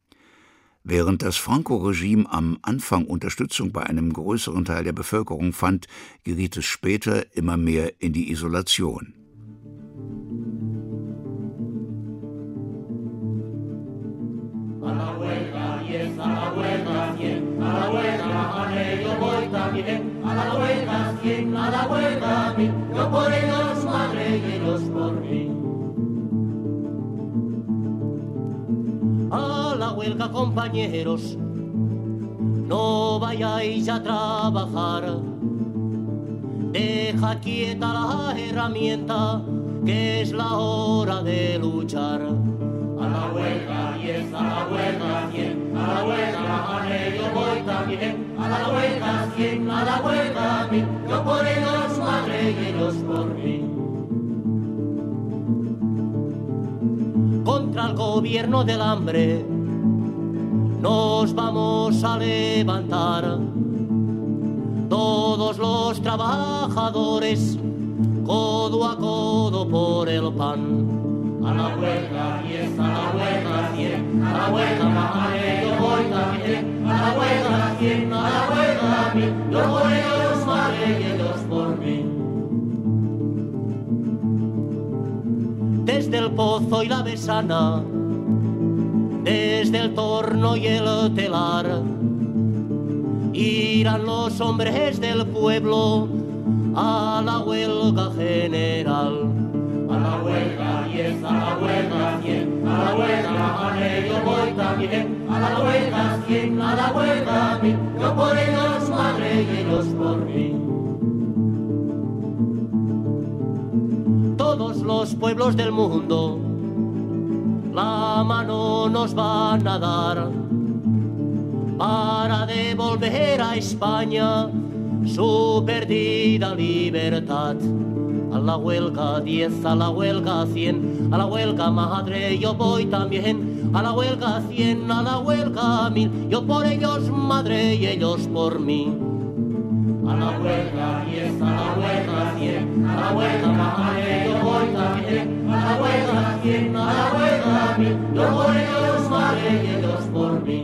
Während das Franco-Regime am Anfang Unterstützung bei einem größeren Teil der Bevölkerung fand, geriet es später immer mehr in die Isolation. A la huelga, ¿quién? A la huelga, yo por ellos madre y ellos por A la huelga, compañeros, no vayáis a trabajar. Deja quieta la herramienta, que es la hora de luchar. A la huelga, yes, a la huelga, 100, a la huelga, yo voy también. A la huelga, 100, a la huelga, 1000, yo por ellos, madre, y ellos por mí. Contra el gobierno del hambre nos vamos a levantar. Todos los trabajadores, codo a codo por el pan. A la huelga, yes, a la huelga, 100, a la huelga, madre, yo voy también. A la huelga, 100, a la huelga, 1000, yo por ellos, madre, y ellos por mí. Desde el Pozo y la Besana, desde el Torno y el Telar, irán los hombres del pueblo a la huelga general. A la huelga, yes, a la huelga, 100, a la huelga, madre, yo voy también. A la huelga, 100, a la huelga, 1000, yo por ellos, madre, y ellos por mí. Todos los pueblos del mundo la mano nos van a dar para devolver a España su perdida libertad. A la huelga 10, a la huelga 100, a la huelga madre, yo voy también. A la huelga 100, a la huelga 1000, yo por ellos madre y ellos por mí. A la huelga 10, a la huelga 100, a la huelga madre, yo voy también. A la huelga 100, a la huelga 1000, yo por ellos madre y ellos por mí.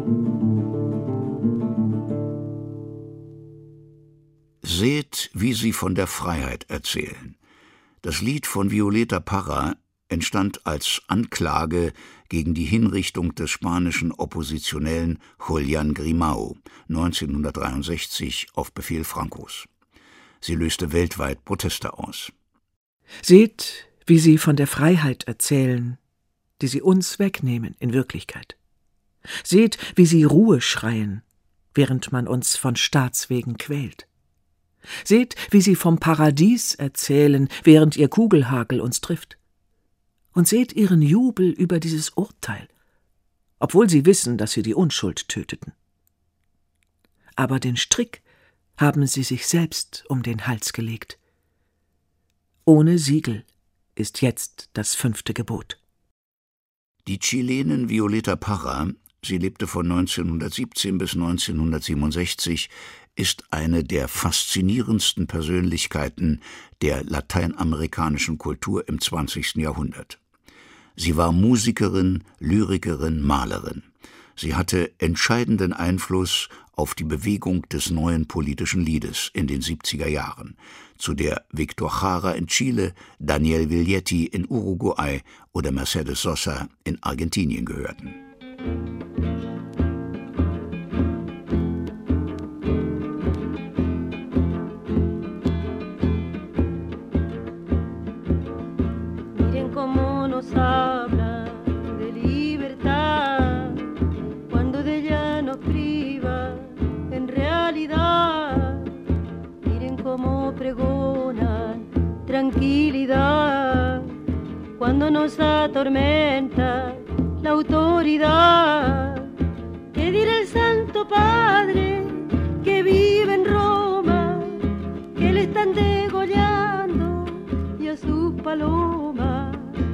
Seht, wie sie von der Freiheit erzählen. Das Lied von Violeta Parra entstand als Anklage gegen die Hinrichtung des spanischen Oppositionellen Julián Grimao 1963 auf Befehl Francos. Sie löste weltweit Proteste aus. Seht, wie sie von der Freiheit erzählen, die sie uns wegnehmen in Wirklichkeit. Seht, wie sie Ruhe schreien, während man uns von Staatswegen quält. Seht, wie sie vom Paradies erzählen, während ihr Kugelhagel uns trifft. Und seht ihren Jubel über dieses Urteil, obwohl sie wissen, dass sie die Unschuld töteten. Aber den Strick haben sie sich selbst um den Hals gelegt. Ohne Siegel ist jetzt das 5. Gebot. Die Chilenin Violeta Parra, sie lebte von 1917 bis 1967, ist eine der faszinierendsten Persönlichkeiten der lateinamerikanischen Kultur im 20. Jahrhundert. Sie war Musikerin, Lyrikerin, Malerin. Sie hatte entscheidenden Einfluss auf die Bewegung des neuen politischen Liedes in den 70er Jahren, zu der Víctor Jara in Chile, Daniel Viglietti in Uruguay oder Mercedes Sosa in Argentinien gehörten. Habla de libertad cuando de ella nos priva en realidad. Miren cómo pregonan tranquilidad cuando nos atormenta la autoridad. ¿Qué dirá el Santo Padre que vive en Roma, que le están degollando y a sus palomas?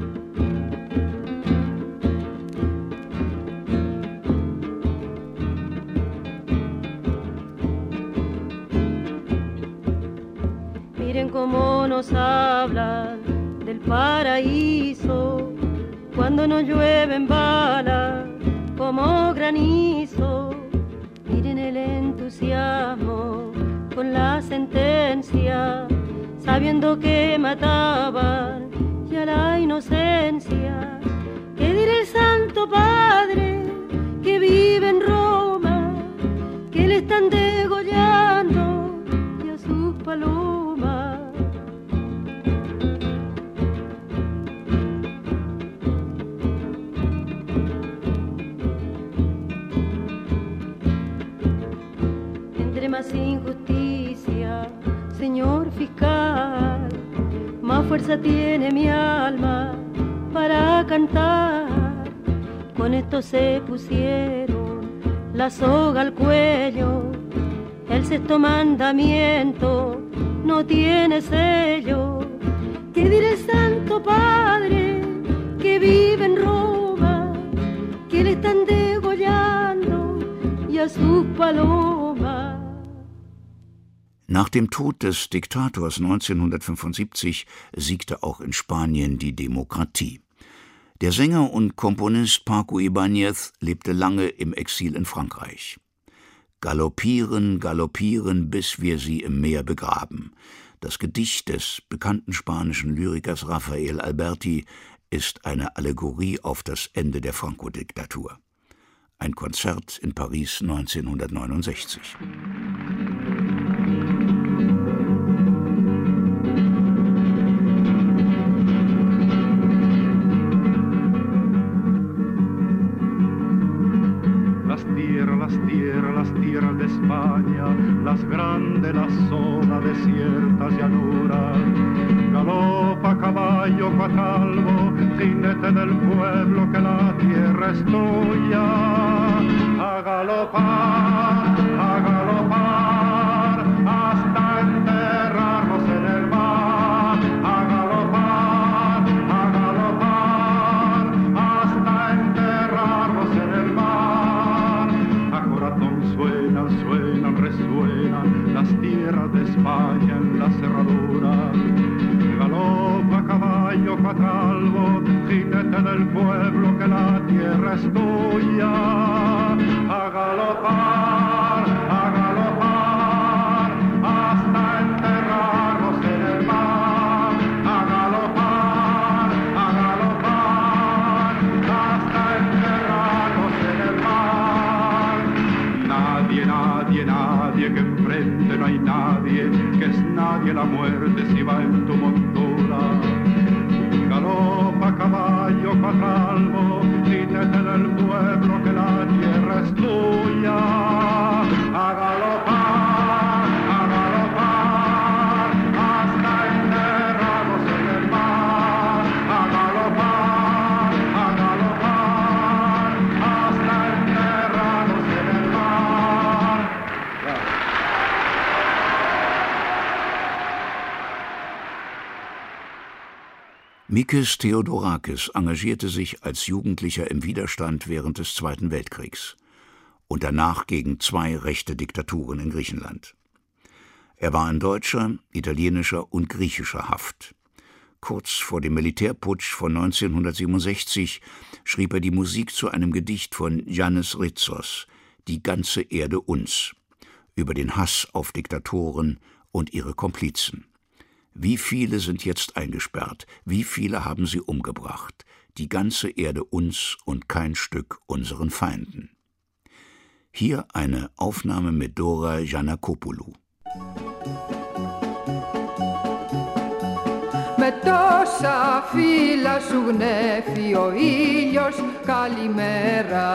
Miren cómo nos hablan del paraíso cuando nos llueven balas como granizo. Miren el entusiasmo con la sentencia, sabiendo que mataban ya la inocencia. ¿Qué dirá el Santo Padre que vive en Roma, que le están degollando y a sus palomas? tantas injusticias, señor fiscal, más fuerza tiene mi alma para cantar. Con esto se pusieron la soga al cuello, el sexto mandamiento no tiene sello. ¿Qué dirá el Santo Padre que vive en Roma, que le están degollando y a sus palomas? Nach dem Tod des Diktators 1975 siegte auch in Spanien die Demokratie. Der Sänger und Komponist Paco Ibáñez lebte lange im Exil in Frankreich. Galoppieren, galoppieren, bis wir sie im Meer begraben. Das Gedicht des bekannten spanischen Lyrikers Rafael Alberti ist eine Allegorie auf das Ende der Franco-Diktatur. Ein Konzert in Paris 1969. Las tierras de España, las grandes, las zonas desiertas, llanuras. Galopa caballo cuatralbo, jinete del pueblo, que la tierra es tuya. A galopar, hasta enterrarnos en el mar. A galopar, hasta enterrarnos en el mar. A corazón suenan, resuenan las tierras de España en la cerradura. Galopa caballo cuatralbo, jinete del pueblo, que la tierra es tuya. A galopar, hasta enterrarnos en el mar. A galopar, hasta enterrarnos en el mar. Nadie que enfrente, no hay nadie, que es nadie la muerte si va en tu montura. Galopa caballo cuatralbo, jinete del pueblo, que la tierra es tuya. A galopar, hasta enterrarnos en el mar. A galopar, hasta enterrarnos en el mar. Mikis Theodorakis engagierte sich als Jugendlicher im Widerstand während des Zweiten Weltkriegs und danach gegen 2 rechte Diktaturen in Griechenland. Er war in deutscher, italienischer und griechischer Haft. Kurz vor dem Militärputsch von 1967 schrieb er die Musik zu einem Gedicht von Yannis Ritsos, »Die ganze Erde uns«, über den Hass auf Diktatoren und ihre Komplizen. Wie viele sind jetzt eingesperrt? Wie viele haben sie umgebracht? Die ganze Erde uns und kein Stück unseren Feinden. Hier eine Aufnahme mit Dora Giannakopoulou. Με τόσα φύλλα σου γνέφει ο ήλιος, καλημέρα.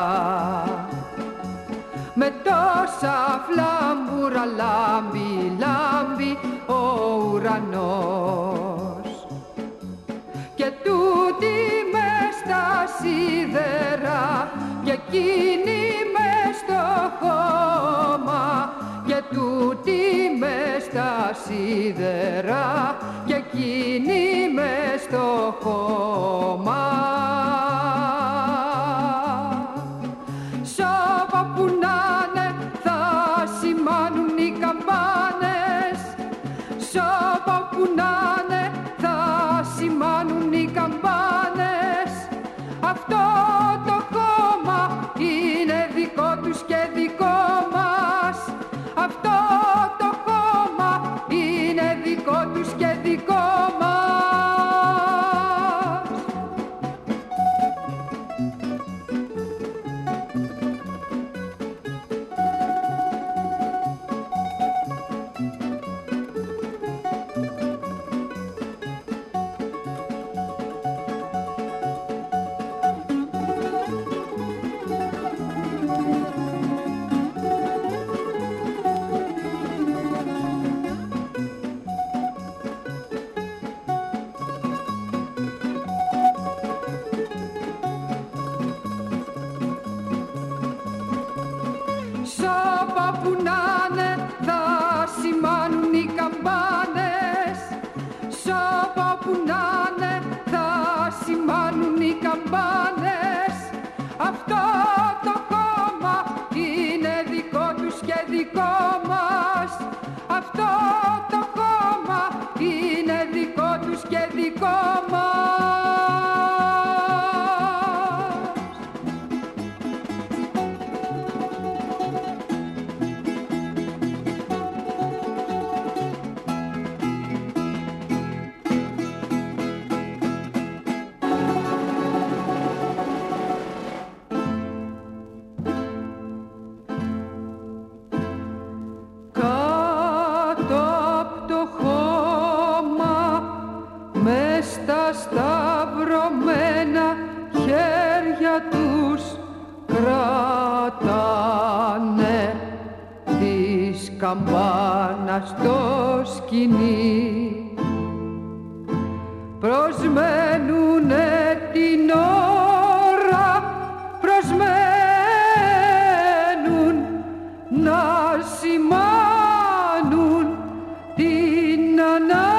Με τόσα φλάμπουρα λάμπει ο ουρανός. Και τούτη μες στα σίδερα και εκείνη μες στο χώμα. Και τούτη μες στα σίδερα και εκείνη μες στο χώμα. Σάβα που να'ναι θα σημάνουν οι καμπάνες. Σάβα που να'ναι θα σημάνουν οι καμπάνες. Αυτό το χώμα είναι δικό τους και δικό μας. Αυτό το χώμα είναι δικό τους και δικό μας. καμπάνες. Αυτό το κόμμα είναι δικό τους και δικό μας. Αυτό το κόμμα είναι δικό τους και δικό μας. Σταυρωμένα χέρια τους κρατάνε της καμπάνας στο σκηνή. Προσμένουνε την ώρα, προσμένουν να σημάνουν την ανάγκη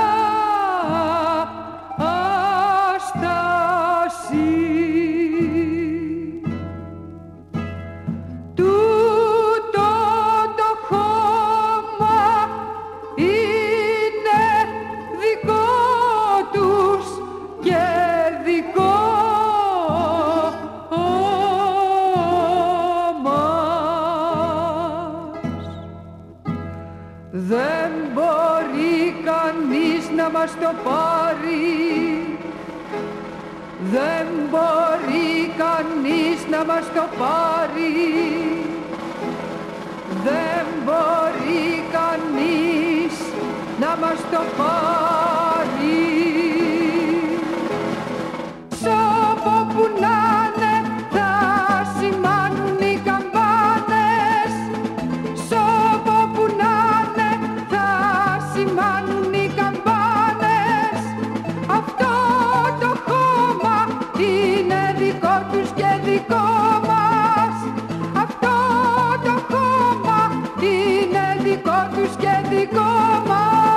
να μας το πάρει. Δεν μπορεί κανείς να μας το πάρει. Δεν μπορεί κανείς να μας το πάρει. Σ' όπου που να'ναι θα σημάνουν οι καμπάνες. Σ' όπου που να'ναι θα σημάνουν οι καμπάνες. Αυτό το χώμα είναι δικό τους και δικό μας. Αυτό το χώμα είναι δικό τους και δικό μας.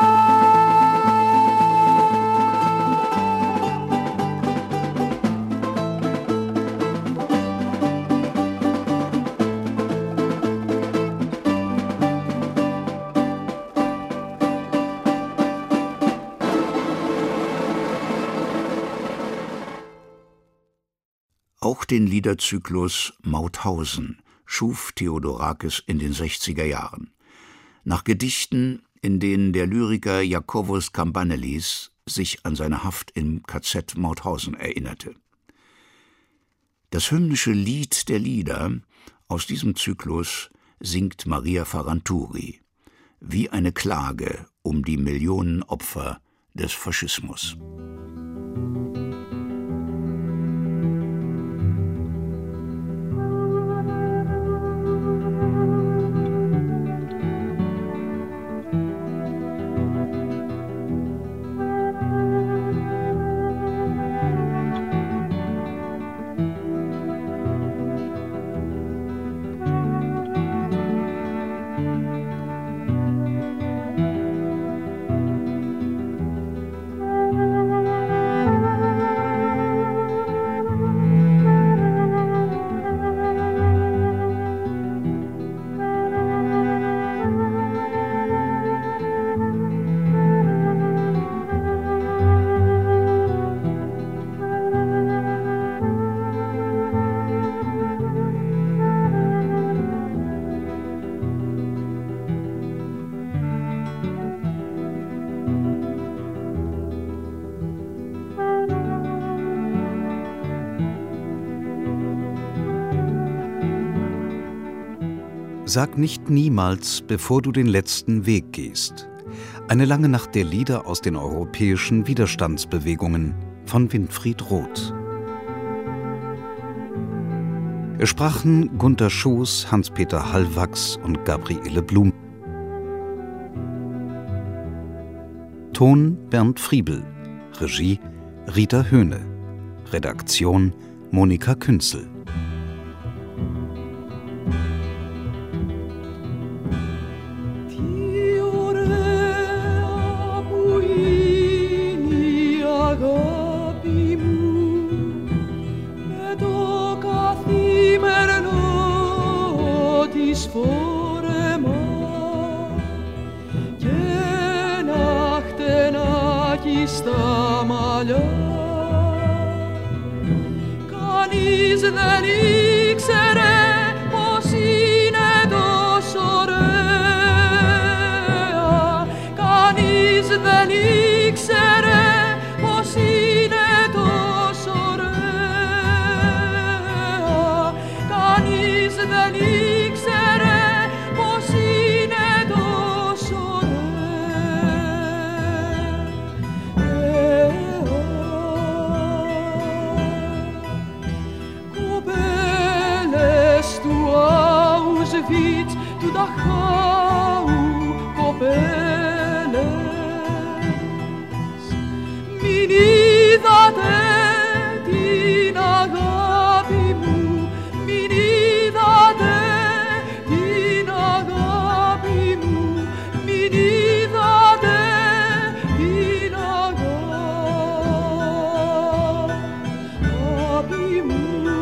Auch den Liederzyklus Mauthausen schuf Theodorakis in den 60er Jahren. Nach Gedichten, in denen der Lyriker Iakovos Kambanelis sich an seine Haft im KZ Mauthausen erinnerte. Das hymnische Lied der Lieder aus diesem Zyklus singt Maria Ferranturi, wie eine Klage um die Millionen Opfer des Faschismus. Sag nicht niemals, bevor du den letzten Weg gehst. Eine lange Nacht der Lieder aus den europäischen Widerstandsbewegungen von Winfried Roth. Es sprachen Gunter Schoß, Hans-Peter Hallwachs und Gabriele Blum. Ton Bernd Friebel, Regie Rita Höhne, Redaktion Monika Künzel. φόρεμα και ένα χτενάκι στα μαλλιά. Κανείς δεν ήξερε πως είναι τόσο ωραία. Κανείς δεν ήξερε πως είναι τόσο ωραία. Κανείς δεν ήξερε πως είναι τόσο ωραία. Κοπέλες του Auschwitz, του Dachau, κοπέλες, μην είδατε την αγάπη μου, μην είδατε την αγάπη μου, μην είδατε την αγάπη μου.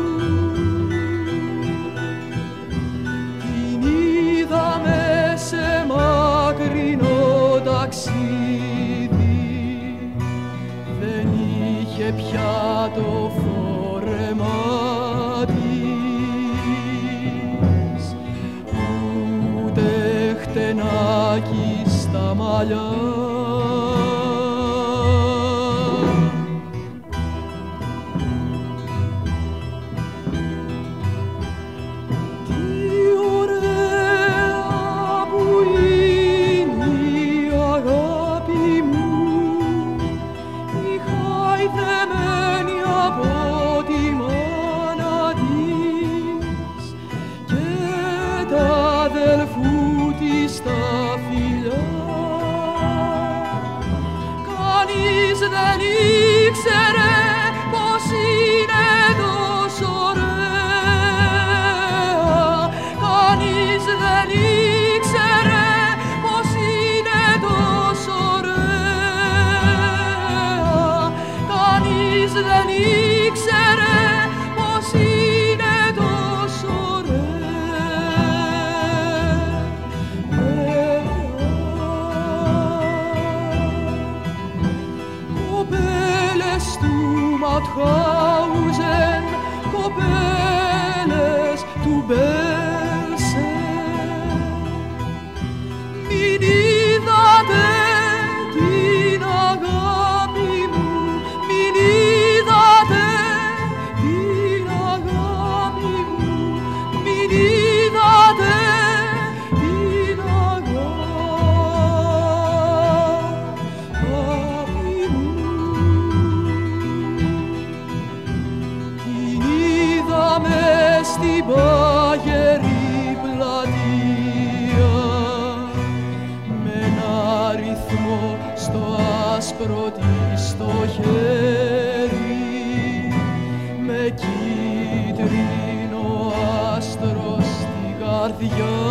Την είδαμε σε μακρινό ταξίδι, δεν είχε πια το φόρεμα της, ούτε χτενάκι στα μαλλιά. Δεν ήξερε πως είναι τόσο ωραία. Κανείς δεν ήξερε πως είναι τόσο ωραία. Κανείς δεν ήξερε πως είναι τόσο Mauthausen, κοπέλες του Μπέλσεν, μην είδατε την αγάπη μου, μην είδατε την αγάπη μου, μην είδατε την αγάπη μου. Μες στην πάγερη πλατεία με ένα ρυθμό στο άσπρο της το χέρι, με κίτρινο άστρο στη καρδιά.